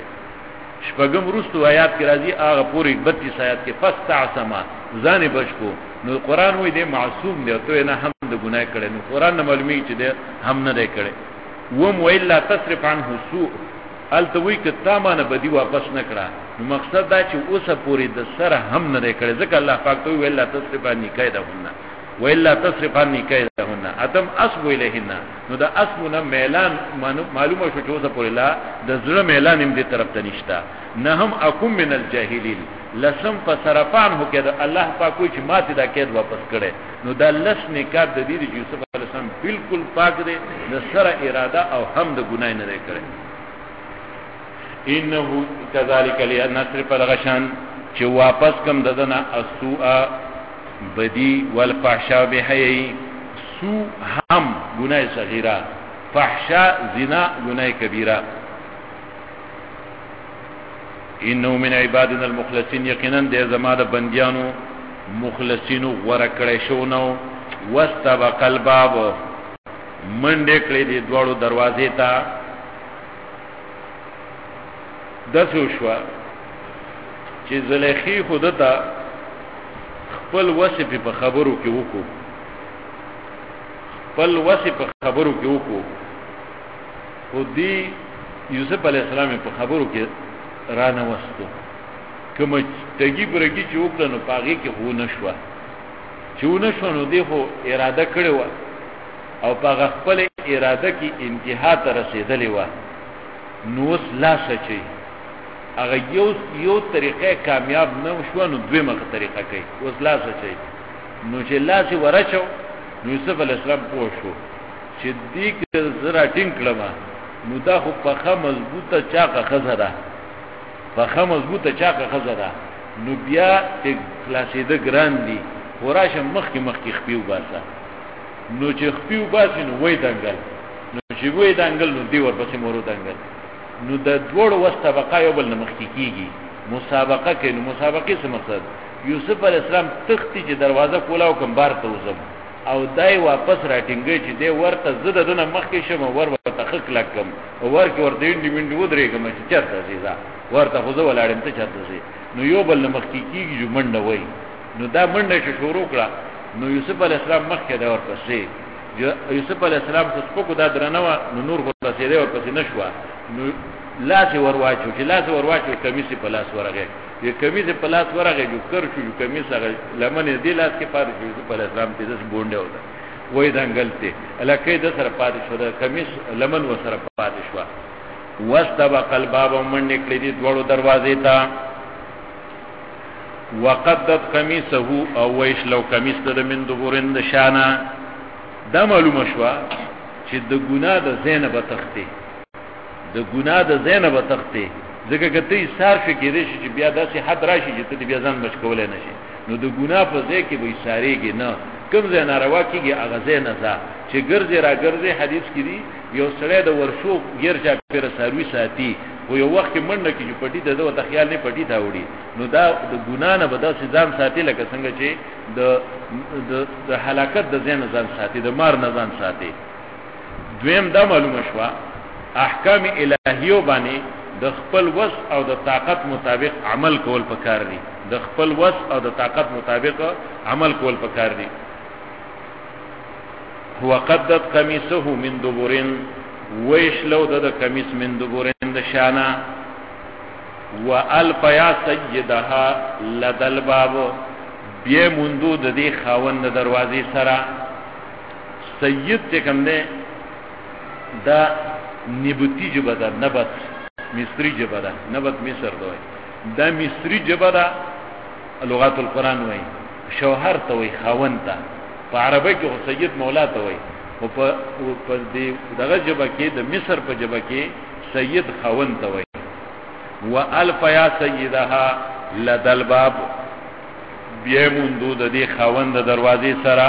شپږم رستو آیات کې راځي هغه پوری 32 آیات کې فاستعصما ځان بچو نو قران وې دې معصوم دی ته نه هم د ګناه کړي نو قران نه معلومي چې دې هم نه دی کړي وم ویلا تصرف عنه سوء التوي ک تامانه بدی واپس نه کړه نو مقصد دا چې اوسه پوری د سره هم نه دی کړي ځکه الله پاک ته ویلا تصرف عنه کیدهن ویلا تصرف عنه کیدهن ادم اسب الیهن نو دا اسبنا میلان معلومه شو چې اوسه پوری لا د زړه میلان هم دې طرف ته نشتا نه هم اكم من الجاهلین لسم په صرفان هو کې الله پاک کوئی چې ماته دا کېد واپس کړي نو دا لس نکات د دې یوسف علیه السلام بالکل پاک دی د سره اراده او هم د ګناه نه لري کړي انه كذلك لنصرف الغشان چې واپس کم ددنه اسوء بدی والفحشاء بحیی سو هم گناہ صغیرہ فحشاء زنا گناہ کبیرہ انه من عبادنا المخلصین یقینا دے زمانہ بندیانو مخلصینو ورکڑے شونو واستبق الباب منډه کړې دي دوړو دروازې ته دسو شو چې زلیخی خودتا خپل وصف په خبرو کې وکړو خپل وصف په خبرو کې وکړو خو دی یوسف علی السلام په خبرو کې رانه وستو کوم تګي برګي چې وکړو نو پاغي کې هو نشو چې ونه نو دی خو اراده کړې و او په خپل اراده کې انتها ته رسیدلې و نو لا سچي هغه یو طریقې کامیاب نه شو نو دویمه طریقه کوي اوس لا سچي نو چې لا سي ورچو نو یوسف علی السلام پوه شو چې دې کې زرا ټینګ کړم نو دا خو په مضبوطه چاقه خزره په مضبوطه چاقه خزره نو بیا چې خلاصېده ګران دي وراشه مخکې خپیو باسه نو چې خپیو باسه نو وای دنګل نو چې وای دنګل نو دی ورپسې مورو دنګل نو د دوړو واستبقا یو بل مخکې کیږي مسابقه کې نو مسابقه څه مقصد یوسف علی السلام تختی چې دروازه کولاو کوم بار ته وزم او دای واپس راټینګي چې دی ورته زده دنه مخکې شم ورته خک لکم او ورکه ورته انډی منډي ودرېګم چې چرته زیدا ورته خو زه ولاړم ته چرته زی نو یو بل مخکې کیږي جو منډه وای نو دا منډه چې شروع کړه نو یوسف علی السلام مخکې دا ورپسې یوسف علی السلام خو سپکو دا درنه نو نور خو تاسو دی ورپسې نشو نو لاس ورواچو چې لاس ورواچو کمیس په لاس ورغه یو کمیس په لاس ورغه جو کر شو کمیس هغه لمن دی لاس کې پاره شو یوسف علی السلام ته داس بونډه وته وای دنګلته الکه د سره پاتې شو د کمیس لمن و سره پاتې شو واستبق الباب من نکړي دي دوړو دروازې ته وقدت قميصه او ويش لو قميص د من دبورن د شانه دا معلومه شو چې د ګناه د زینب تخته د ګناه د زینب تخته ځکه کته سار فکر شي چې بیا داسې حد راشي چې ته بیا ځان بچ کولای نشي نو د ګناه په ځای کې به ساريږي نه کوم ځای ناروا کیږي هغه ځای نه ځه چې ګرځي را ګرځي حدیث کې دی یو سړی د ورشو ګرځا پر ساروي ساتي خو یو وخت منډه کې پټي ته د خیال نه پټي تا وړي نو دا د ګنا نه به د ځان ساتي لکه څنګه چې د هلاکت د ځان ځان ساتي د مار نه ځان ساتي دویم دا معلومه شو احکام الهیو باندې د خپل وس او د طاقت مطابق عمل کول پکار دي د خپل وس او د طاقت مطابق عمل کول پکار دي هو قدت قميصه من دبرن ويشلو د قميص من دبرن د شانا والف يا سيدها لدل باب بیا مندو د دې خاوند دروازې سره سید ته کوم ده دا نبتی جبه ده نبت مصری جبه ده نبت مصر دوی دا مصری جبه ده لغات القرآن وی شوهر ته وی خاوند ته په عربی کې خو سید مولا ته وی او په دغه جبه کې د مصر په جبه کې سید خاوند ته وی والف یا سیدها لدل باب بیا مندو د دې خاوند دروازې سره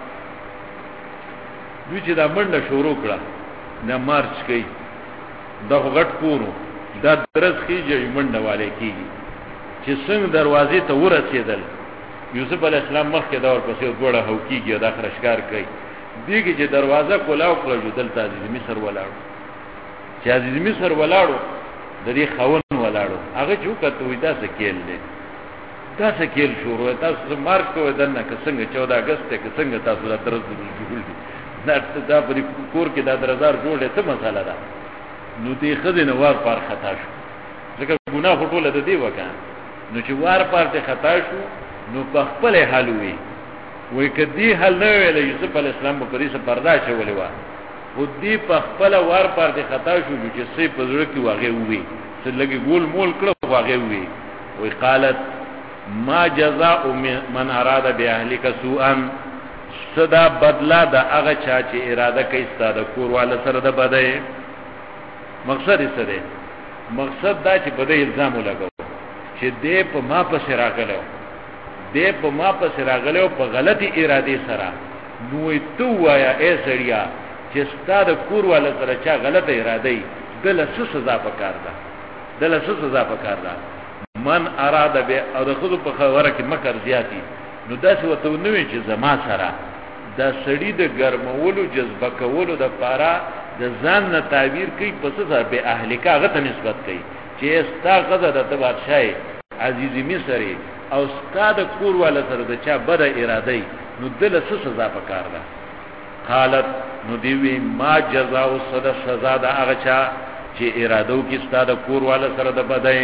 دوی چې دا منډه شروع کړه نه مارچ کوي دا غټ کورو دا درس کیږي منډه والے کیږي چې څنګه دروازې ته ورسېدل یوسف علی السلام مخکې دا ورپسې دوړه هو کیږي دا خرشکار کوي دیږي چې دروازه کولاو کړو دلته عزیز مصر ولاړو چې عزیز مصر ولاړو د دې خاوند ولاړو هغه چې وکړه وې دا سکیل دی دا سکیل شروع تاسو مارک کوی دنه که څنګه 14 اگست ته څنګه تاسو دا درس جوړ دي دا په کور کې دا درزار جوړه ته مساله ده نو دې خزینه وار پر خطا شو ځکه ګناه ټوله د دې وکړه نو چې وار پر ته خطا شو نو په خپل حال وی کدی حل نه ویل یوسف علی السلام په پریسه پردا چولې و خو دې په خپل وار پر ته خطا شو چې سې په زړه کې واغې وی چې لګي ګول مول کړو واغې وی قالت ما جزاء من اراد باهلک سوءا صدا بدلا دا هغه چا چې اراده کوي ستاده کورواله سره د بدای مقصد یې څه دی مقصد دا چې بدای الزام لګاو چې دې په ما پسې راغلو دې په ما پس راغلو په غلطي اراده سره نو تو وایا ای سړیا چې ستاره کور والا سره چا غلطه اراده ای دل څه سزا پکار ده دل څه سزا پکار ده من اراده به او خود په خبره کې مکر زیاتی نو داسې وته نوې چې زما سره دا سړی د ګرمولو جذبه کولو د پاره د ځان نه تعبیر کوي پس سره به اهلکا غته نسبت کوي چې ستا غزه د تبارشای عزیزی مصری او ستا د کور والا سره د چا بد اراده ای نو دل څه سزا پکار ده قالت نو دیوی ما جزاء صد سزا د هغه چا چې ارادو کې ستا د کور والا سره د بدای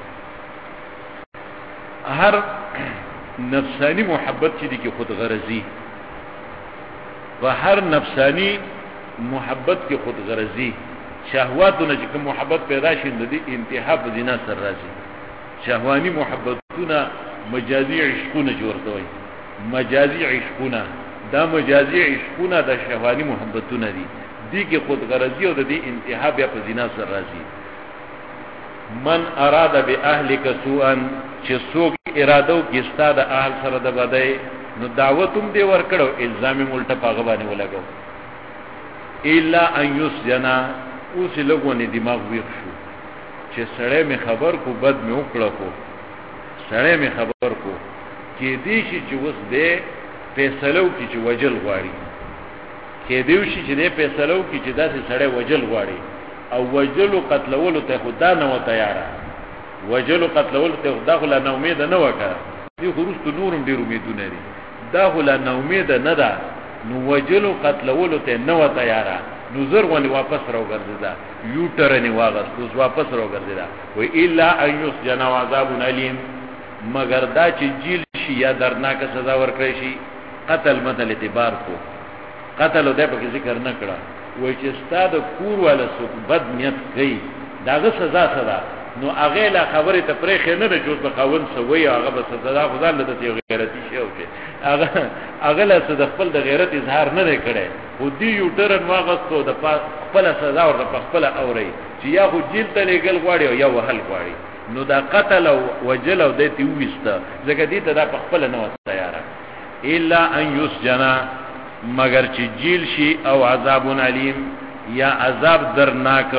هر نفسانی محبت چې دی کې خود غرضی و هر نفسانی محبت کې خود غرضی شهواتونه چې کوم محبت پیدا شي د دې انتها په زنا سره راځي شهوانی محبتونه مجازي عشقونه جوړوي مجازي عشقونه دا مجازي عشقونه د شهوانی محبتونه دي دي کې خود غرضی او د دې انتها بیا په زنا سره راځي من اراد باهلک سوءا چې څوک ارادو کې ستاده اهل سره د بدای نو دعوتوم دی ورکړو الزام ملټه پاغه باندې ولګو الا ان یسجنا اوس لګونه دماغ ویښ شو چې سړی می خبر کو بد می وکړو کو سړی می خبر کو کې دې شي چې وس دې فیصلو کې چې وجل غواړي کې دې شي چې دې فیصلو کې چې داسې سړی وجل غواړي او وجلو قتلولو ته خدا نه و تیار وجلو قتلولو ته خدا خلا نه امید نه وکړه دې خروست نورم ډیر امیدونه لري دا خلا نه امید نه ده نو وجلو قتلولو ته نه و تیار نو زر غونې واپس راوګرځیدا یو ټرنی واغست اوس واپس راوګرځیدا و الا ایوس جنا عذاب الیم مگر دا چې جیل شي یا درناک سزا ورکړي شي قتل مثل اعتبار کو قتل دې په ذکر نه کړه وای چې ستاد کور ولا سو بد نیت کوي داغه سزا سره نو هغه لا خبره ته پرې خنه نه جوړ بخاون سوی هغه به سزا خدای له دې غیرتی شی او چې هغه له د خپل د غیرت اظهار نه کړي او دی یو ټرن واغستو د خپل سزا او د خپل اوري چې یا خو جیل ته لګل غواړي او یا وهل غواړي نو دا قتل او وجل او دې وسته ځکه دې ته د خپل نه تیار الا ان یسجنا مگر چې جیل شي او عذاب علیم یا عذاب درناک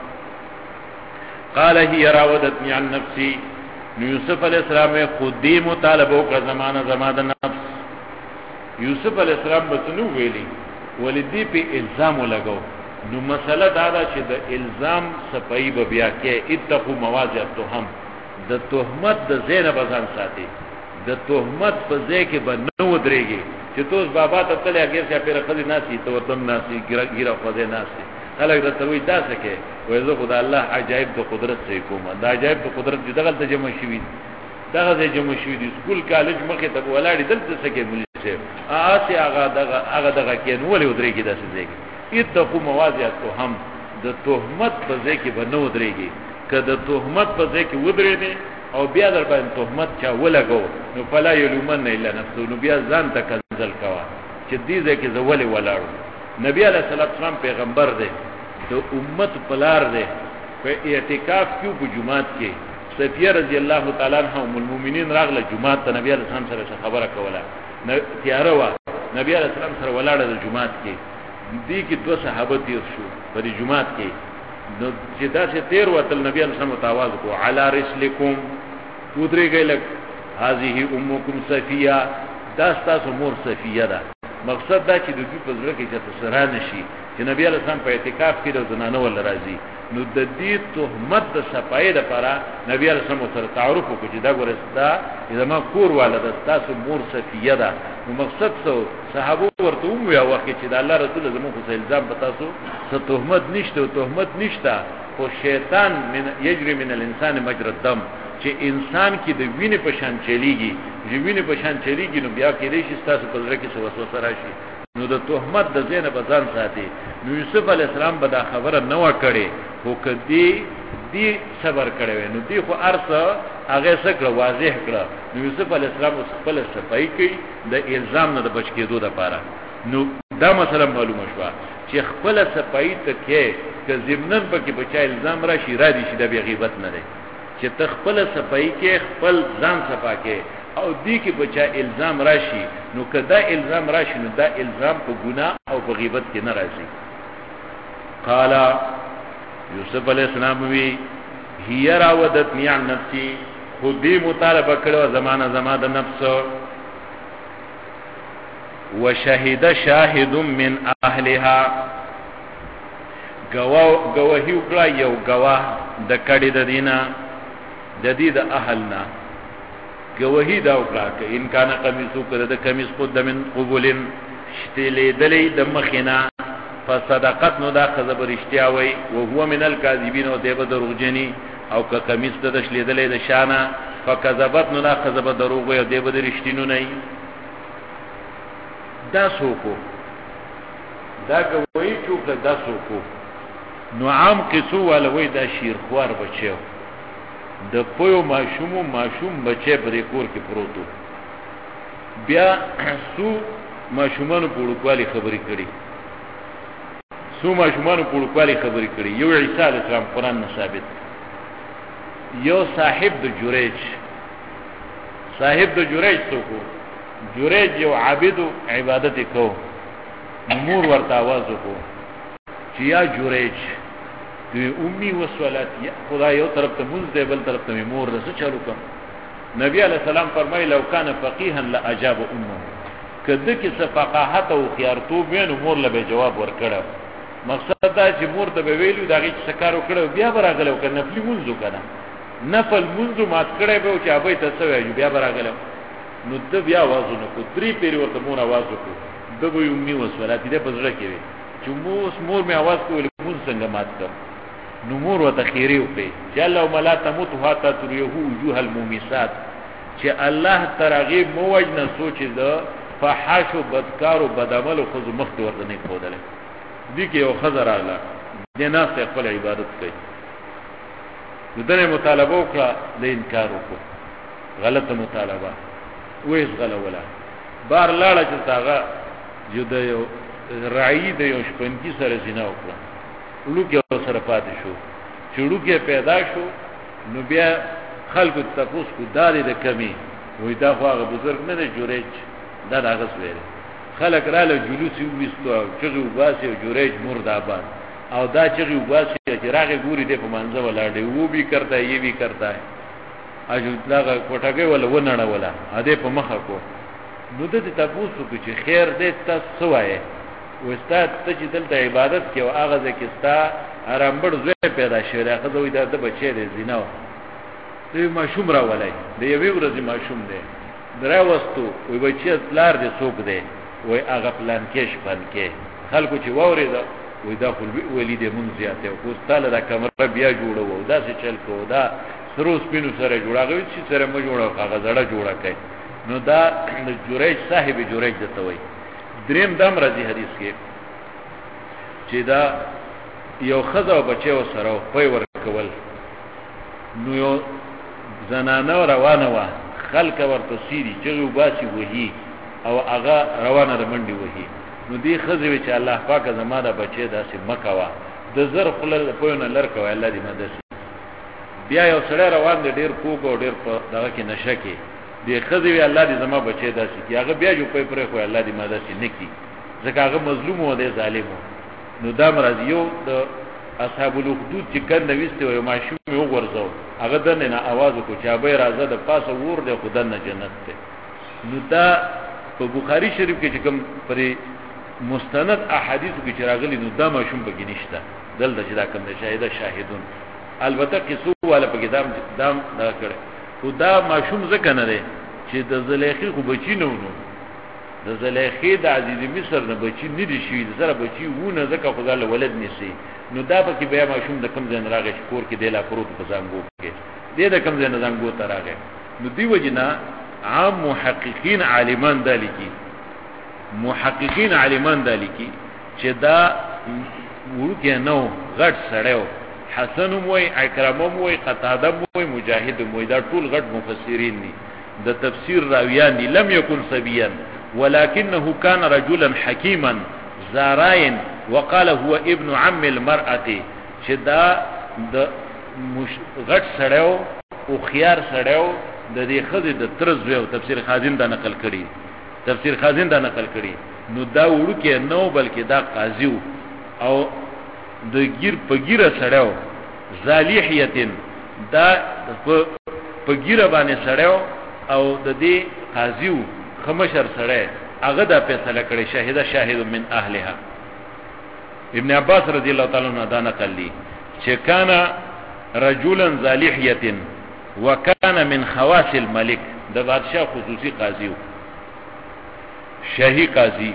قال هي راودتني عن نفسي یوسف علیہ السلام خودی مطالبه کا زمانہ نفس یوسف علیہ السلام بتنو ویلی ولدی په الزام لګاو نو مسله دا ده چې د الزام صفای به بیا کې اتقوا مواضع التهم د تهمت د زینب ځان ساتي د تهمت په ځای کې به نو درېږي چې توس بابا ته تلې اگر چې پیر خدي ناسي تو ورتم ناسي ګیره خدای ناسي خلک د توي داسه کې وای زه خدای الله عجایب د قدرت سي کوم دا عجایب د قدرت دغه ته جمع شوی دغه ته جمع شوی د سکول کالج مخه ته ولاړی دلته سکه مولوی صاحب آسی هغه دغه کې نو ولې ودرې کې داسې ځای اتقوا مواضع التهم د تهمت په ځای کې به نو ودرېږي کله تهمت په ځای کې ودرې دي او بیا در باندې تهمت چا ولګو نو فلا یلومن الا نفسه نو بیا ځان ته کنزل کوا چې دې ځای کې زولې ولاړو نبی علیہ السلام پیغمبر دی د امت پلار دی په اعتکاف کې په جمعات کې صفیه رضی الله تعالی عنها ام المؤمنین راغله جمعات ته نبی علیہ السلام سره خبره کوله تیاره وا نبی علیہ السلام سره ولاړه د جمعات کې دې کې دوه صحابه تیر شو په جمعات کې نو چې دا چې تیر وتل نبی علیہ السلام تواضع کو علی رسلکم ودرې گیلک هذه امکم صفیه دا تاسو مور صفیه ده مقصد دا چې د دې په ځل کې چې تسرا نشي چې نبی علیہ السلام په اعتکاف کې د زنانه ول راځي نو د دې تهمت د صفای لپاره نبی علیہ السلام سره تعارف وکړي چې دا ګورستا اذا ما کور والد تاسو مور صفیه ده نو مقصد څه صحابه ورته ویا وخت چې د الله رسول زموږ خو الزام په تاسو څه تهمت نشته او تهمت نشته خو شیطان من یجري من الانسان مجرى الدم چې انسان کې د وینې په شان چلیږي چې وینې په شان چلیږي نو بیا کې ریشي تاسو په ځل کې څه وسوسه راشي نو د تهمت د زینب ځان ساتي نو یوسف علی السلام به دا خبره نه وکړي خو کدی دی صبر کړي نو دی خو ارسه هغه څنګه واضح کړه نو یوسف علی السلام خپل صفای کوي د الزام نه د بچ کېدو لپاره نو دا مسله معلومه شو چې خپل صفای ته کې ک زمنن پکې بچا الزام راشي را دي چې د غیبت نه لري چې تخپل صفای کې خپل ځان صفا کې او دی کې بچا الزام راشي نو کدا الزام راشي نو دا الزام په ګناه او په غیبت کې نه راځي. قال یوسف علیہ السلام وی هي راودتنی عن نفسی، خودی مطالبه کړو زمانہ زما د نفس. وشهد شاهد من اهلها، گواهی وکړه یو گواه د کړي د دینه د دې د اهلنا، گواهی دا وکړه چې ان کان قمیصو کړه د قمیص قد من قبولن شتلې دلې د مخینا فصدقت نو دا خبر اشتیا وای او هو من الکاذبین او دیو دروغجنی، او که قمیص د شلې دلې د شانه فکذبت نو دا خبر دروغ وای او دیو د رښتینو نه. دا سوکو دا گواهی چوکړه دا سوکو نو عام قصو ولوي دا شیر خوار بچو د پویو ماشوم بچه پرې کور کې پروتو، بیا سو ماشومانو په وړوکوالي خبرې کړي، یو عیسی علیه السلام قرآن نه ثابت، یو صاحب د جریج څوک جریج یو عابد عبادت کو، نمور ورته आवाज وکړو چې یا جریج دوی امي وسولات یا خدای یو طرف ته مونږ دی بل طرف ته مور رسو چالو کوم. نبی علیہ السلام فرمایي لو کان فقیها لاجاب امه، کله کې فقاهت او خيارتوب وینو مور له جواب ورکړه. مقصد دا چې مور ته ویلو دا غي سکار وکړو بیا براغلو کنه نفلی مونږ کنه نفل مونږ مات کړه به چې ابي تاسو وایو بیا براغلو نو د بیا आवाज نو کو درې پیری ورته مور आवाज وکړو د وی امي وسولات دې پزړه کې چې مور می आवाज کول مونږ څنګه مات کړ. نو مور وته خیری وکړي چې الله ملا تموت حتا تريه وجوه المومسات، چې الله ترغیب موج نه سوچ ده فحاش و بدکار و بدعمل و خود مخت ورته نه خودل دي کې یو خزر اعلی د ناس خپل عبادت کوي. دغه مطالبه وکړه د انکار وکړه، غلطه مطالبه وېس غلا ولا بار لاړه چې تاغه جوړ یو رعی د یو شپنکی سره زنا وکړه، لوګي سره پاتې شو، چړوګي پیدا شو. نو بیا خلکو تاسو کو داري د کمی وې دا خو هغه بزرګ نه جوړېج دا هغه سویره خلک رااله جلوس یې وستو چې وباسي او جوړېج مرد آباد او دا چې وباسي چې راغې ګوري د په منځه ولاړې وو به کرتا یې به کرتا اجو دغه کوټګي ولا ونړه ولا ا دې په مخه کو. نو د تاسو کو چې خیر دې تاسو وایي وستاد ته چې دلته عبادت کې او هغه ځکستا ارامبړ زوی پیدا شوی هغه دوی د بچی دی زیناو دوی ماشوم را ولای دی یوې ورځې ماشوم دی درا وستو وي بچی لار دې څوک دی وای هغه پلان کې شپن کې خلکو چې ووري دا وای دا خپل ولید مون زیاته او کوستاله دا کمره بیا جوړو دا څه چل کو دا سروس پینو سره جوړاږي چې سره مو جوړه کاغذ اړه جوړه کوي. نو دا جوړیج صاحب جوړیج دته وای. دریم دم راځي حدیث کې چې دا یو خزه او بچو سره په ور کول، نو یو زنانه روانه و خلک ورته سيري چې وباسي وਹੀ او هغه روانه د منډي وਹੀ. نو دی خزه چې الله پاک زماده بچي داسې مکوا د زر خلل په نه لړکو الله دې مدد. بیا یو سره روان دی ډیر کوګ او ډیر په دغه کې نشه کې دی خزه وی الله دې زما بچي داسې کی هغه بیا جو په پرې خو الله دې مدد نکي ځکه هغه مظلوم و دی ظالم. نو دا مرضیو د اصحاب الاخدود چې کنه وسته یو ماشوم یو ورځو هغه دنه نه आवाज کو چا به راځه د پاسه ور دی خدای نه جنت ته. نو دا په بخاری شریف کې چې کوم پرې مستند احادیث کې چراغلي نو دا ماشوم به نشته دلته چې دا کوم شاهدون البته قصو والا په کتاب دام دا کړي خدا ماشوم ځکه نه دی چې د زلیخي خو بچی نو د زلیخي د عزیز مصر نه بچی نه دي شي زره بچی ونه ځکه خدا له ولد نشي. نو دا په کې بیا ماشوم د کم ځای راغی کور کې دی لا پروت په زنګو کې دی د کم ځای زنګو ته راغی. نو دی وجنا عام محققین عالمان دالیکی چې دا ورکه نو غټ سړیو حسن موي اکرم موي قتاده موي مجاهد موي دا ټول غټ مفسرین دي د تفسیر راویان دي. لم يكن صبيا ولكنه كان رجلا حكيما زارين وقال هو ابن عم المرأه چې دا د غټ سړیو او خيار سړیو د دې خزې د ترز او تفسیر خازن دا نقل کړي تفسیر خازن دا نقل کړي نو دا وړو کې نو بلکې دا قاضي او د گیر په ګیره سړیو زالیحیتن دا په ګیره باندې سړیو او د دې قاضي خمشر سړی هغه دا فیصله کړي شاهد من اهلها ابن عباس رضی الله تعالی عنہ دا نقل لي چې کان رجلا زالیحیتن وکان من خواص الملك د بادشاہ خصوصي قاضي شاهي قاضي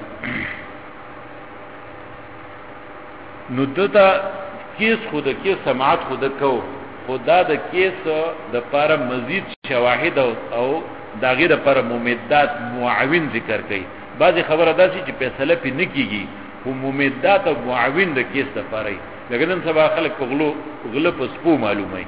نو دتا کیس خود کې سماعت خود کو خدا د کیس د پر مزید شواهد او داغه د پر ممدات معاون ذکر کړي بعضی خبره ده چې فیصله پې نه کیږي خو ممدات او معاون د کیس د پرې لکه نن سبا خلک په غلو په سپو معلومه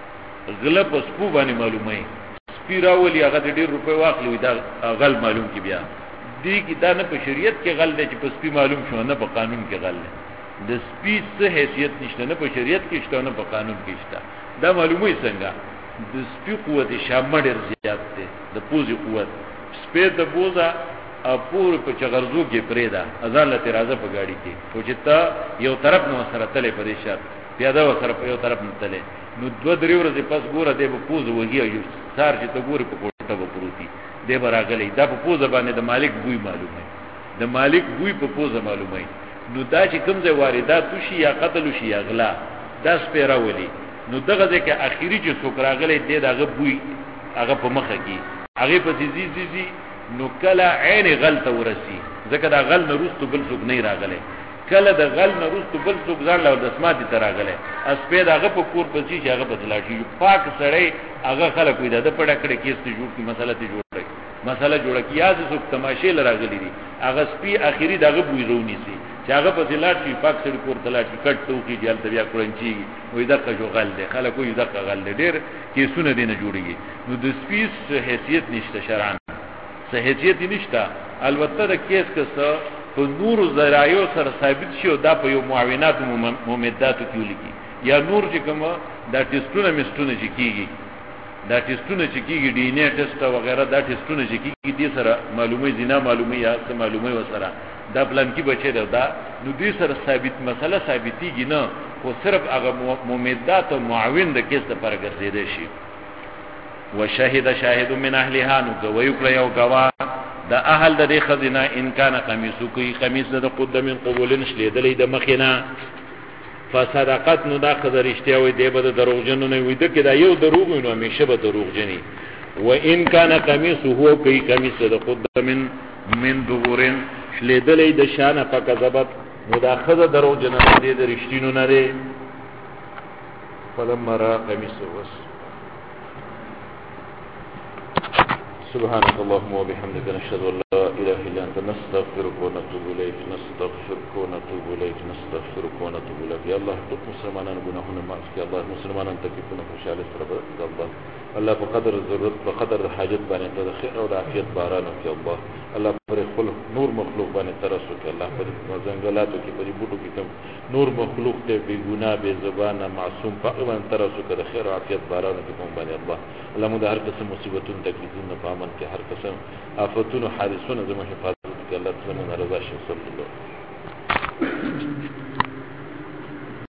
غلط په سپو باندې معلومه سپی راولي هغه د ډیر روپے واخلي دا غل معلوم کی بیا دی کی دا نه په شریعت کې غل دی چې په سپی معلوم شو نه په قانون کې غل دی د سپی څه حیثیت نشته نه په شریعت کې شته نه په قانون کې شته دا معلومه څنګه د سپی قوت شامه ډیر زیات دی د پوزي قوت سپی د بوزا پور په چغرزو کې پریدا ازان له ترازه په گاډي کې پوجتا یو طرف نو سره تلې پریشات پیاده وسره په یو طرف نه تلې نو دو درې ورځې پس ګوره دی په پوز وږي یو سار چې ته ګوري په کوټه به پروتي دی براغلی دا په پوز باندې د مالک بوی معلومه د مالک بوی په پوز معلومه نو دا چې کوم ځای واردات وشي یا قتل وشي یا غلا دا سپیرا ولي نو دغه ځکه اخیری چې څوک راغلی دی دغه بوی هغه په مخه کې هغه په زیزي نو کله عین غلط ورسی ځکه دا غل نه روستو بل څوک نه راغلی کله د غل نه روستو بل څوک ځان له د سماعتي تر راغلی اسپید هغه په کور پسې چې هغه بدلاشي پاک سړی هغه خلک وي د پړه کړه کیس ته جوړ کی مسله ته جوړ کړي مسله جوړه کیاز څوک تماشې لراغلی دي هغه سپی اخیری دغه بوی رونی سي چې هغه په لاټ شي پاک سړی کور تلاټي کټ توکي جل بیا کړنچي وې دغه جو غل دی خلک وي دغه غل ډیر کیسونه دینه جوړيږي نو د سپی حیثیت نشته شرعاً حیثیت نشته البته د کیس کسه په نور ذرایو سره ثابت شي او دا په یو معاونات ممدات کې لګي یا نور چې کوم دا ټیسټونه مستونه چې کیږي دا ټیسټونه چې کیږي ډي ان اے ټیسټ او وغیرہ دا ټیسټونه چې کیږي دي سره معلومه زنا معلومه یا څه معلومه وسره دا پلان کې بچي دا نو دې سره ثابت مسله ثابتيږي نه خو صرف هغه ممدات او معاون د کیس لپاره ګرځیدي شي وشهد شاهد من اهلها نو گویو کړه یو گواه د اهل د خزینه ان کان قمیصو کی قمیص د قد من قبولن شلیدلې د مخینه فصدقت نو دا خزر اشتیا وي دی به دروغجن نه وي د کدا یو دروغ نو همیشه به دروغجنی و ان کان قمیصو هو کی قمیص د قد من دورن شلیدلې د شان فکذبت نو دا خزر دروغجن نه دی د رښتینو نه دی فلما را قمیصو وس سبحانك اللهم وبحمدك نشهد ان لا اله الا انت نستغفرك ونتوب اليك يا الله تطلب مسلمانان گناهونه معاف کړه الله مسلمانان تکلیفونه خوشاله سره الله الله بقدر ضرورت بقدر حاجت باندې ته خیر او عافیت باران وکړه الله پر خپل نور مخلوق باندې ترسو کې الله پر ځنګلاتو کې پر بوټو کې کوم نور مخلوق ته بے ګناه بے زبانه معصوم په باندې ترسو کې خیر او عافیت باران وکړه باندې الله مو د هر قسم مصیبتونو تکلیفونو په امن کې هر قسم آفتونو حادثونو زموږ حفاظت کې الله تعالی مون رضا شي صلی الله